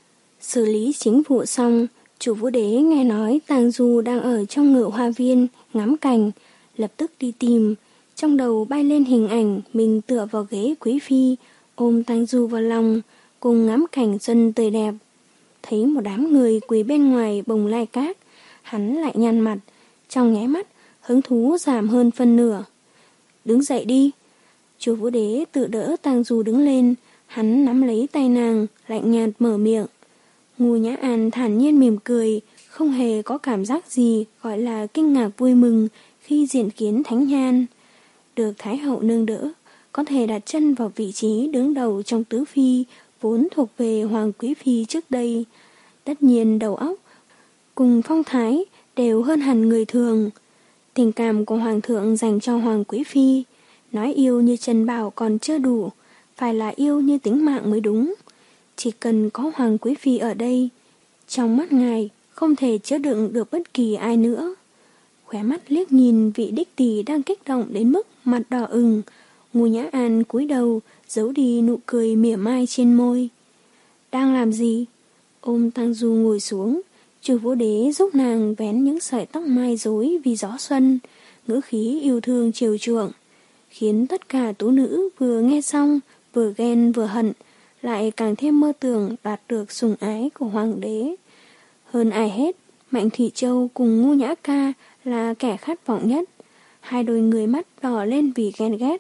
Xử lý chính vụ xong, chủ Vũ Đế nghe nói Tang Du đang ở trong ngự hoa viên ngắm cảnh, lập tức đi tìm. Trong đầu bay lên hình ảnh mình tựa vào ghế quý phi, ôm Tang Du vào lòng, cùng ngắm cảnh xuân tươi đẹp. Thấy một đám người quỳ bên ngoài bồng lai cát, hắn lại nhăn mặt, trong nháy mắt hứng thú giảm hơn phân nửa. Đứng dậy đi. Chủ Vũ Đế tự đỡ Tang Du đứng lên, hắn nắm lấy tay nàng, lạnh nhạt mở miệng. Ngô Nhã An thản nhiên mỉm cười, không hề có cảm giác gì gọi là kinh ngạc vui mừng khi diện kiến Thánh Nhan. Được Thái Hậu nương đỡ, có thể đặt chân vào vị trí đứng đầu trong tứ phi vốn thuộc về Hoàng Quý Phi trước đây. Tất nhiên đầu óc cùng phong thái đều hơn hẳn người thường. Tình cảm của Hoàng thượng dành cho Hoàng Quý Phi, nói yêu như Trần Bảo còn chưa đủ, phải là yêu như tính mạng mới đúng. Chỉ cần có Hoàng Quý Phi ở đây, trong mắt ngài không thể chứa đựng được bất kỳ ai nữa. Khóe mắt liếc nhìn vị đích tỷ đang kích động đến mức mặt đỏ ửng, Ngô Nhã An cúi đầu giấu đi nụ cười mỉa mai trên môi. Đang làm gì? Ôm Tang Du ngồi xuống, Chủ Vũ Đế giúp nàng vén những sợi tóc mai rối vì gió xuân, ngữ khí yêu thương chiều chuộng, khiến tất cả tú nữ vừa nghe xong vừa ghen vừa hận, lại càng thêm mơ tưởng đạt được sủng ái của Hoàng đế. Hơn ai hết, Mạnh Thủy Châu cùng Ngô Nhã Ca là kẻ khát vọng nhất. Hai đôi người mắt đỏ lên vì ghen ghét.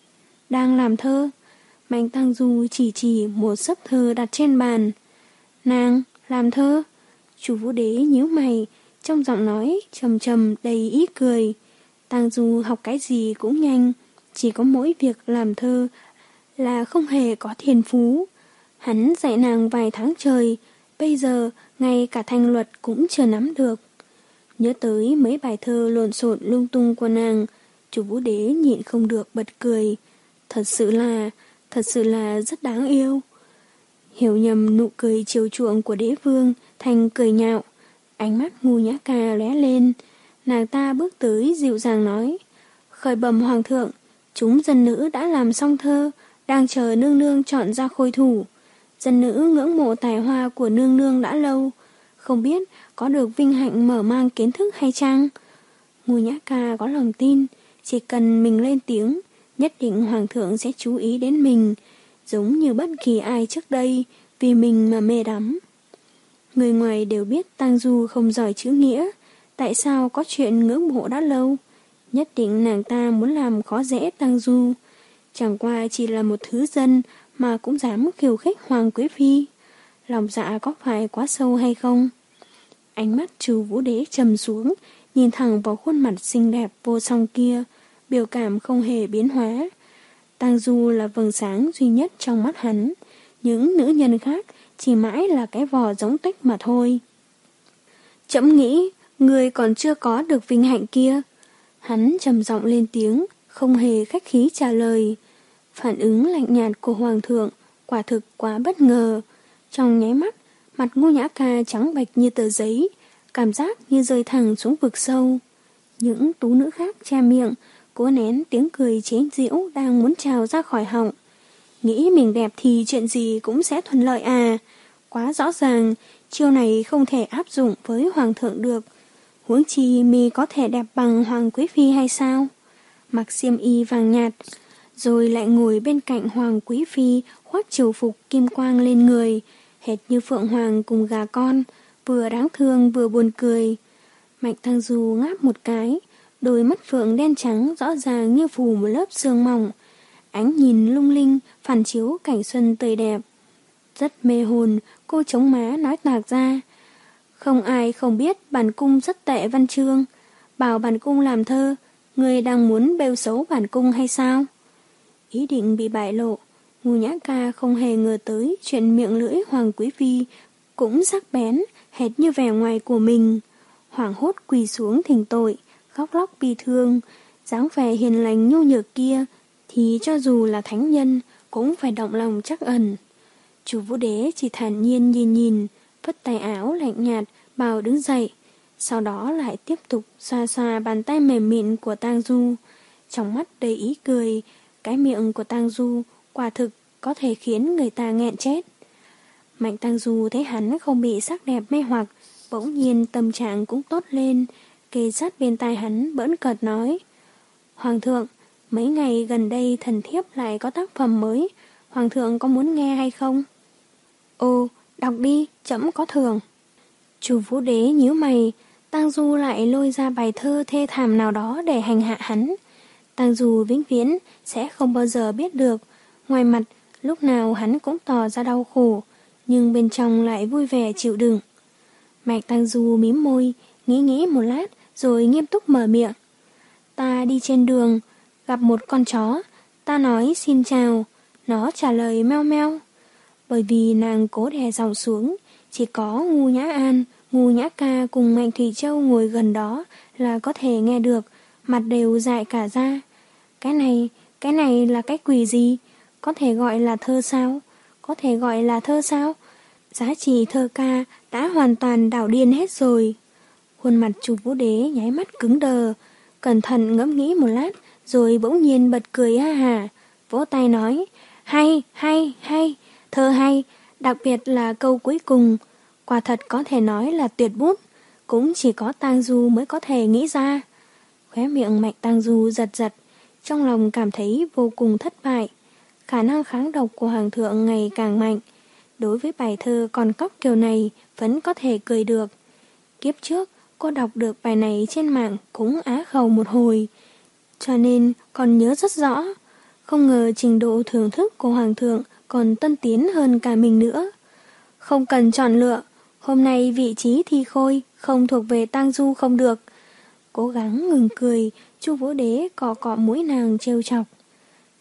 Đang làm thơ. Mạnh Tăng Du chỉ chỉ một xấp thơ đặt trên bàn. Nàng, làm thơ. Chủ Vũ Đế nhíu mày, trong giọng nói trầm trầm đầy ý cười. Tăng Du học cái gì cũng nhanh, chỉ có mỗi việc làm thơ là không hề có thiên phú. Hắn dạy nàng vài tháng trời, bây giờ ngay cả thanh luật cũng chưa nắm được. Nhớ tới mấy bài thơ lộn xộn lung tung của nàng, Chu Vũ Đế nhịn không được bật cười. Thật sự là, thật sự là rất đáng yêu. Hiểu nhầm nụ cười chiều chuộng của đế vương thành cười nhạo. Ánh mắt Ngu Nhã Ca lóe lên. Nàng ta bước tới dịu dàng nói: Khởi bẩm hoàng thượng, chúng dân nữ đã làm xong thơ, đang chờ nương nương chọn ra khôi thủ. Dân nữ ngưỡng mộ tài hoa của nương nương đã lâu, không biết có được vinh hạnh mở mang kiến thức hay chăng? Ngu Nhã Ca có lòng tin, chỉ cần mình lên tiếng, nhất định hoàng thượng sẽ chú ý đến mình, giống như bất kỳ ai trước đây, vì mình mà mê đắm. Người ngoài đều biết Tang Du không giỏi chữ nghĩa, tại sao có chuyện ngưỡng mộ đã lâu? Nhất định nàng ta muốn làm khó dễ Tang Du. Chẳng qua chỉ là một thứ dân mà cũng dám khiêu khích Hoàng Quý Phi. Lòng dạ có phải quá sâu hay không? Ánh mắt Chu Vũ Đế trầm xuống, nhìn thẳng vào khuôn mặt xinh đẹp vô song kia, biểu cảm không hề biến hóa. Tang Du là vầng sáng duy nhất trong mắt hắn, những nữ nhân khác chỉ mãi là cái vỏ giống tích mà thôi. Trẫm nghĩ, người còn chưa có được vinh hạnh kia. Hắn trầm giọng lên tiếng, không hề khách khí trả lời. Phản ứng lạnh nhạt của hoàng thượng quả thực quá bất ngờ. Trong nháy mắt, mặt Ngu Nhã Ca trắng bệch như tờ giấy, cảm giác như rơi thẳng xuống vực sâu. Những tú nữ khác che miệng, cố nén tiếng cười chế giễu đang muốn trào ra khỏi họng. Nghĩ mình đẹp thì chuyện gì cũng sẽ thuận lợi à. Quá rõ ràng, chiêu này không thể áp dụng với hoàng thượng được. Huống chi mi có thể đẹp bằng Hoàng Quý Phi hay sao? Mặc xiêm y vàng nhạt, rồi lại ngồi bên cạnh Hoàng Quý Phi khoác triều phục kim quang lên người, hệt như phượng hoàng cùng gà con, vừa đáng thương vừa buồn cười. Mạnh Tang Du ngáp một cái, đôi mắt phượng đen trắng rõ ràng như phủ một lớp sương mỏng, ánh nhìn lung linh phản chiếu cảnh xuân tươi đẹp. Rất mê hồn, cô chống má nói toạc ra: Không ai không biết bản cung rất tệ văn chương, bảo bản cung làm thơ, người đang muốn bêu xấu bản cung hay sao? Ý định bị bại lộ, Ngu Nhã Ca không hề ngờ tới chuyện miệng lưỡi Hoàng Quý Phi cũng sắc bén, hệt như vẻ ngoài của mình. Hoảng hốt quỳ xuống thỉnh tội, khóc lóc bi thương, dáng vẻ hiền lành nhu nhược kia thì cho dù là thánh nhân cũng phải động lòng trắc ẩn. Chu Vũ Đế chỉ thản nhiên nhìn nhìn, phất tay áo lạnh nhạt bảo đứng dậy, sau đó lại tiếp tục xoa xoa bàn tay mềm mịn của Tang Du, trong mắt đầy ý cười. Cái miệng của Tang Du quả thực có thể khiến người ta nghẹn chết. Mạnh Tang Du thấy hắn không bị sắc đẹp mê hoặc, bỗng nhiên tâm trạng cũng tốt lên, kề sát bên tai hắn bỡn cợt nói: Hoàng thượng, mấy ngày gần đây thần thiếp lại có tác phẩm mới, hoàng thượng có muốn nghe hay không? Ồ, đọc đi, trẫm có thưởng. Chu Vũ Đế nhíu mày, Tang Du lại lôi ra bài thơ thê thảm nào đó để hành hạ hắn. Tang Du vĩnh viễn sẽ không bao giờ biết được, ngoài mặt lúc nào hắn cũng tỏ ra đau khổ, nhưng bên trong lại vui vẻ chịu đựng. Mạch Tang Du mím môi, nghĩ nghĩ một lát rồi nghiêm túc mở miệng: Ta đi trên đường, gặp một con chó, ta nói xin chào, nó trả lời meo meo. Bởi vì nàng cố đè giọng xuống, chỉ có Ngu Nhã An, Ngu Nhã Ca cùng Mạnh Thủy Châu ngồi gần đó là có thể nghe được, mặt đều dại cả ra. Cái này, cái này là cái quỷ gì? Có thể gọi là thơ sao? Có thể gọi là thơ sao? Giá trị thơ ca đã hoàn toàn đảo điên hết rồi. Khuôn mặt Chu Vũ Đế nháy mắt cứng đờ, cẩn thận ngẫm nghĩ một lát, rồi bỗng nhiên bật cười ha hả, vỗ tay nói: Hay, hay, hay, thơ hay, đặc biệt là câu cuối cùng, quả thật có thể nói là tuyệt bút, cũng chỉ có Tang Du mới có thể nghĩ ra. Khóe miệng Mạnh Tang Du giật giật, trong lòng cảm thấy vô cùng thất bại. Khả năng kháng độc của hoàng thượng ngày càng mạnh. Đối với bài thơ con cóc kiểu này vẫn có thể cười được. Kiếp trước cô đọc được bài này trên mạng cũng á khẩu một hồi, cho nên còn nhớ rất rõ. Không ngờ trình độ thưởng thức của hoàng thượng còn tân tiến hơn cả mình nữa. Không cần chọn lựa, hôm nay vị trí thi khôi không thuộc về Tang Du không được. Cố gắng ngừng cười, Chu Vũ Đế cọ cọ mũi nàng trêu chọc.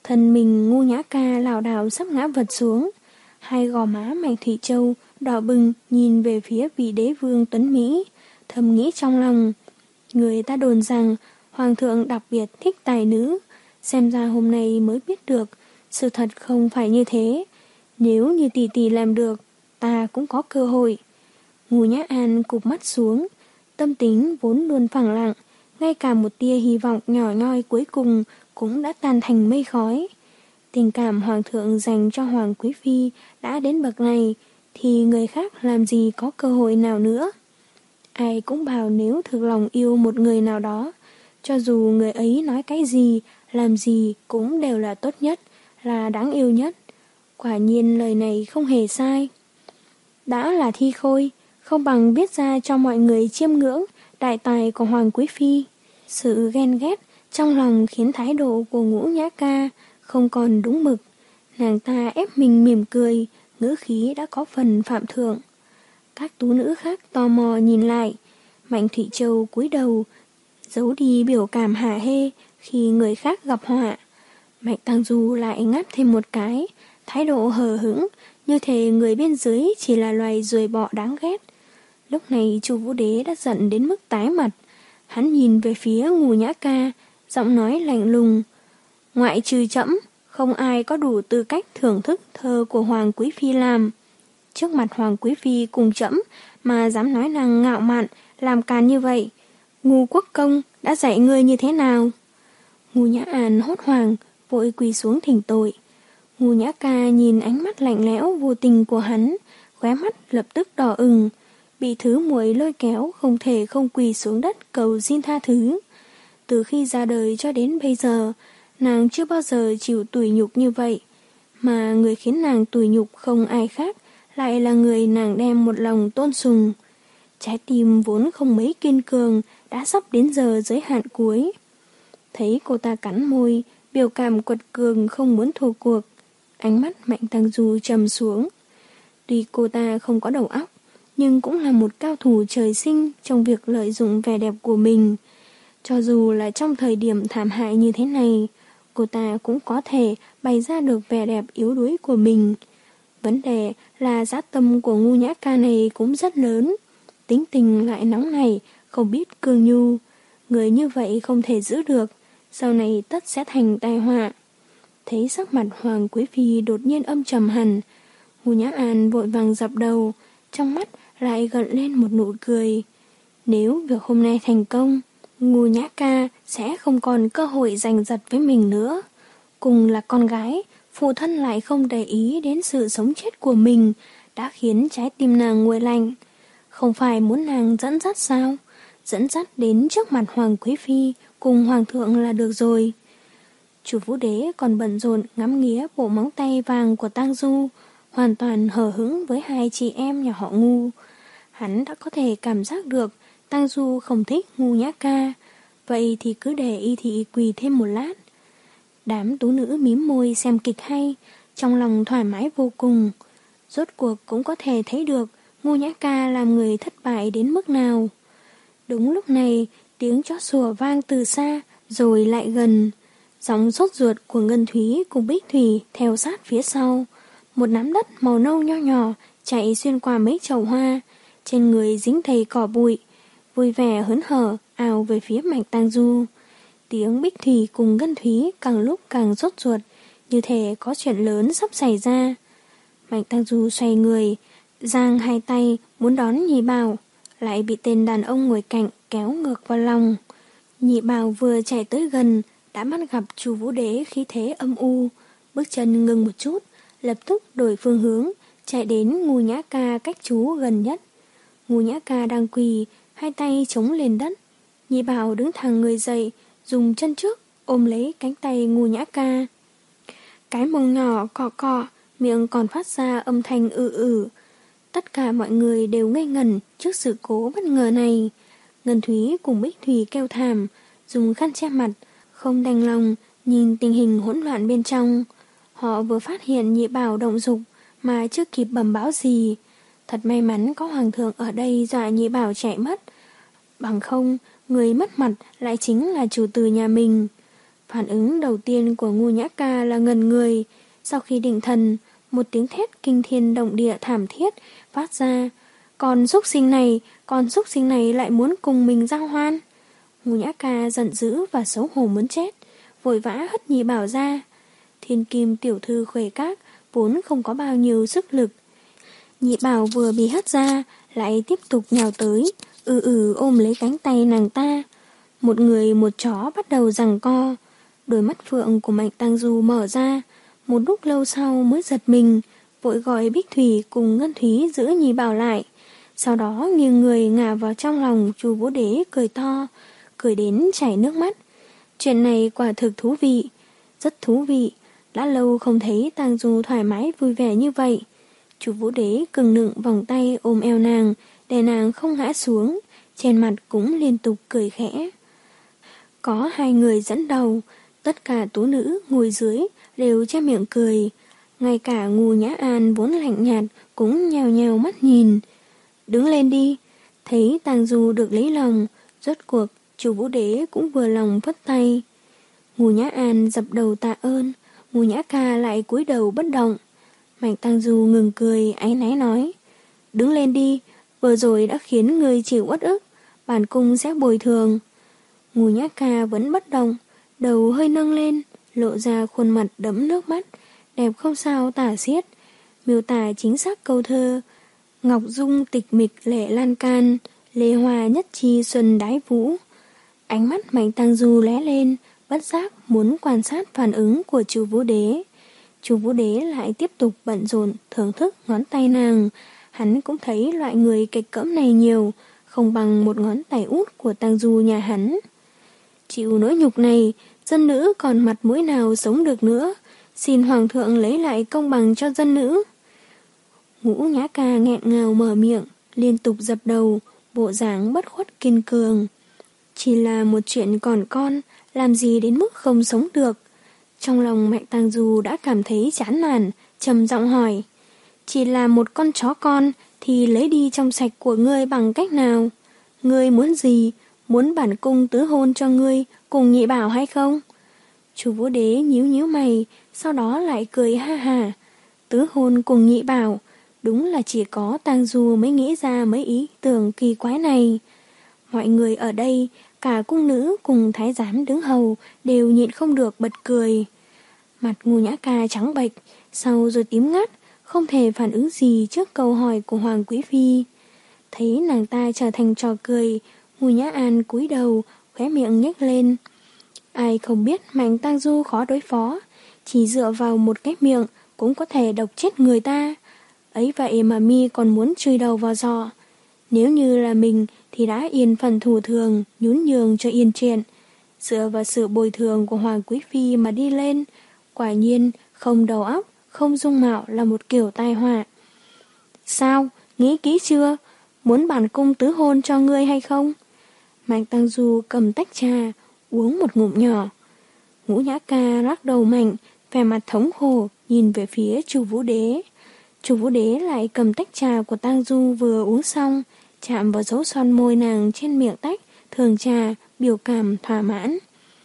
Thân mình Ngu Nhã Ca lảo đảo sắp ngã vật xuống. Hai gò má Mạnh Thủy Châu đỏ bừng nhìn về phía vị đế vương tuấn Mỹ, thầm nghĩ trong lòng. Người ta đồn rằng hoàng thượng đặc biệt thích tài nữ, xem ra hôm nay mới biết được, sự thật không phải như thế. Nếu như tỷ tỷ làm được, ta cũng có cơ hội. Ngu Nhã An cụp mắt xuống, tâm tính vốn luôn phẳng lặng, ngay cả một tia hy vọng nhỏ nhoi cuối cùng cũng đã tan thành mây khói. Tình cảm hoàng thượng dành cho hoàng quý phi đã đến bậc này, thì người khác làm gì có cơ hội nào nữa. Ai cũng bảo nếu thực lòng yêu một người nào đó, cho dù người ấy nói cái gì, làm gì cũng đều là tốt nhất, là đáng yêu nhất. Quả nhiên lời này không hề sai. Đã là thi khôi, không bằng viết ra cho mọi người chiêm ngưỡng đại tài của hoàng quý phi. Sự ghen ghét trong lòng khiến thái độ của Ngũ Nhã Ca không còn đúng mực. Nàng ta ép mình mỉm cười, ngữ khí đã có phần phạm thượng. Các tú nữ khác tò mò nhìn lại. Mạnh Thủy Châu cúi đầu, giấu đi biểu cảm hả hê khi người khác gặp họa. Mạnh Tăng Du lại ngáp thêm một cái, thái độ hờ hững, như thể người bên dưới chỉ là loài ruồi bọ đáng ghét. Lúc này Chu Vũ Đế đã giận đến mức tái mặt. Hắn nhìn về phía Ngũ Nhã Ca, giọng nói lạnh lùng. Ngoại trừ trẫm, không ai có đủ tư cách thưởng thức thơ của Hoàng Quý Phi làm. Trước mặt Hoàng Quý Phi cùng trẫm mà dám nói năng ngạo mạn, làm càn như vậy. Ngu Quốc Công đã dạy ngươi như thế nào? Ngu Nhã An hốt hoảng, vội quỳ xuống thỉnh tội. Ngu Nhã Ca nhìn ánh mắt lạnh lẽo vô tình của hắn, khóe mắt lập tức đỏ ửng, bị thứ muội lôi kéo không thể không quỳ xuống đất cầu xin tha thứ. Từ khi ra đời cho đến bây giờ, nàng chưa bao giờ chịu tủi nhục như vậy, mà người khiến nàng tủi nhục không ai khác, lại là người nàng đem một lòng tôn sùng. Trái tim vốn không mấy kiên cường đã sắp đến giờ giới hạn cuối. Thấy cô ta cắn môi, biểu cảm quật cường không muốn thua cuộc, ánh mắt Mạnh Tăng Du trầm xuống. Tuy cô ta không có đầu óc, nhưng cũng là một cao thủ trời sinh trong việc lợi dụng vẻ đẹp của mình. Cho dù là trong thời điểm thảm hại như thế này, cô ta cũng có thể bày ra được vẻ đẹp yếu đuối của mình. Vấn đề là dã tâm của Ngu Nhã Ca này cũng rất lớn, tính tình lại nóng nảy, không biết cương nhu. Người như vậy không thể giữ được, sau này tất sẽ thành tai họa. Thấy sắc mặt Hoàng Quý Phi đột nhiên âm trầm hẳn, Ngu Nhã An vội vàng dập đầu, trong mắt lại gợn lên một nụ cười. Nếu việc hôm nay thành công, Ngu Nhã Ca sẽ không còn cơ hội giành giật với mình nữa. Cùng là con gái, phụ thân lại không để ý đến sự sống chết của mình, đã khiến trái tim nàng nguội lạnh. Không phải muốn nàng dẫn dắt sao? Dẫn dắt đến trước mặt Hoàng Quý Phi cùng Hoàng thượng là được rồi. Chủ Vũ Đế còn bận rộn ngắm nghía bộ móng tay vàng của Tang Du, hoàn toàn hờ hững với hai chị em nhà họ Ngu. Hắn đã có thể cảm giác được Tang Du không thích Ngu Nhã Ca, vậy thì cứ để y thị quỳ thêm một lát. Đám tú nữ mím môi xem kịch hay, trong lòng thoải mái vô cùng. Rốt cuộc cũng có thể thấy được Ngu Nhã Ca làm người thất bại đến mức nào. Đúng lúc này, tiếng chó sủa vang từ xa rồi lại gần. Giọng sốt ruột của Ngân Thúy cùng Bích Thủy theo sát phía sau. Một nắm đất màu nâu nho nhỏ chạy xuyên qua mấy chậu hoa, trên người dính đầy cỏ bụi, vui vẻ hớn hở ào về phía Mạnh Tang Du. Tiếng Bích Thủy cùng Ngân Thúy càng lúc càng sốt ruột, như thể có chuyện lớn sắp xảy ra. Mạnh Tang Du xoay người, giang hai tay muốn đón Nhị Bảo, lại bị tên đàn ông ngồi cạnh kéo ngược vào lòng. Nhị Bảo vừa chạy tới gần, đã bắt gặp Chu Vũ Đế khí thế âm u, bước chân ngừng một chút, lập tức đổi phương hướng, chạy đến Ngu Nhã Ca cách chú gần nhất. Ngu Nhã Ca đang quỳ, hai tay chống lên đất. Nhị Bảo đứng thẳng người dậy, dùng chân trước ôm lấy cánh tay Ngu Nhã Ca. Cái mông nhỏ cọ cọ, miệng còn phát ra âm thanh ư ử. Tất cả mọi người đều ngây ngẩn trước sự cố bất ngờ này. Ngân Thúy cùng Bích Thủy kêu thảm, dùng khăn che mặt, không đành lòng nhìn tình hình hỗn loạn bên trong. Họ vừa phát hiện Nhị Bảo động dục mà chưa kịp bẩm báo gì. Thật may mắn có Hoàng thượng ở đây dọa Nhị Bảo chạy mất. Bằng không, người mất mặt lại chính là chủ tử nhà mình. Phản ứng đầu tiên của Ngu Nhã Ca là ngẩn người. Sau khi định thần, một tiếng thét kinh thiên động địa thảm thiết phát ra. Con súc sinh này, con súc sinh này lại muốn cùng mình giao hoan. Ngu Nhã Ca giận dữ và xấu hổ muốn chết, vội vã hất Nhị Bảo ra. Thiên Kim tiểu thư Khuê Các vốn không có bao nhiêu sức lực. Nhị Bảo vừa bị hất ra, lại tiếp tục nhào tới, ừ ừ ôm lấy cánh tay nàng ta. Một người một chó bắt đầu giằng co. Đôi mắt phượng của Mạnh Tang Du mở ra, một lúc lâu sau mới giật mình, vội gọi Bích Thủy cùng Ngân Thúy giữ Nhị Bảo lại. Sau đó nghiêng người ngả vào trong lòng Chu Vũ Đế cười to, cười đến chảy nước mắt. Chuyện này quả thực thú vị, rất thú vị. Đã lâu không thấy Tang Du thoải mái vui vẻ như vậy. Chu Vũ Đế cưng nựng vòng tay ôm eo nàng, để nàng không ngã xuống, trên mặt cũng liên tục cười khẽ. Có hai người dẫn đầu, tất cả tú nữ ngồi dưới đều che miệng cười. Ngay cả Ngu Nhã An vốn lạnh nhạt cũng nhào nhào mắt nhìn. Đứng lên đi. Thấy Tang Du được lấy lòng, rốt cuộc Chu Vũ Đế cũng vừa lòng phất tay. Ngu Nhã An dập đầu tạ ơn, Ngu Nhã Ca lại cúi đầu bất động. Mạnh Tang Du ngừng cười, áy náy nói: Đứng lên đi, vừa rồi đã khiến người chịu uất ức, bản cung sẽ bồi thường. Ngu Nhã Ca vẫn bất động, đầu hơi nâng lên, lộ ra khuôn mặt đẫm nước mắt, đẹp không sao tả xiết, miêu tả chính xác câu thơ: Ngọc dung tịch mịch lệ lan can, lê hoa nhất chi xuân đái vũ. Ánh mắt Mạnh Tang Du lóe lên, bất giác muốn quan sát phản ứng của Chu Vũ Đế. Chu Vũ Đế lại tiếp tục bận rộn thưởng thức ngón tay nàng. Hắn cũng thấy loại người kịch cỡm này nhiều, không bằng một ngón tay út của Tang Du nhà hắn. Chịu nỗi nhục này, dân nữ còn mặt mũi nào sống được nữa, xin hoàng thượng lấy lại công bằng cho dân nữ. Ngũ Nhã Ca nghẹn ngào mở miệng, liên tục dập đầu, bộ dáng bất khuất kiên cường. Chỉ là một chuyện còn con, làm gì đến mức không sống được. Trong lòng Mạnh Tang Du đã cảm thấy chán nản, trầm giọng hỏi: Chỉ là một con chó con thì lấy đi trong sạch của ngươi bằng cách nào? Ngươi muốn gì? Muốn bản cung tứ hôn cho ngươi cùng Nhị Bảo hay không? Chu Vũ Đế nhíu nhíu mày, sau đó lại cười ha ha. Tứ hôn cùng Nhị Bảo, đúng là chỉ có Tang Du mới nghĩ ra mấy ý tưởng kỳ quái này. Mọi người ở đây, cả cung nữ cùng thái giám đứng hầu đều nhịn không được bật cười. Mặt Ngu Nhã Ca trắng bệch, sau rồi tím ngắt, không thể phản ứng gì trước câu hỏi của Hoàng Quý Phi. Thấy nàng ta trở thành trò cười, Ngu Nhã An cúi đầu, khóe miệng nhếch lên. Ai không biết Mạnh Tang Du khó đối phó, chỉ dựa vào một cái miệng cũng có thể độc chết người ta. Ấy vậy mà mi còn muốn chui đầu vào giò. Nếu như là mình thì đã yên phần thủ thường, nhún nhường cho yên chuyện. Dựa vào sự bồi thường của Hoàng Quý Phi mà đi lên, quả nhiên không đầu óc, không dung mạo là một kiểu tai họa. Sao? Nghĩ kỹ chưa? Muốn bản cung tứ hôn cho ngươi hay không? Mạnh Tang Du cầm tách trà, uống một ngụm nhỏ. Ngũ Nhã Ca lắc đầu mạnh, vẻ mặt thống khổ, nhìn về phía Chu Vũ Đế. Chu Vũ Đế lại cầm tách trà của Tang Du vừa uống xong, chạm vào dấu son môi nàng trên miệng tách, thường trà, biểu cảm thỏa mãn.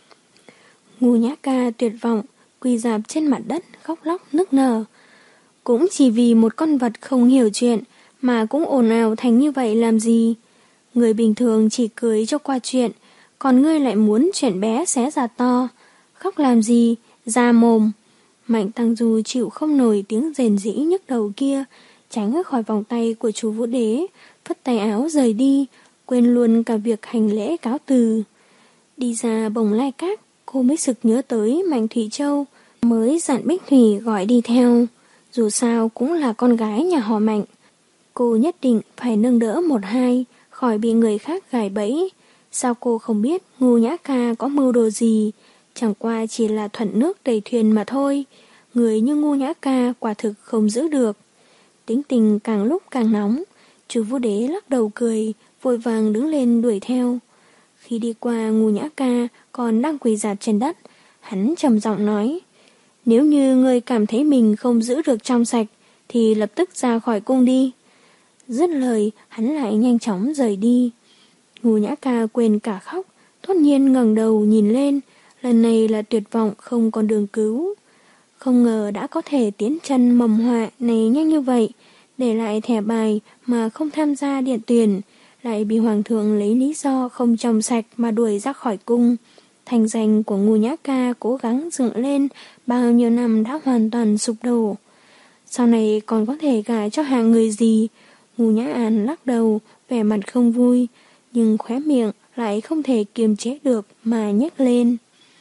Ngu Nhã Ca tuyệt vọng, quỳ rạp trên mặt đất, khóc lóc nức nở. Cũng chỉ vì một con vật không hiểu chuyện mà cũng ồn ào thành như vậy làm gì? Người bình thường chỉ cười cho qua chuyện, còn ngươi lại muốn chuyện bé xé ra to. Khóc làm gì? Ra mồm. Mạnh Tang Du chịu không nổi tiếng rền rĩ nhức đầu kia, tránh khỏi vòng tay của Chu Vũ Đế, phất tay áo rời đi, quên luôn cả việc hành lễ cáo từ. Đi ra Bồng Lai Các, cô mới sực nhớ tới Mạnh Thủy Châu, mới dặn Bích Thủy gọi đi theo. Dù sao cũng là con gái nhà họ Mạnh, cô nhất định phải nâng đỡ một hai, khỏi bị người khác gài bẫy. Sao cô không biết Ngu Nhã Ca có mưu đồ gì? Chẳng qua chỉ là thuận nước đầy thuyền mà thôi. Người như Ngu Nhã Ca quả thực không giữ được. Tính tình càng lúc càng nóng. Chu Vũ Đế lắc đầu cười, vội vàng đứng lên đuổi theo. Khi đi qua Ngu Nhã Ca còn đang quỳ rạp trên đất, hắn trầm giọng nói: Nếu như ngươi cảm thấy mình không giữ được trong sạch, thì lập tức ra khỏi cung đi. Dứt lời, hắn lại nhanh chóng rời đi. Ngu Nhã Ca quên cả khóc, thốt nhiên ngẩng đầu nhìn lên, lần này là tuyệt vọng không còn đường cứu. Không ngờ đã có thể tiến chân mầm họa này nhanh như vậy, để lại thẻ bài mà không tham gia điện tuyển, lại bị hoàng thượng lấy lý do không trong sạch mà đuổi ra khỏi cung. Thành danh của Ngô Nhã Ca cố gắng dựng lên bao nhiêu năm đã hoàn toàn sụp đổ. Sau này còn có thể gả cho hạng người gì? Ngô Nhã An lắc đầu, vẻ mặt không vui, nhưng khóe miệng lại không thể kiềm chế được mà nhếch lên.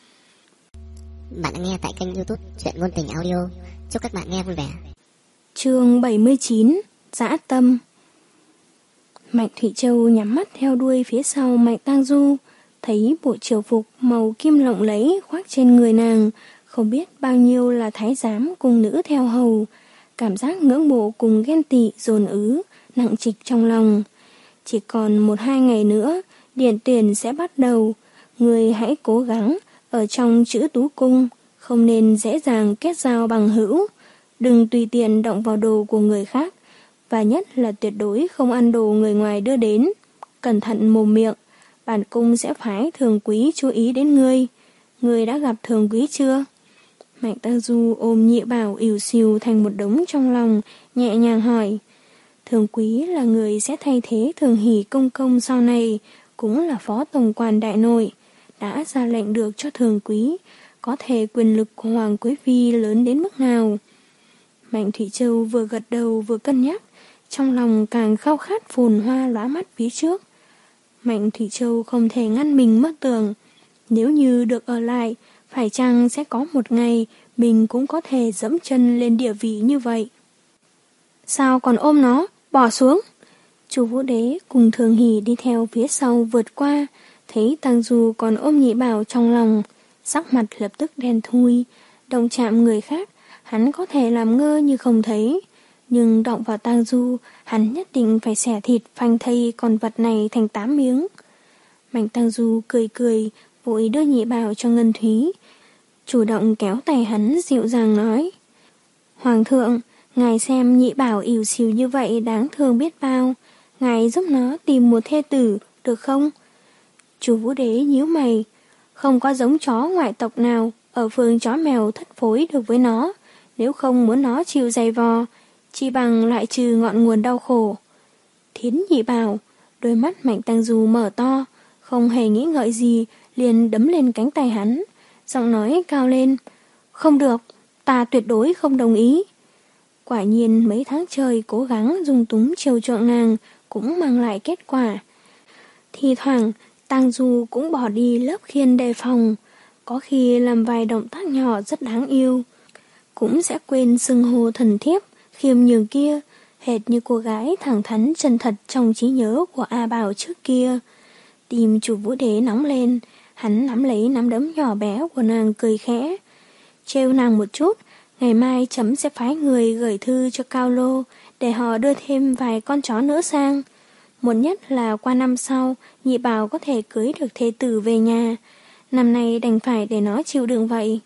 Bạn đã nghe tại kênh YouTube Chuyện Ngôn Tình Audio. Chúc các bạn nghe vui vẻ. Chương bảy mươi chín. Dã tâm. Mạnh Thủy Châu nhắm mắt theo đuôi phía sau Mạnh Tang Du, thấy bộ triều phục màu kim lộng lẫy khoác trên người nàng, không biết bao nhiêu là thái giám cung nữ theo hầu, cảm giác ngưỡng mộ cùng ghen tị dồn ứ, nặng trịch trong lòng. Chỉ còn một hai ngày nữa, điện tuyển sẽ bắt đầu, người hãy cố gắng ở trong chữ tú cung, không nên dễ dàng kết giao bằng hữu, đừng tùy tiện động vào đồ của người khác, và nhất là tuyệt đối không ăn đồ người ngoài đưa đến. Cẩn thận mồm miệng, bản cung sẽ phái Thường Quý chú ý đến ngươi. Ngươi đã gặp Thường Quý chưa? Mạnh Tang Du ôm Nhị Bảo ỉu xìu thành một đống trong lòng, nhẹ nhàng hỏi. Thường Quý là người sẽ thay thế Thường Hỷ công công sau này, cũng là phó tổng quản đại nội, đã ra lệnh được cho Thường Quý, có thể quyền lực của Hoàng Quý Phi lớn đến mức nào. Mạnh Thủy Châu vừa gật đầu vừa cân nhắc, trong lòng càng khao khát phồn hoa lóa mắt phía trước. Mạnh Thủy Châu không thể ngăn mình mất tưởng, nếu như được ở lại, phải chăng sẽ có một ngày mình cũng có thể dẫm chân lên địa vị như vậy. Sao còn ôm nó, bỏ xuống. Chu Vũ Đế cùng Thường Hỷ đi theo phía sau vượt qua, thấy Tang Du còn ôm Nhị Bảo trong lòng, sắc mặt lập tức đen thui. Động chạm người khác, hắn có thể làm ngơ như không thấy, nhưng động vào Tang Du, hắn nhất định phải xẻ thịt phanh thây con vật này thành tám miếng. Mạnh Tang Du cười cười, vội đưa Nhị Bảo cho Ngân Thúy, chủ động kéo tay hắn dịu dàng nói. Hoàng thượng, ngài xem Nhị Bảo ỉu xìu như vậy đáng thương biết bao, ngài giúp nó tìm một thê tử, được không? Chu Vũ Đế nhíu mày, không có giống chó ngoại tộc nào ở phường chó mèo thất phối được với nó, nếu không muốn nó chịu dày vò, chỉ bằng loại trừ ngọn nguồn đau khổ. Thiến Nhị Bảo, đôi mắt Mạnh Tang Du mở to, không hề nghĩ ngợi gì, liền đấm lên cánh tay hắn, giọng nói cao lên, không được, ta tuyệt đối không đồng ý. Quả nhiên mấy tháng trời cố gắng dung túng chiều chuộng nàng cũng mang lại kết quả. Thì thoảng Tang Du cũng bỏ đi lớp khiên đề phòng, có khi làm vài động tác nhỏ rất đáng yêu, cũng sẽ quên xưng hô thần thiếp khiêm nhường kia, hệt như cô gái thẳng thắn chân thật trong trí nhớ của A Bảo trước kia. Tim Chu Vũ Đế nóng lên, hắn nắm lấy nắm đấm nhỏ bé của nàng cười khẽ. Trêu nàng một chút, ngày mai chấm sẽ phái người gửi thư cho Cao Lô để họ đưa thêm vài con chó nữa sang. Muốn nhất là qua năm sau, Nhị Bảo có thể cưới được thê tử về nhà. Năm nay đành phải để nó chịu đựng vậy.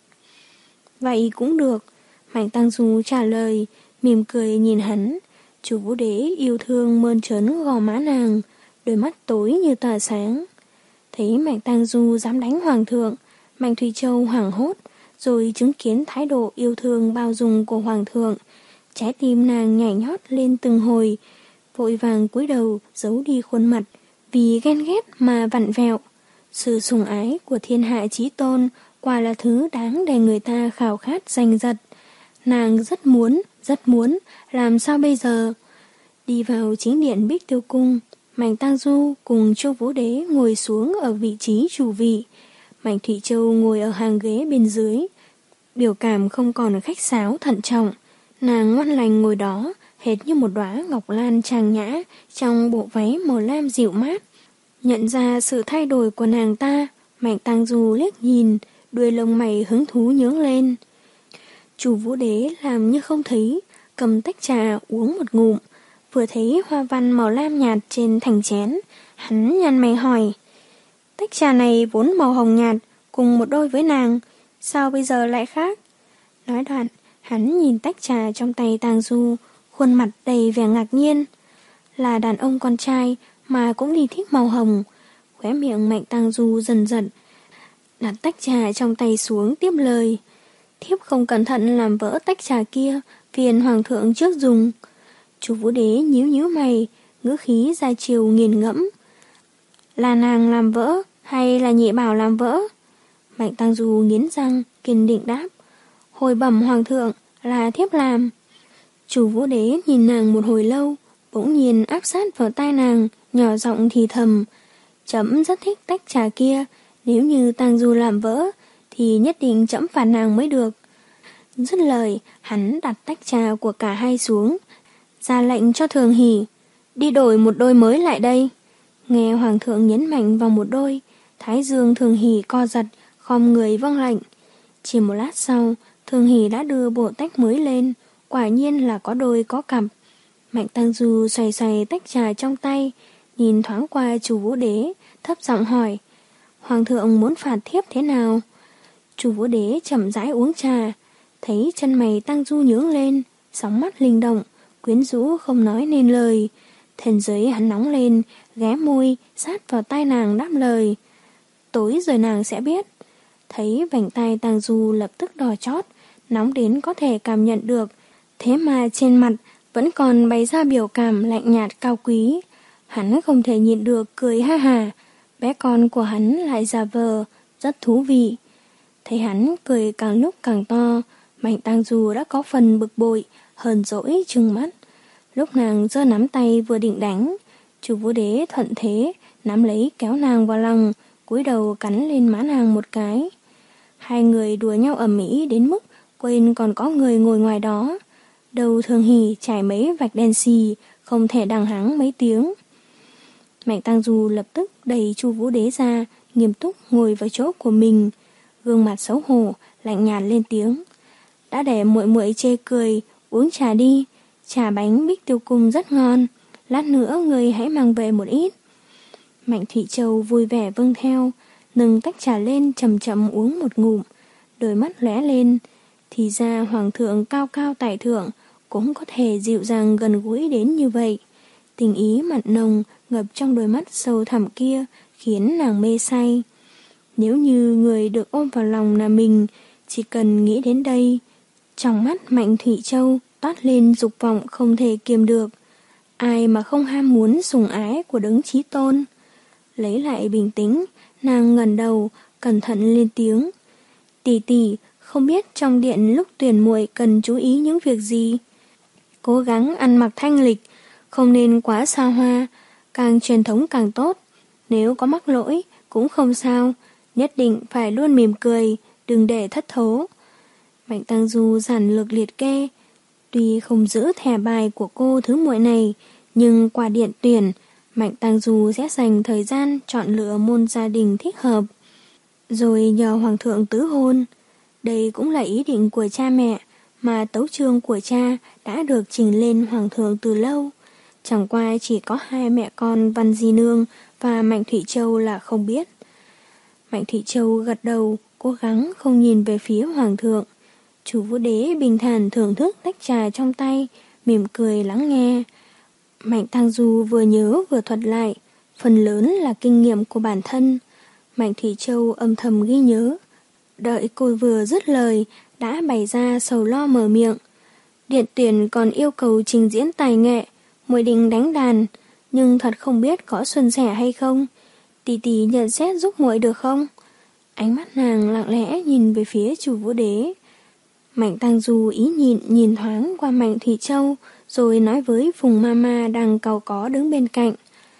Vậy cũng được, Mạnh Tang Du trả lời, mỉm cười nhìn hắn. Chu Vũ Đế yêu thương mơn trớn gò má nàng, đôi mắt tối như tỏa sáng. Thấy Mạnh Tang Du dám đánh hoàng thượng, Mạnh Thủy Châu hoảng hốt, rồi chứng kiến thái độ yêu thương bao dung của hoàng thượng, trái tim nàng nhảy nhót lên từng hồi, vội vàng cúi đầu giấu đi khuôn mặt, vì ghen ghét mà vặn vẹo. Sự sủng ái của thiên hạ chí tôn quả là thứ đáng để người ta khao khát giành giật. Nàng rất muốn, rất muốn, làm sao bây giờ? Đi vào chính điện Bích Tiêu Cung, Mạnh Tang Du cùng Chu Vũ Đế ngồi xuống ở vị trí chủ vị. Mạnh Thủy Châu ngồi ở hàng ghế bên dưới, biểu cảm không còn khách sáo thận trọng. Nàng ngoan lành ngồi đó, hệt như một đóa ngọc lan trang nhã trong bộ váy màu lam dịu mát. Nhận ra sự thay đổi của nàng ta, Mạnh Tang Du liếc nhìn, đuôi lông mày hứng thú nhướng lên. Chu Vũ Đế làm như không thấy, cầm tách trà uống một ngụm, vừa thấy hoa văn màu lam nhạt trên thành chén, hắn nhăn mày hỏi. Tách trà này vốn màu hồng nhạt, cùng một đôi với nàng, sao bây giờ lại khác? Nói đoạn, hắn nhìn tách trà trong tay Tang Du, khuôn mặt đầy vẻ ngạc nhiên. Là đàn ông con trai mà cũng đi thích màu hồng. Khóe miệng Mạnh Tang Du dần dần. đặt tách trà trong tay xuống tiếp lời. Thiếp không cẩn thận làm vỡ tách trà kia, phiền hoàng thượng trước dùng. Chu Vũ Đế nhíu nhíu mày, ngữ khí ra chiều nghiền ngẫm. Là nàng làm vỡ hay là Nhị Bảo làm vỡ? Mạnh Tăng Du nghiến răng, kiên định đáp. Hồi bẩm hoàng thượng, là thiếp làm. Chu Vũ Đế nhìn nàng một hồi lâu, bỗng nhiên áp sát vào tai nàng, nhỏ giọng thì thầm. Trẫm rất thích tách trà kia, nếu như Tăng Du làm vỡ, thì nhất định trẫm phạt nàng mới được. Dứt lời, hắn đặt tách trà của cả hai xuống, ra lệnh cho Thường Hỷ, đi đổi một đôi mới lại đây. Nghe hoàng thượng nhấn mạnh vào một đôi, thái dương Thường Hỷ co giật, khom người vâng lệnh. Chỉ một lát sau, Thường Hỷ đã đưa bộ tách mới lên, quả nhiên là có đôi có cặp. Mạnh Tăng Du xoay xoay tách trà trong tay, nhìn thoáng qua Chu Vũ Đế, thấp giọng hỏi, hoàng thượng muốn phạt thiếp thế nào? Chu Vũ Đế chậm rãi uống trà, thấy chân mày Tăng Du nhướng lên, sóng mắt linh động, quyến rũ không nói nên lời. Thần giới hắn nóng lên, ghé môi, sát vào tai nàng đáp lời. Tối rồi nàng sẽ biết. Thấy vành tai Tăng Du lập tức đỏ chót, nóng đến có thể cảm nhận được. Thế mà trên mặt vẫn còn bày ra biểu cảm lạnh nhạt cao quý. Hắn không thể nhịn được cười ha hà. Bé con của hắn lại giả vờ, rất thú vị. Thấy hắn cười càng lúc càng to, Mạnh Tăng Du đã có phần bực bội, hờn dỗi trừng mắt. Lúc nàng giơ nắm tay vừa định đánh, Chu Vũ Đế thuận thế nắm lấy kéo nàng vào lòng, cúi đầu cắn lên má nàng một cái. Hai người đùa nhau ầm ĩ đến mức quên còn có người ngồi ngoài đó. Đầu Thường Hỷ trải mấy vạch đen xì, không thể đằng hắng mấy tiếng. Mạnh Tăng Du lập tức đẩy Chu Vũ Đế ra, nghiêm túc ngồi vào chỗ của mình, gương mặt xấu hổ, lạnh nhạt lên tiếng. Đã để muội muội chê cười, uống trà đi, trà bánh Bích Tiêu Cung rất ngon, lát nữa người hãy mang về một ít. Mạnh Thủy Châu vui vẻ vâng theo, nâng tách trà lên chậm chậm uống một ngụm, đôi mắt lóe lên. Thì ra hoàng thượng cao cao tại thượng cũng có thể dịu dàng gần gũi đến như vậy. Tình ý mặn nồng ngập trong đôi mắt sâu thẳm kia khiến nàng mê say. Nếu như người được ôm vào lòng là mình, chỉ cần nghĩ đến đây, trong mắt Mạnh Thủy Châu toát lên dục vọng không thể kiềm được. Ai mà không ham muốn sủng ái của đấng chí tôn. Lấy lại bình tĩnh, nàng ngẩng đầu, cẩn thận lên tiếng. Tỷ tỷ, không biết trong điện lúc tuyển muội cần chú ý những việc gì? Cố gắng ăn mặc thanh lịch, không nên quá xa hoa, càng truyền thống càng tốt. Nếu có mắc lỗi cũng không sao, nhất định phải luôn mỉm cười, đừng để thất thố. Mạnh Tăng Du giản lược liệt kê. Tuy không giữ thẻ bài của cô thứ muội này, nhưng qua điện tuyển, Mạnh Tăng Du sẽ dành thời gian chọn lựa môn gia đình thích hợp, rồi nhờ hoàng thượng tứ hôn. Đây cũng là ý định của cha mẹ, mà tấu chương của cha đã được trình lên hoàng thượng từ lâu. Chẳng qua chỉ có hai mẹ con Văn Di Nương và Mạnh Thủy Châu là không biết. Mạnh Thủy Châu gật đầu, cố gắng không nhìn về phía hoàng thượng. Chu Vũ Đế bình thản thưởng thức tách trà trong tay, mỉm cười lắng nghe. Mạnh Tăng Du vừa nhớ vừa thuật lại, phần lớn là kinh nghiệm của bản thân. Mạnh Thủy Châu âm thầm ghi nhớ. Đợi cô vừa dứt lời, đã bày ra sầu lo mở miệng. Điện tuyển còn yêu cầu trình diễn tài nghệ, muội định đánh đàn, nhưng thật không biết có suôn sẻ hay không. Tỷ tỷ nhận xét giúp muội được không? Ánh mắt nàng lặng lẽ nhìn về phía Chu Vũ Đế. Mạnh Tăng Du ý nhịn nhìn thoáng qua Mạnh Thủy Châu, rồi nói với Phùng Mama đang cau có đứng bên cạnh.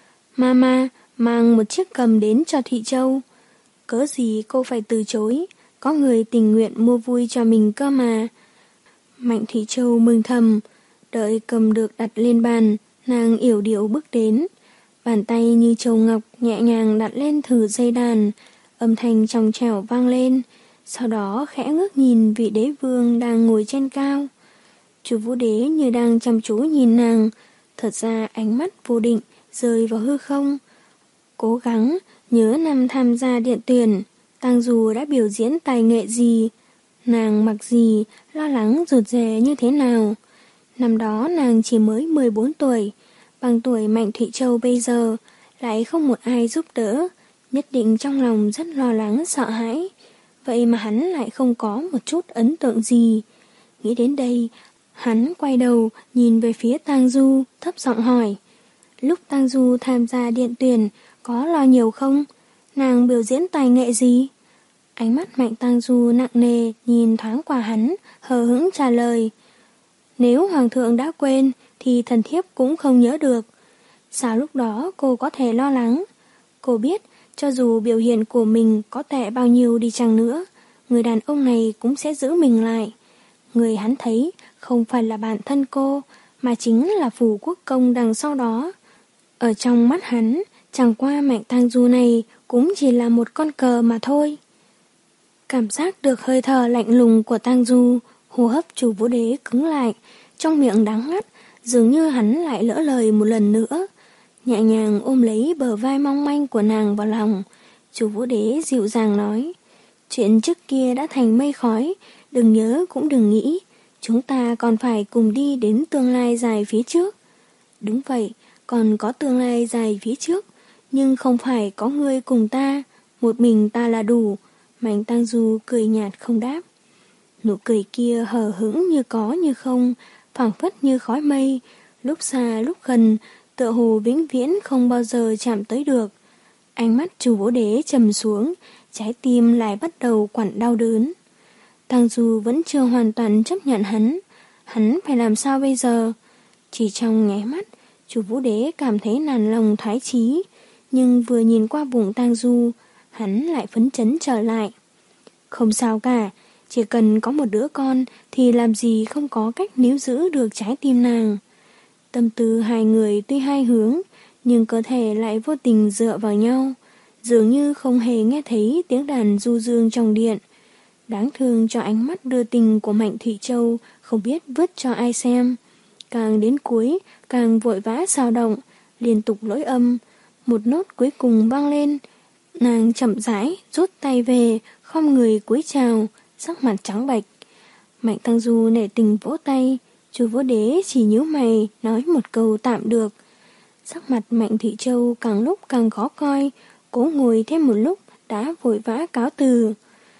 Mama, mang một chiếc cầm đến cho Thủy Châu. Cớ gì cô phải từ chối, có người tình nguyện mua vui cho mình cơ mà. Mạnh Thủy Châu mừng thầm, đợi cầm được đặt lên bàn, nàng yểu điệu bước đến. Bàn tay như châu ngọc nhẹ nhàng đặt lên thử dây đàn, âm thanh trong trẻo vang lên. Sau đó khẽ ngước nhìn vị đế vương đang ngồi trên cao. Chu Vũ Đế như đang chăm chú nhìn nàng, thật ra ánh mắt vô định rơi vào hư không. Cố gắng nhớ năm tham gia điện tuyển, Tăng Du đã biểu diễn tài nghệ gì, nàng mặc gì, lo lắng rụt rè như thế nào. Năm đó nàng chỉ mới mười bốn tuổi, bằng tuổi Mạnh Thủy Châu bây giờ, lại không một ai giúp đỡ, nhất định trong lòng rất lo lắng sợ hãi, vậy mà hắn lại không có một chút ấn tượng gì. Nghĩ đến đây, hắn quay đầu nhìn về phía Tang Du, thấp giọng hỏi. Lúc Tang Du tham gia điện tuyển có lo nhiều không? Nàng biểu diễn tài nghệ gì? Ánh mắt Mạnh Tang Du nặng nề nhìn thoáng qua hắn, hờ hững trả lời. Nếu Hoàng thượng đã quên thì thần thiếp cũng không nhớ được. Sao lúc đó cô có thể lo lắng? Cô biết cho dù biểu hiện của mình có tệ bao nhiêu đi chăng nữa, người đàn ông này cũng sẽ giữ mình lại. Người hắn thấy không phải là bản thân cô, mà chính là phủ quốc công đằng sau đó. Ở trong mắt hắn, chẳng qua Mạnh Tang Du này cũng chỉ là một con cờ mà thôi. Cảm giác được hơi thở lạnh lùng của Tang Du, hô hấp Chu Vũ Đế cứng lại, trong miệng đắng ngắt, dường như hắn lại lỡ lời một lần nữa. Nhẹ nhàng ôm lấy bờ vai mong manh của nàng vào lòng, Chu Vũ Đế dịu dàng nói, chuyện trước kia đã thành mây khói, đừng nhớ cũng đừng nghĩ, chúng ta còn phải cùng đi đến tương lai dài phía trước. Đúng vậy, còn có tương lai dài phía trước, nhưng không phải có ngươi cùng ta, một mình ta là đủ. Mạnh Tang Du cười nhạt không đáp. Nụ cười kia hờ hững như có như không, phảng phất như khói mây, lúc xa lúc gần, tựa hồ vĩnh viễn không bao giờ chạm tới được. Ánh mắt Chu Vũ Đế trầm xuống, trái tim lại bắt đầu quặn đau đớn. Tang Du vẫn chưa hoàn toàn chấp nhận hắn, hắn phải làm sao bây giờ? Chỉ trong nháy mắt, Chu Vũ Đế cảm thấy nản lòng thoái chí, nhưng vừa nhìn qua bụng Tang Du, hắn lại phấn chấn trở lại. Không sao cả, chỉ cần có một đứa con thì làm gì không có cách níu giữ được trái tim nàng. Tâm tư hai người tuy hai hướng, nhưng cơ thể lại vô tình dựa vào nhau, dường như không hề nghe thấy tiếng đàn du dương trong điện. Đáng thương cho ánh mắt đưa tình của Mạnh Thủy Châu không biết vứt cho ai xem. Càng đến cuối, càng vội vã xao động, liên tục lỗi âm. Một nốt cuối cùng vang lên. Nàng chậm rãi, rút tay về, không người cúi chào, sắc mặt trắng bệch. Mạnh Tang Du nể tình vỗ tay, Chu Vũ Đế chỉ nhíu mày, nói một câu tạm được. Sắc mặt Mạnh Thủy Châu càng lúc càng khó coi, cố ngồi thêm một lúc, đã vội vã cáo từ.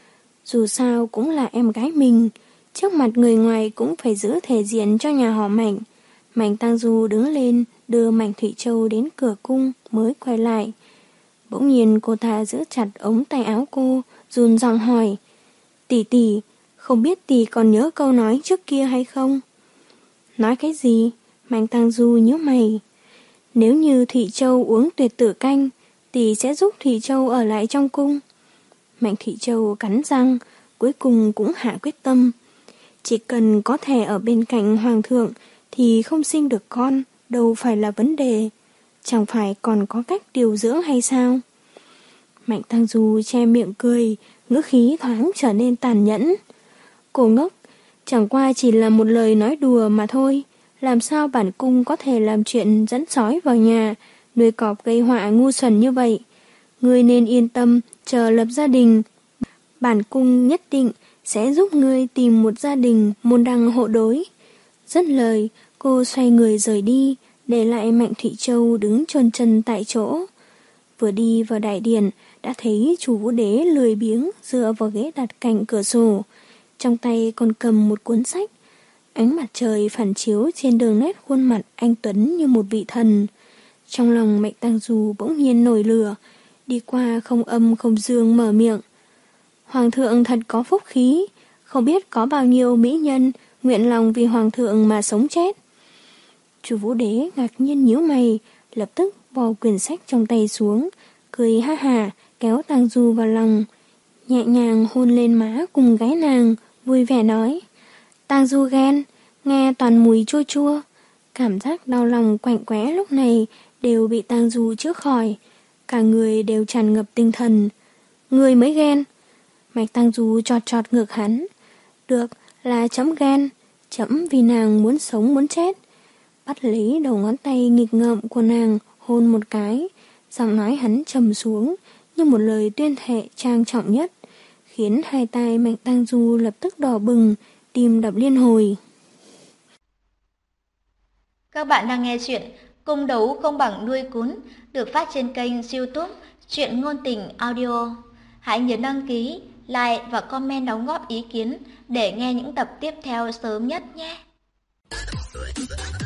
Dù sao cũng là em gái mình, trước mặt người ngoài cũng phải giữ thể diện cho nhà họ Mạnh. Mạnh Tang Du đứng lên, đưa Mạnh Thủy Châu đến cửa cung mới quay lại. Bỗng nhiên cô ta giữ chặt ống tay áo cô, run giọng hỏi, tỷ tỷ, không biết tỷ còn nhớ câu nói trước kia hay không? Nói cái gì? Mạnh Tang Du nhíu mày. Nếu như Thủy Châu uống tuyệt tử canh, tỷ sẽ giúp Thủy Châu ở lại trong cung. Mạnh Thủy Châu cắn răng, cuối cùng cũng hạ quyết tâm. Chỉ cần có thể ở bên cạnh hoàng thượng thì không sinh được con, đâu phải là vấn đề. Chẳng phải còn có cách điều dưỡng hay sao? Mạnh Tang Du che miệng cười, ngữ khí thoáng trở nên tàn nhẫn. Cô ngốc, chẳng qua chỉ là một lời nói đùa mà thôi. Làm sao bản cung có thể làm chuyện dẫn sói vào nhà, nuôi cọp gây họa ngu xuẩn như vậy? Ngươi nên yên tâm, chờ lập gia đình. Bản cung nhất định sẽ giúp ngươi tìm một gia đình môn đăng hộ đối. Dứt lời, cô xoay người rời đi, để lại Mạnh Thủy Châu đứng chôn chân tại chỗ. Vừa đi vào đại điện, đã thấy Chu Vũ Đế lười biếng dựa vào ghế đặt cạnh cửa sổ, trong tay còn cầm một cuốn sách. Ánh mặt trời phản chiếu trên đường nét khuôn mặt anh tuấn như một vị thần. Trong lòng Mạnh Tang Du bỗng nhiên nổi lửa, đi qua không âm không dương mở miệng. Hoàng thượng thật có phúc khí, không biết có bao nhiêu mỹ nhân nguyện lòng vì hoàng thượng mà sống chết. Chu Vũ Đế ngạc nhiên nhíu mày, lập tức vò quyển sách trong tay xuống, cười ha hả kéo Tang Du vào lòng, nhẹ nhàng hôn lên má cùng gái nàng, vui vẻ nói. Tang Du ghen, nghe toàn mùi chua chua. Cảm giác đau lòng quạnh quẽ lúc này đều bị Tang Du chữa khỏi, cả người đều tràn ngập tinh thần. Người mới ghen. Mạch Tang Du chọt chọt ngược hắn. Được, là chấm ghen, chấm vì nàng muốn sống muốn chết. Bắt lấy đầu ngón tay nghịch ngợm của nàng, hôn một cái, giọng nói hắn trầm xuống như một lời tuyên thệ trang trọng nhất, khiến hai tai Mạch Tang Du lập tức đỏ bừng, tim đập liên hồi. Các bạn đang nghe chuyện Cung đấu không bằng nuôi cún được phát trên kênh YouTube Truyện Ngôn Tình Audio. Hãy nhớ đăng ký, like và comment đóng góp ý kiến để nghe những tập tiếp theo sớm nhất nhé.